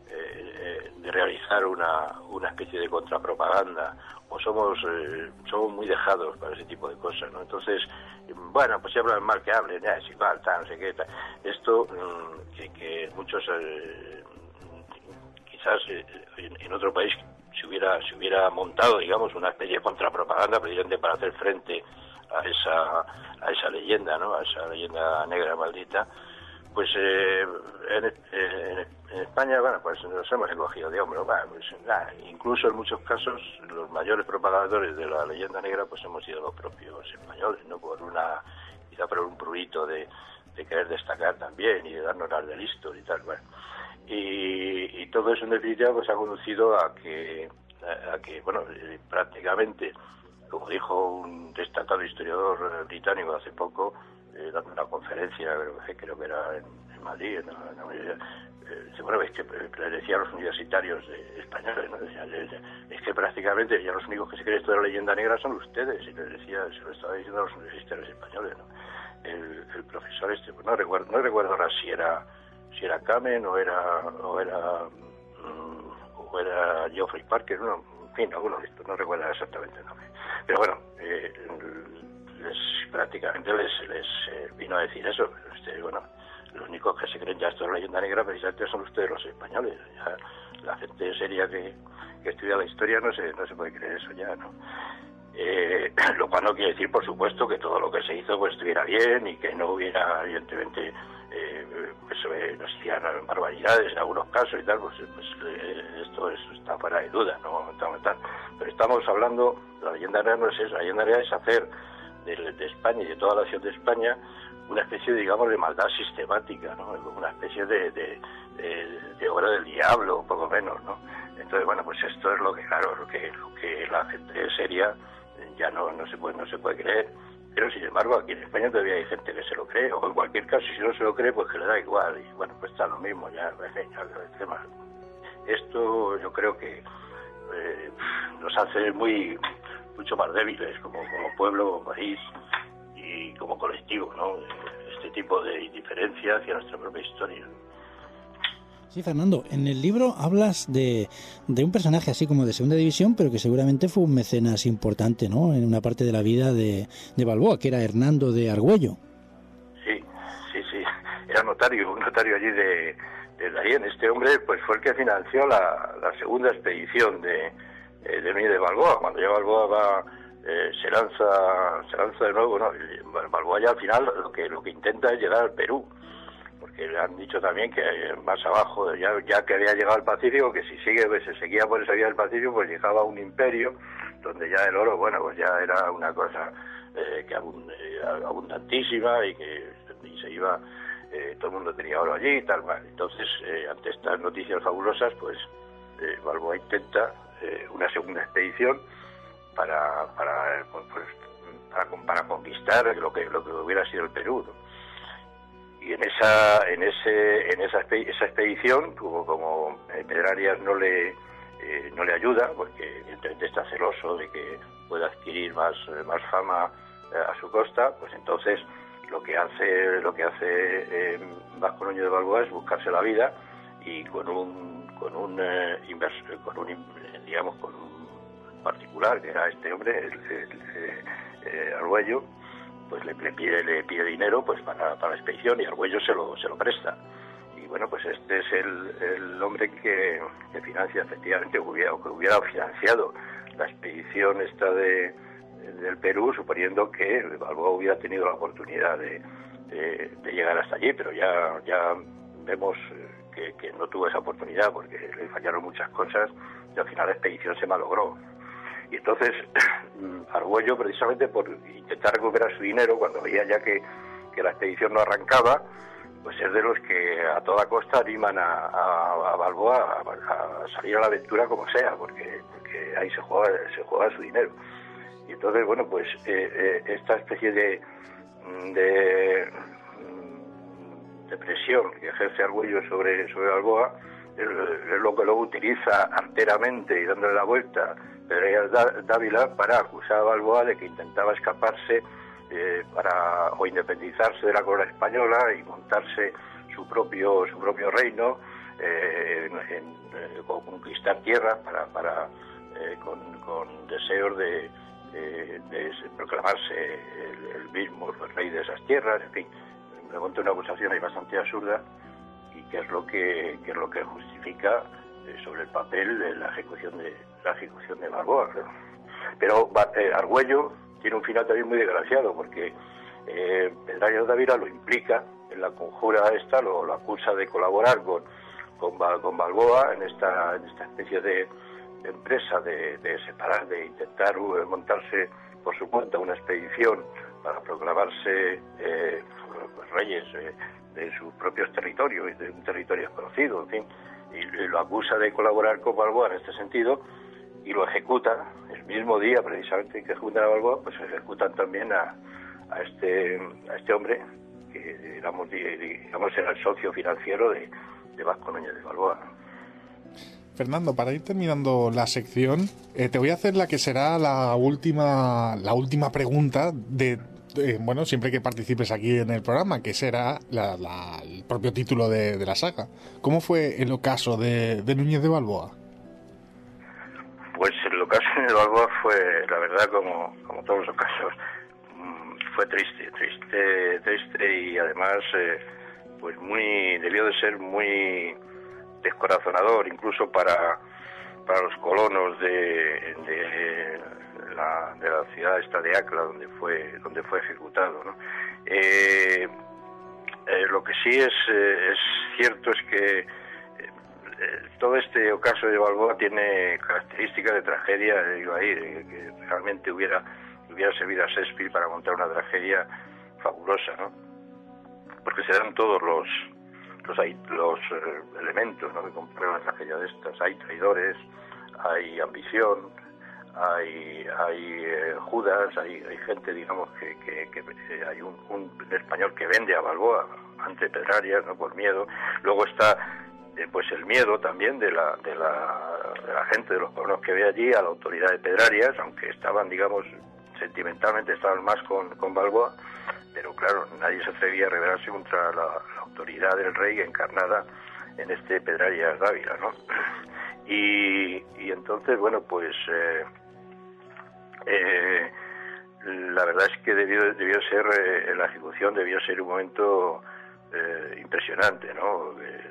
Eh, de realizar una, una especie de contrapropaganda, o somos eh, somos muy dejados para ese tipo de cosas, ¿no? Entonces, bueno, pues si hablan mal que hablen, ya es igual, tal, no sé qué, tal. Esto mmm, que, que muchos eh, quizás eh, en, en otro país se hubiera se hubiera montado, digamos, una especie de contrapropaganda precisamente para hacer frente a esa a esa leyenda, ¿no? A esa leyenda negra maldita. Pues eh, en, en, en España, bueno, pues nos hemos encogido de hombros, bueno, pues, nada, incluso en muchos casos los mayores propagadores de la leyenda negra pues hemos sido los propios españoles, no por una, quizá por un prurito de, de querer destacar también y de darnos las de listos y tal, bueno. Y, y todo eso en definitiva pues ha conducido a que, a, a que bueno, eh, prácticamente, como dijo un destacado historiador británico hace poco, Eh, dando una conferencia, creo, creo que era en, en Madrid, en la, en la universidad, eh, bueno, es que le decía a los universitarios eh, españoles, ¿no? Decía, es que prácticamente ya los únicos que se creen esto de la leyenda negra son ustedes, y les decía, se lo estaba diciendo a los universitarios españoles, ¿no? El, el profesor este, pues no recuerdo, no recuerdo ahora si era si era Kamen o era o era um, o era Geoffrey Parker, no, en fin, alguno de estos, no recuerdo exactamente el nombre, pero bueno, eh, les prácticamente les, les eh, vino a decir eso. Este, bueno, los únicos que se creen ya esto de la leyenda negra precisamente son ustedes los españoles. Ya, la gente seria que, que estudia la historia no se no se puede creer eso ya, ¿no? Eh, lo cual no quiere decir, por supuesto, que todo lo que se hizo pues estuviera bien y que no hubiera, evidentemente, eh, pues eh, no se hacían barbaridades en algunos casos y tal, pues, pues eh, esto es, está fuera de duda, ¿no? Pero estamos hablando, la leyenda negra no es eso, la leyenda negra es hacer De, de España y de toda la nación de España una especie, digamos, de maldad sistemática, ¿no? Una especie de, de, de, de obra del diablo, poco menos, ¿no? Entonces, bueno, pues esto es lo que, claro, lo que, lo que la gente seria ya no, no se puede, no se puede creer. Pero sin embargo, aquí en España todavía hay gente que se lo cree, o en cualquier caso, si no se lo cree, pues que le da igual, y bueno, pues está lo mismo, ya, en fin, ya el tema. Esto yo creo que eh, nos hace muy mucho más débiles como, como pueblo, como país y como colectivo, ¿no? Este tipo de indiferencia hacia nuestra propia historia. Sí, Fernando, en el libro hablas de, de un personaje así como de segunda división, pero que seguramente fue un mecenas importante, ¿no? En una parte de la vida de, de Balboa, que era Hernando de Argüello. Sí, sí, sí, era notario, un notario allí de, de Darién. Este hombre pues fue el que financió la, la segunda expedición de Eh, de de Balboa. Cuando ya Balboa va eh, se lanza se lanza de nuevo, ¿no? Balboa ya al final lo que lo que intenta es llegar al Perú, porque le han dicho también que más abajo, ya ya que había llegado al Pacífico, que si sigue pues, se seguía por esa vía del Pacífico, pues llegaba a un imperio donde ya el oro, bueno, pues ya era una cosa eh, que abund, eh, abundantísima y que y se iba, eh, todo el mundo tenía oro allí y tal, vale. Entonces eh, ante estas noticias fabulosas, pues eh, Balboa intenta Eh, una segunda expedición para para, pues, para para conquistar lo que lo que hubiera sido el Perú, ¿no? Y en esa en ese en esa esa expedición, como como Pedro Arias no le eh, no le ayuda, porque evidentemente está celoso de que pueda adquirir más más fama eh, a su costa, pues entonces lo que hace lo que hace eh, Vasco Núñez de Balboa es buscarse la vida, y con un con un eh, inversor, con un digamos con un particular que era este hombre, el, el, el, el Argüello, pues le, le pide le pide dinero pues para, para la expedición, y Argüello se lo se lo presta. Y bueno, pues este es el, el hombre que, que financia efectivamente, hubiera, que hubiera financiado la expedición esta de del Perú, suponiendo que Balboa hubiera tenido la oportunidad de, de, de llegar hasta allí, pero ya ya vemos que, que no tuvo esa oportunidad porque le fallaron muchas cosas y al final la expedición se malogró. Y entonces Argüello, precisamente por intentar recuperar su dinero, cuando veía ya que, que la expedición no arrancaba, pues es de los que a toda costa animan a, a, a Balboa a, a salir a la aventura como sea, porque, porque ahí se juega, se juega su dinero. Y entonces, bueno, pues eh, eh, esta especie de, de, de presión que ejerce Argüello sobre, sobre Balboa es, es lo que luego utiliza arteramente y dándole la vuelta Pedrerías Dávila para acusar a Balboa de que intentaba escaparse eh, para o independizarse de la corona española y montarse su propio su propio reino, eh, en, en, en, conquistar tierras para, para eh, con, con deseos de, de, de proclamarse el, el mismo el rey de esas tierras. En fin, me monta una acusación ahí bastante absurda y que es lo que, que es lo que justifica eh, sobre el papel eh, la ejecución de la ejecución de Balboa, claro. Pero eh, Argüello tiene un final también muy desgraciado porque eh, Pedrarias Dávila lo implica en la conjura esta, lo, lo acusa de colaborar con con, con Balboa en esta en esta especie de, de empresa de, de separar, de intentar uh, montarse por su cuenta una expedición para proclamarse eh, reyes eh, de sus propios territorios y de un territorio desconocido, en fin, y, y lo acusa de colaborar con Balboa en este sentido y lo ejecuta el mismo día precisamente que ejecutan a Balboa, pues ejecutan también a, a este a este hombre que digamos, digamos era el socio financiero de, de Vasco Núñez de Balboa. Fernando, para ir terminando la sección, eh, te voy a hacer la que será la última la última pregunta de, de bueno, siempre que participes aquí en el programa, que será la, la, el propio título de, de la saga. ¿Cómo fue el ocaso de, de Núñez de Balboa? Pues el ocaso de Balboa fue, la verdad, como, como todos los ocasos, fue triste, triste, triste y además, eh, pues muy, debió de ser muy descorazonador, incluso para, para los colonos de, de, la, de la ciudad esta de Acla, donde fue, donde fue ejecutado, ¿no? Eh, eh, lo que sí es, eh, es cierto es que todo este ocaso de Balboa tiene características de tragedia, digo ahí, de que realmente hubiera hubiera servido a Shakespeare para montar una tragedia fabulosa, ¿no? Porque se dan todos los los, los eh, elementos, ¿no?, que comprueban una tragedia de estas. Hay traidores, hay ambición, hay hay eh, Judas, hay, hay gente, digamos, que, que, que eh, hay un, un español que vende a Balboa ante Pedrarias, ¿no?, por miedo. Luego está pues el miedo también de la, de la de la gente, de los colonos que ve allí a la autoridad de Pedrarias, aunque estaban, digamos, sentimentalmente estaban más con, con Balboa, pero claro, nadie se atrevía a rebelarse contra la, la autoridad del rey encarnada en este Pedrarias Dávila, ¿no? Y, y entonces, bueno, pues eh, eh, la verdad es que debió, debió ser, eh, la ejecución debió ser un momento eh, impresionante, ¿no? Eh,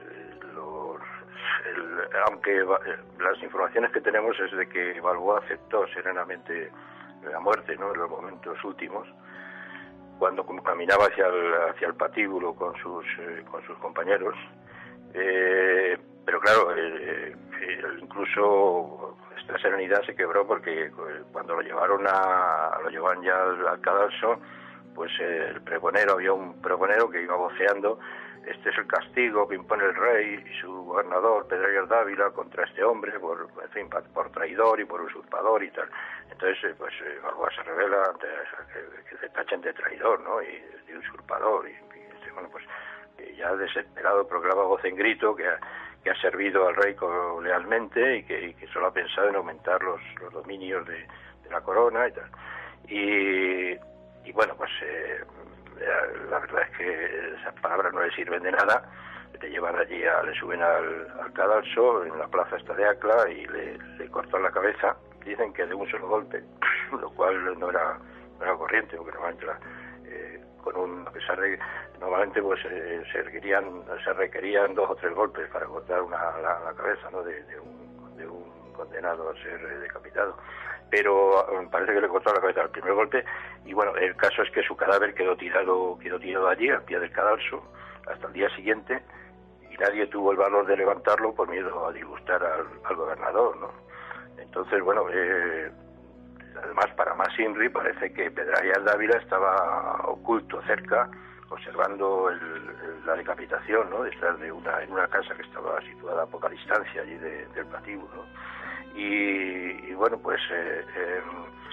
El, aunque las informaciones que tenemos es de que Balboa aceptó serenamente la muerte, ¿no?, en los momentos últimos, cuando caminaba hacia el, hacia el patíbulo con sus eh, con sus compañeros, eh, pero claro, eh, eh, incluso esta serenidad se quebró porque cuando lo llevaron a lo llevaban ya al, al cadalso, pues eh, el pregonero, había un pregonero que iba voceando: este es el castigo que impone el rey y su gobernador Pedrarias Dávila contra este hombre por, en fin, por traidor y por usurpador y tal. Entonces, pues Balboa se revela ante, que, que se tachen de traidor, ¿no?, y de usurpador y, y bueno, pues ya desesperado proclama voz en grito que ha, que ha servido al rey lealmente y que, y que solo ha pensado en aumentar los, los dominios de, de la corona y tal. Y, y bueno, pues eh, la verdad es que esas palabras no le sirven de nada. Le llevan allí, a, le suben al, al cadalso en la plaza esta de Acla y le, le cortan la cabeza. Dicen que de un solo golpe, lo cual no era, no era corriente, porque normalmente la, eh, con un, a pesar de normalmente pues eh, se requerían se requerían dos o tres golpes para cortar una, la, la cabeza, ¿no?, de, de, un, de un condenado a ser decapitado. Pero um, parece que le cortó la cabeza al primer golpe y bueno, el caso es que su cadáver quedó tirado quedó tirado allí al pie del cadalso hasta el día siguiente nadie tuvo el valor de levantarlo por miedo a disgustar al, al gobernador, ¿no? Entonces, bueno, eh, además para más Inri parece que Pedrarias Dávila estaba oculto cerca, observando el, el, la decapitación, ¿no? Detrás de una, en una casa que estaba situada a poca distancia allí de, del patíbulo, ¿no? Y, y bueno, pues eh, eh,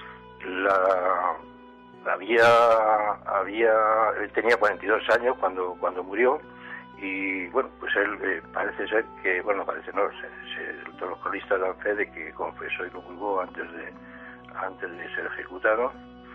la, había, había, él tenía cuarenta y dos años cuando, cuando murió, y bueno, pues él eh, parece ser que, bueno, parece no, se, se, todos los cronistas dan fe de que confesó y lo comulgó antes de, antes de ser ejecutado.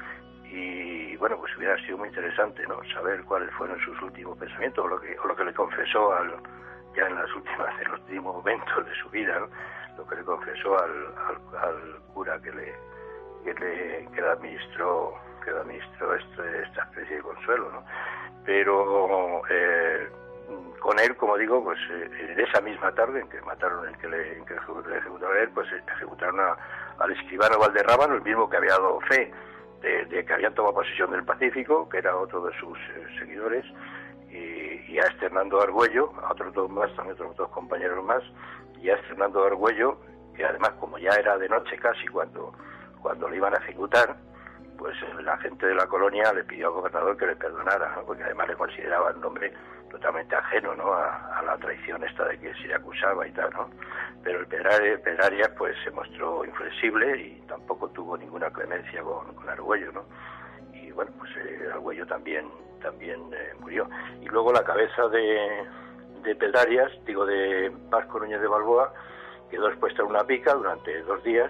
Y bueno, pues hubiera sido muy interesante, ¿no?, saber cuáles fueron sus últimos pensamientos, o lo que, o lo que le confesó al, ya en las últimas, en los últimos momentos de su vida, ¿no?, lo que le confesó al, al, al cura que le, que le, que le administró, que le administró este, esta especie de consuelo, ¿no? Pero eh, con él, como digo, pues eh, en esa misma tarde en que mataron, en que le, en que le ejecutaron a él, pues ejecutaron a, al escribano Valderrábano, el mismo que había dado fe De, de que habían tomado posesión del Pacífico, que era otro de sus eh, seguidores, y, y a este Hernando Argüello, a otros dos más, también otros dos compañeros más, y a este Hernando Argüello, que además, como ya era de noche casi cuando, cuando le iban a ejecutar, pues eh, la gente de la colonia le pidió al gobernador que le perdonara, ¿no?, porque además le consideraba un hombre totalmente ajeno, ¿no?, a, a la traición esta de que se le acusaba y tal, ¿no? Pero el Pedrarias, Pedrarias pues se mostró inflexible y tampoco tuvo ninguna clemencia con, con Argüello, ¿no? Y bueno, pues eh, Argüello también también eh, murió. Y luego la cabeza de, de Pedrarias, digo de Vasco Núñez de Balboa, quedó expuesta en una pica durante dos días.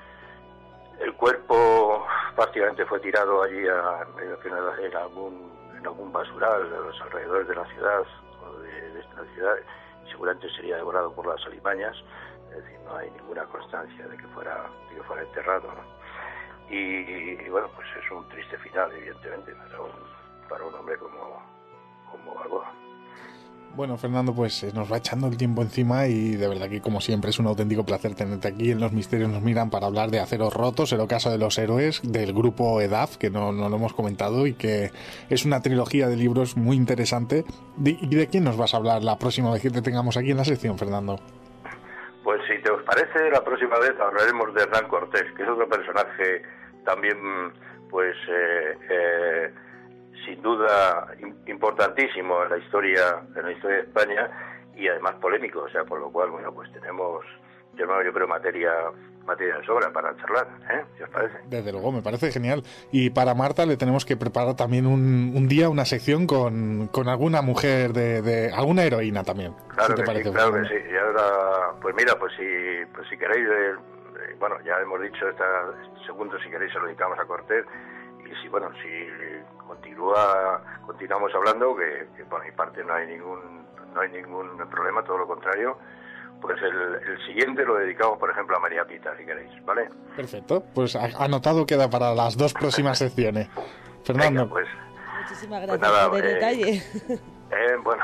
El cuerpo prácticamente fue tirado allí a, en algún en algún basural a los alrededores de la ciudad, o de, de esta ciudad. Seguramente sería devorado por las alimañas, es decir, no hay ninguna constancia de que fuera, de que fuera enterrado, ¿no? Y, y bueno, pues es un triste final, evidentemente, para un, para un hombre como, como Balboa. Bueno, Fernando, pues eh, nos va echando el tiempo encima y de verdad que, como siempre, es un auténtico placer tenerte aquí en Los Misterios Nos Miran para hablar de Aceros Rotos, el ocaso de los héroes, del grupo E D A F, que no, no lo hemos comentado y que es una trilogía de libros muy interesante. ¿Y de quién nos vas a hablar la próxima vez que te tengamos aquí en la sección, Fernando? Pues si te os parece, la próxima vez hablaremos de Hernán Cortés, que es otro personaje también, pues... Eh, eh, sin duda importantísimo en la historia en la historia de España y además polémico, o sea, por lo cual, bueno, pues tenemos, yo, yo creo, materia materia de sobra para charlar, ¿eh? ¿Qué os parece? Desde luego, me parece genial. Y para Marta le tenemos que preparar también un, un día, una sección con, con alguna mujer, de, de alguna heroína también. Claro, ¿sí te que parece, sí, claro Fernando? que sí. Y ahora, pues mira, pues si, pues si queréis, eh, bueno, ya hemos dicho, esta segundo, si queréis, se lo dedicamos a Cortés. Y si, bueno, si continúa, continuamos hablando, que, que por mi parte no hay ningún no hay ningún problema, todo lo contrario, pues el, el siguiente lo dedicamos, por ejemplo, a María Pita, si queréis, ¿vale? Perfecto, pues anotado queda para las dos próximas secciones. Fernando. Venga, pues, muchísimas gracias pues nada, por el eh, detalle. Eh, bueno,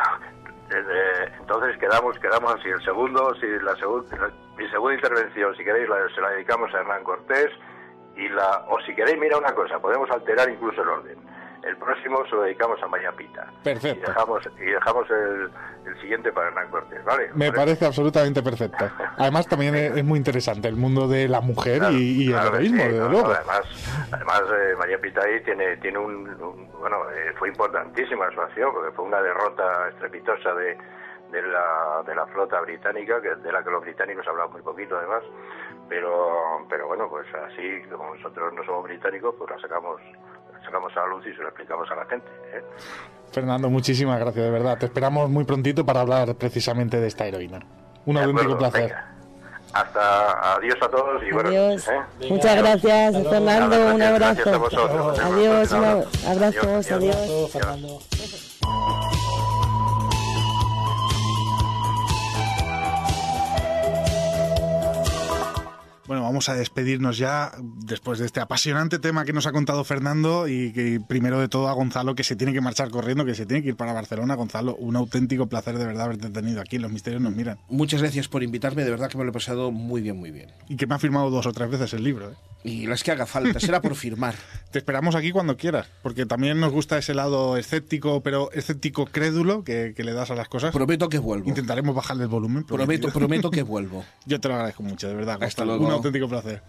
eh, entonces quedamos quedamos así. El segundo, si la segunda, mi segunda intervención, si queréis, la, se la dedicamos a Hernán Cortés. Y la, o si queréis, mira una cosa, podemos alterar incluso el orden. El próximo se lo dedicamos a María Pita. Perfecto. Y dejamos, y dejamos el, el siguiente para Hernán Cortés, ¿vale? Me parece, parece absolutamente perfecto. Además, también es, es muy interesante el mundo de la mujer, claro, y, y claro, el heroísmo, sí, desde no, luego. Además, además eh, María Pita ahí tiene, tiene un, un bueno, eh, fue importantísima su acción, porque fue una derrota estrepitosa de, de la de la flota británica, que de la que los británicos hablaban muy poquito, además. Pero, pero bueno, pues así, como nosotros no somos británicos, pues la sacamos, la sacamos a la luz y se la explicamos a la gente, ¿eh? Fernando, muchísimas gracias, de verdad. Te esperamos muy prontito para hablar precisamente de esta heroína. Un de auténtico acuerdo, placer. Venga. Hasta, adiós a todos y adiós. Buenas noches, ¿eh? Muchas gracias, Hasta Fernando, gracias, un abrazo. Gracias a vosotros. Adiós, un abrazo. abrazos, adiós. adiós. Adiós, Fernando. Bueno, vamos vamos a despedirnos ya después de este apasionante tema que nos ha contado Fernando y que primero de todo a Gonzalo, que se tiene que marchar corriendo, que se tiene que ir para Barcelona. Gonzalo, un auténtico placer de verdad haberte tenido aquí. Los misterios nos miran. Muchas gracias por invitarme, de verdad que me lo he pasado muy bien, muy bien. Y que me ha firmado dos o tres veces el libro, ¿eh? Y las que haga falta, será por firmar. Te esperamos aquí cuando quieras, porque también nos gusta ese lado escéptico, pero escéptico crédulo que, que le das a las cosas. Prometo que vuelvo. Intentaremos bajarle el volumen. Prometo, prometo que vuelvo. Yo te lo agradezco mucho, de verdad. Hasta luego. Un auténtico placer.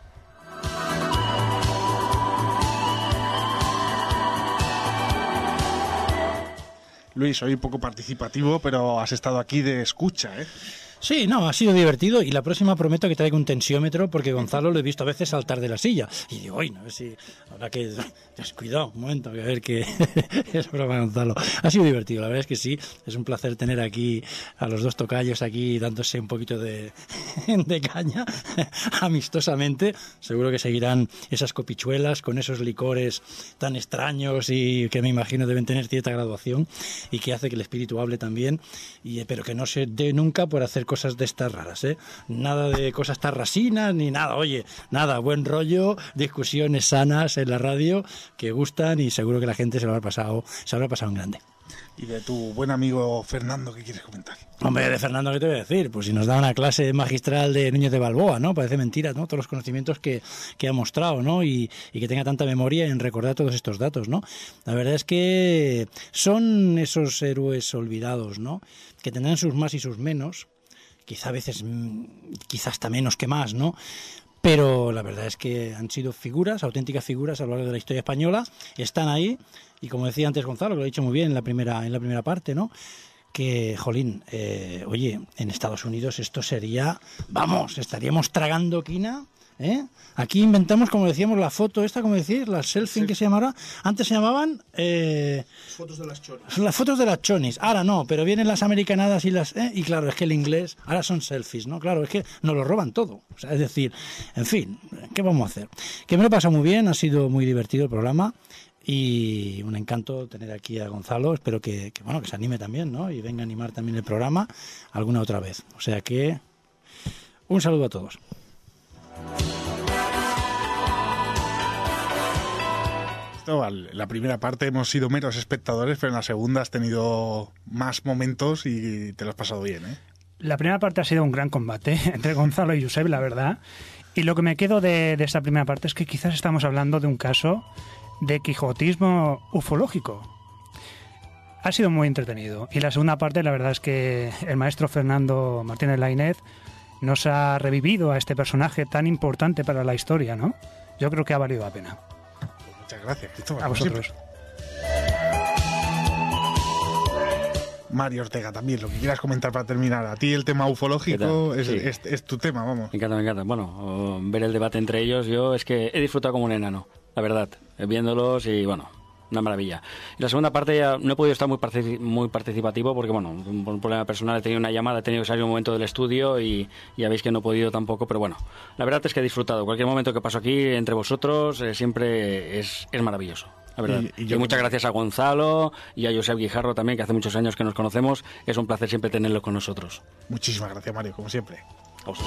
Luis, soy poco participativo, pero has estado aquí de escucha, ¿eh? Sí, no, ha sido divertido y la próxima prometo que traigo un tensiómetro porque Gonzalo lo he visto a veces saltar de la silla. Y digo, oye, no sé si habrá que... Descuidado, un momento, a ver qué... Es broma, Gonzalo. Ha sido divertido, la verdad es que sí. Es un placer tener aquí a los dos tocayos aquí dándose un poquito de, de caña, amistosamente. Seguro que seguirán esas copichuelas con esos licores tan extraños y que me imagino deben tener cierta graduación y que hace que el espíritu hable también, y, pero que no se dé nunca por hacer cosas de estas raras, ¿eh? Nada de cosas tarrasinas ni nada, oye, nada, buen rollo, discusiones sanas en la radio que gustan y seguro que la gente se lo habrá pasado, se lo habrá pasado en grande. Y de tu buen amigo Fernando, ¿qué quieres comentar? Hombre, de Fernando, ¿qué te voy a decir? Pues si nos da una clase magistral de Núñez de Balboa, ¿no? Parece mentira, ¿no? Todos los conocimientos que, que ha mostrado, ¿no? Y, y que tenga tanta memoria en recordar todos estos datos, ¿no? La verdad es que son esos héroes olvidados, ¿no? Que tendrán sus más y sus menos, quizá a veces, quizás hasta menos que más, ¿no? Pero la verdad es que han sido figuras, auténticas figuras a lo largo de la historia española, están ahí, y como decía antes Gonzalo, que lo ha dicho muy bien en la primera, en la primera parte, ¿no? Que, jolín, eh, oye, en Estados Unidos esto sería, vamos, estaríamos tragando quina, ¿eh? Aquí inventamos, como decíamos, la foto esta, como decís, la selfie, sí, que se llamará. Antes se llamaban... Eh, fotos de las chonis. Las fotos de las chonis. Ahora no, pero vienen las americanadas y las... ¿eh? Y claro, es que el inglés... Ahora son selfies, ¿no? Claro, es que nos lo roban todo. O sea, es decir, en fin, ¿qué vamos a hacer? Que me lo he pasado muy bien, ha sido muy divertido el programa. Y un encanto tener aquí a Gonzalo. Espero que, que, bueno, que se anime también, ¿no? Y venga a animar también el programa alguna otra vez. O sea que... Un saludo a todos. La primera parte hemos sido meros espectadores, pero en la segunda has tenido más momentos y te lo has pasado bien, ¿eh? La primera parte ha sido un gran combate entre Gonzalo y Josep, la verdad. Y lo que me quedo de, de esta primera parte es que quizás estamos hablando de un caso de quijotismo ufológico. Ha sido muy entretenido. Y la segunda parte, la verdad es que el maestro Fernando Martínez Lainez nos ha revivido a este personaje tan importante para la historia, ¿no? Yo creo que ha valido la pena. Muchas gracias, Cristóbal. A vosotros. Mario Ortega, también, lo que quieras comentar para terminar. A ti el tema ufológico es, sí. es, es tu tema, vamos. Me encanta, me encanta. Bueno, ver el debate entre ellos, yo es que he disfrutado como un enano, la verdad, viéndolos y bueno, una maravilla. Y la segunda parte ya no he podido estar muy, particip muy participativo porque, bueno, por un problema personal he tenido una llamada, he tenido que salir un momento del estudio y ya veis que no he podido tampoco, pero bueno, la verdad es que he disfrutado. Cualquier momento que paso aquí entre vosotros eh, siempre es, es maravilloso. La verdad. Y, y, y muchas gracias a Gonzalo y a Josep Guijarro también, que hace muchos años que nos conocemos. Es un placer siempre tenerlos con nosotros. Muchísimas gracias, Mario, como siempre. A vosotros.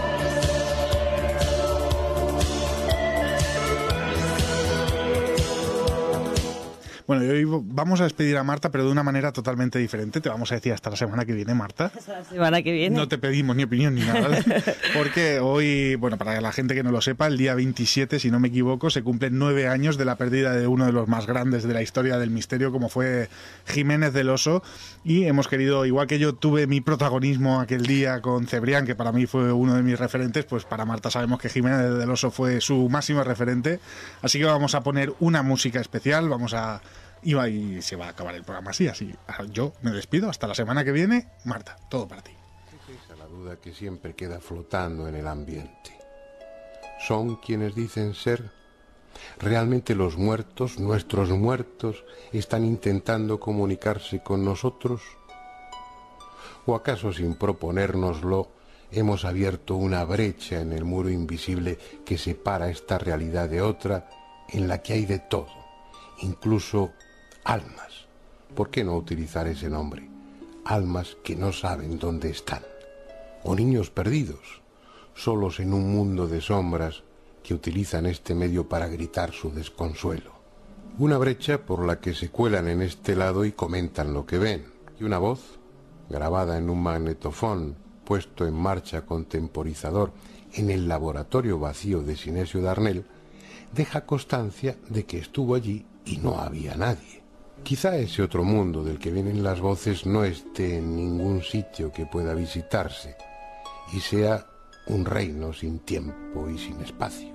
Bueno, y hoy vamos a despedir a Marta, pero de una manera totalmente diferente. Te vamos a decir hasta la semana que viene, Marta. Hasta la semana que viene. No te pedimos ni opinión ni nada. Porque hoy, bueno, para la gente que no lo sepa, el día veintisiete, si no me equivoco, se cumplen nueve años de la pérdida de uno de los más grandes de la historia del misterio, como fue Jiménez del Oso. Y hemos querido, igual que yo tuve mi protagonismo aquel día con Cebrián, que para mí fue uno de mis referentes, pues para Marta sabemos que Jiménez del Oso fue su máximo referente. Así que vamos a poner una música especial, vamos a... Y, va, y se va a acabar el programa así, así. Yo me despido, hasta la semana que viene. Marta, todo para ti. Esa es la duda que siempre queda flotando en el ambiente. ¿Son quienes dicen ser? ¿Realmente los muertos, nuestros muertos, están intentando comunicarse con nosotros? ¿O acaso sin proponérnoslo hemos abierto una brecha en el muro invisible que separa esta realidad de otra, en la que hay de todo, incluso almas? ¿Por qué no utilizar ese nombre? Almas que no saben dónde están. O niños perdidos. solos en un mundo de sombras que utilizan este medio para gritar su desconsuelo. Una brecha por la que se cuelan en este lado y comentan lo que ven. Y una voz, grabada en un magnetofón puesto en marcha con temporizador en el laboratorio vacío de Sinesio Darnell, deja constancia de que estuvo allí y no había nadie. Quizá ese otro mundo del que vienen las voces no esté en ningún sitio que pueda visitarse y sea un reino sin tiempo y sin espacio.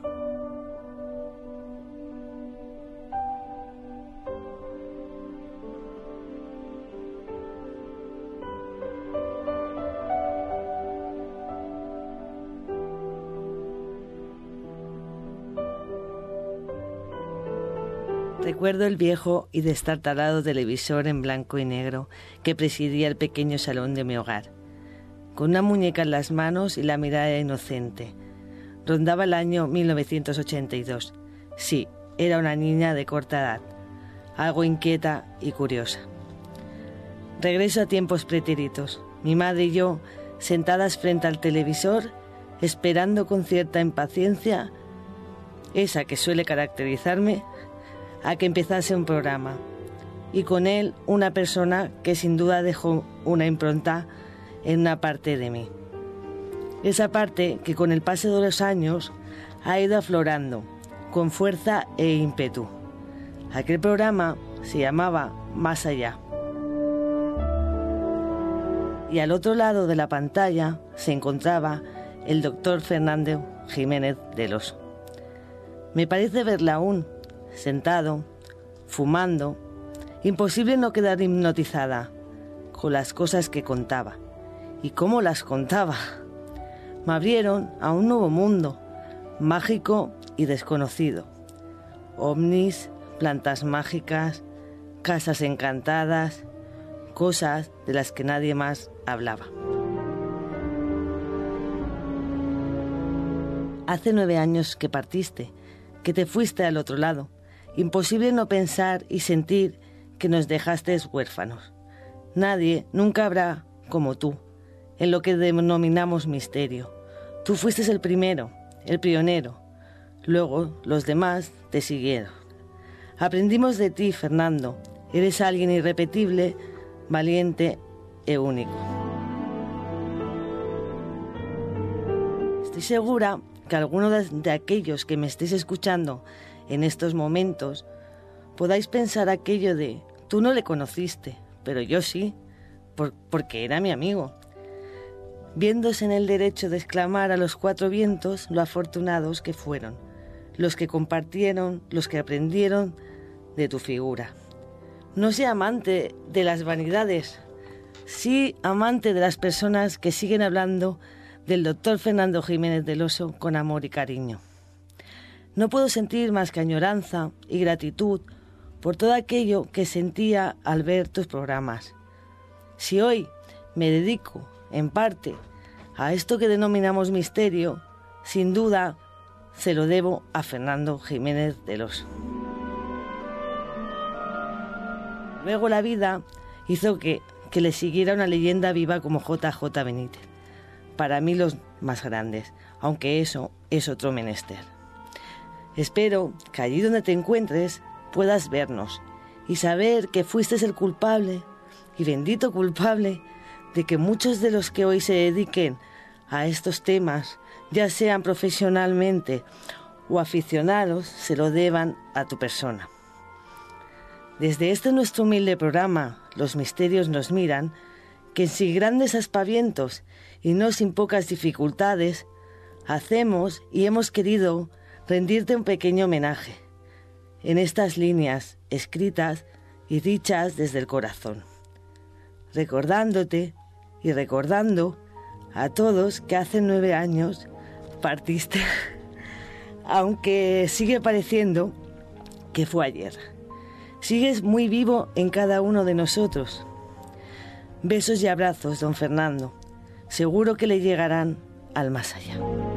Recuerdo el viejo y destartalado televisor en blanco y negro que presidía el pequeño salón de mi hogar. Con una muñeca en las manos y la mirada inocente. Rondaba el año mil novecientos ochenta y dos. Sí, era una niña de corta edad, algo inquieta y curiosa. Regreso a tiempos pretéritos. Mi madre y yo, sentadas frente al televisor, esperando con cierta impaciencia, esa que suele caracterizarme, a que empezase un programa, y con él una persona que sin duda dejó una impronta en una parte de mí. Esa parte que con el paso de los años ha ido aflorando con fuerza e ímpetu. Aquel programa se llamaba Más Allá. Y al otro lado de la pantalla se encontraba el doctor Fernando Jiménez del Oso. Me parece verla aún, sentado, fumando, imposible no quedar hipnotizada con las cosas que contaba. ¿Y cómo las contaba? Me abrieron a un nuevo mundo, mágico y desconocido. Ovnis, plantas mágicas, casas encantadas, cosas de las que nadie más hablaba. Hace nueve años que partiste, que te fuiste al otro lado. Imposible no pensar y sentir que nos dejaste huérfanos. Nadie nunca habrá como tú, en lo que denominamos misterio. Tú fuiste el primero, el pionero. Luego los demás te siguieron. Aprendimos de ti, Fernando. Eres alguien irrepetible, valiente e único. Estoy segura que alguno de, de aquellos que me estéis escuchando en estos momentos podáis pensar aquello de tú no le conociste, pero yo sí, por, porque era mi amigo. Viéndose en el derecho de exclamar a los cuatro vientos lo afortunados que fueron, los que compartieron, los que aprendieron de tu figura. No sea amante de las vanidades, sí amante de las personas que siguen hablando del doctor Fernando Jiménez del Oso con amor y cariño. No puedo sentir más que añoranza y gratitud por todo aquello que sentía al ver tus programas. Si hoy me dedico, en parte, a esto que denominamos misterio, sin duda se lo debo a Fernando Jiménez del Oso. Luego la vida hizo que, que le siguiera una leyenda viva como J J Benítez. Para mí los más grandes, aunque eso es otro menester. Espero que allí donde te encuentres puedas vernos y saber que fuiste el culpable, y bendito culpable, de que muchos de los que hoy se dediquen a estos temas, ya sean profesionalmente o aficionados, se lo deban a tu persona. Desde este nuestro humilde programa, Los Misterios nos miran, que sin grandes aspavientos y no sin pocas dificultades, hacemos y hemos querido rendirte un pequeño homenaje en estas líneas escritas y dichas desde el corazón, recordándote y recordando a todos que hace nueve años partiste, aunque sigue pareciendo que fue ayer. Sigues muy vivo en cada uno de nosotros. Besos y abrazos, don Fernando. Seguro que le llegarán al más allá.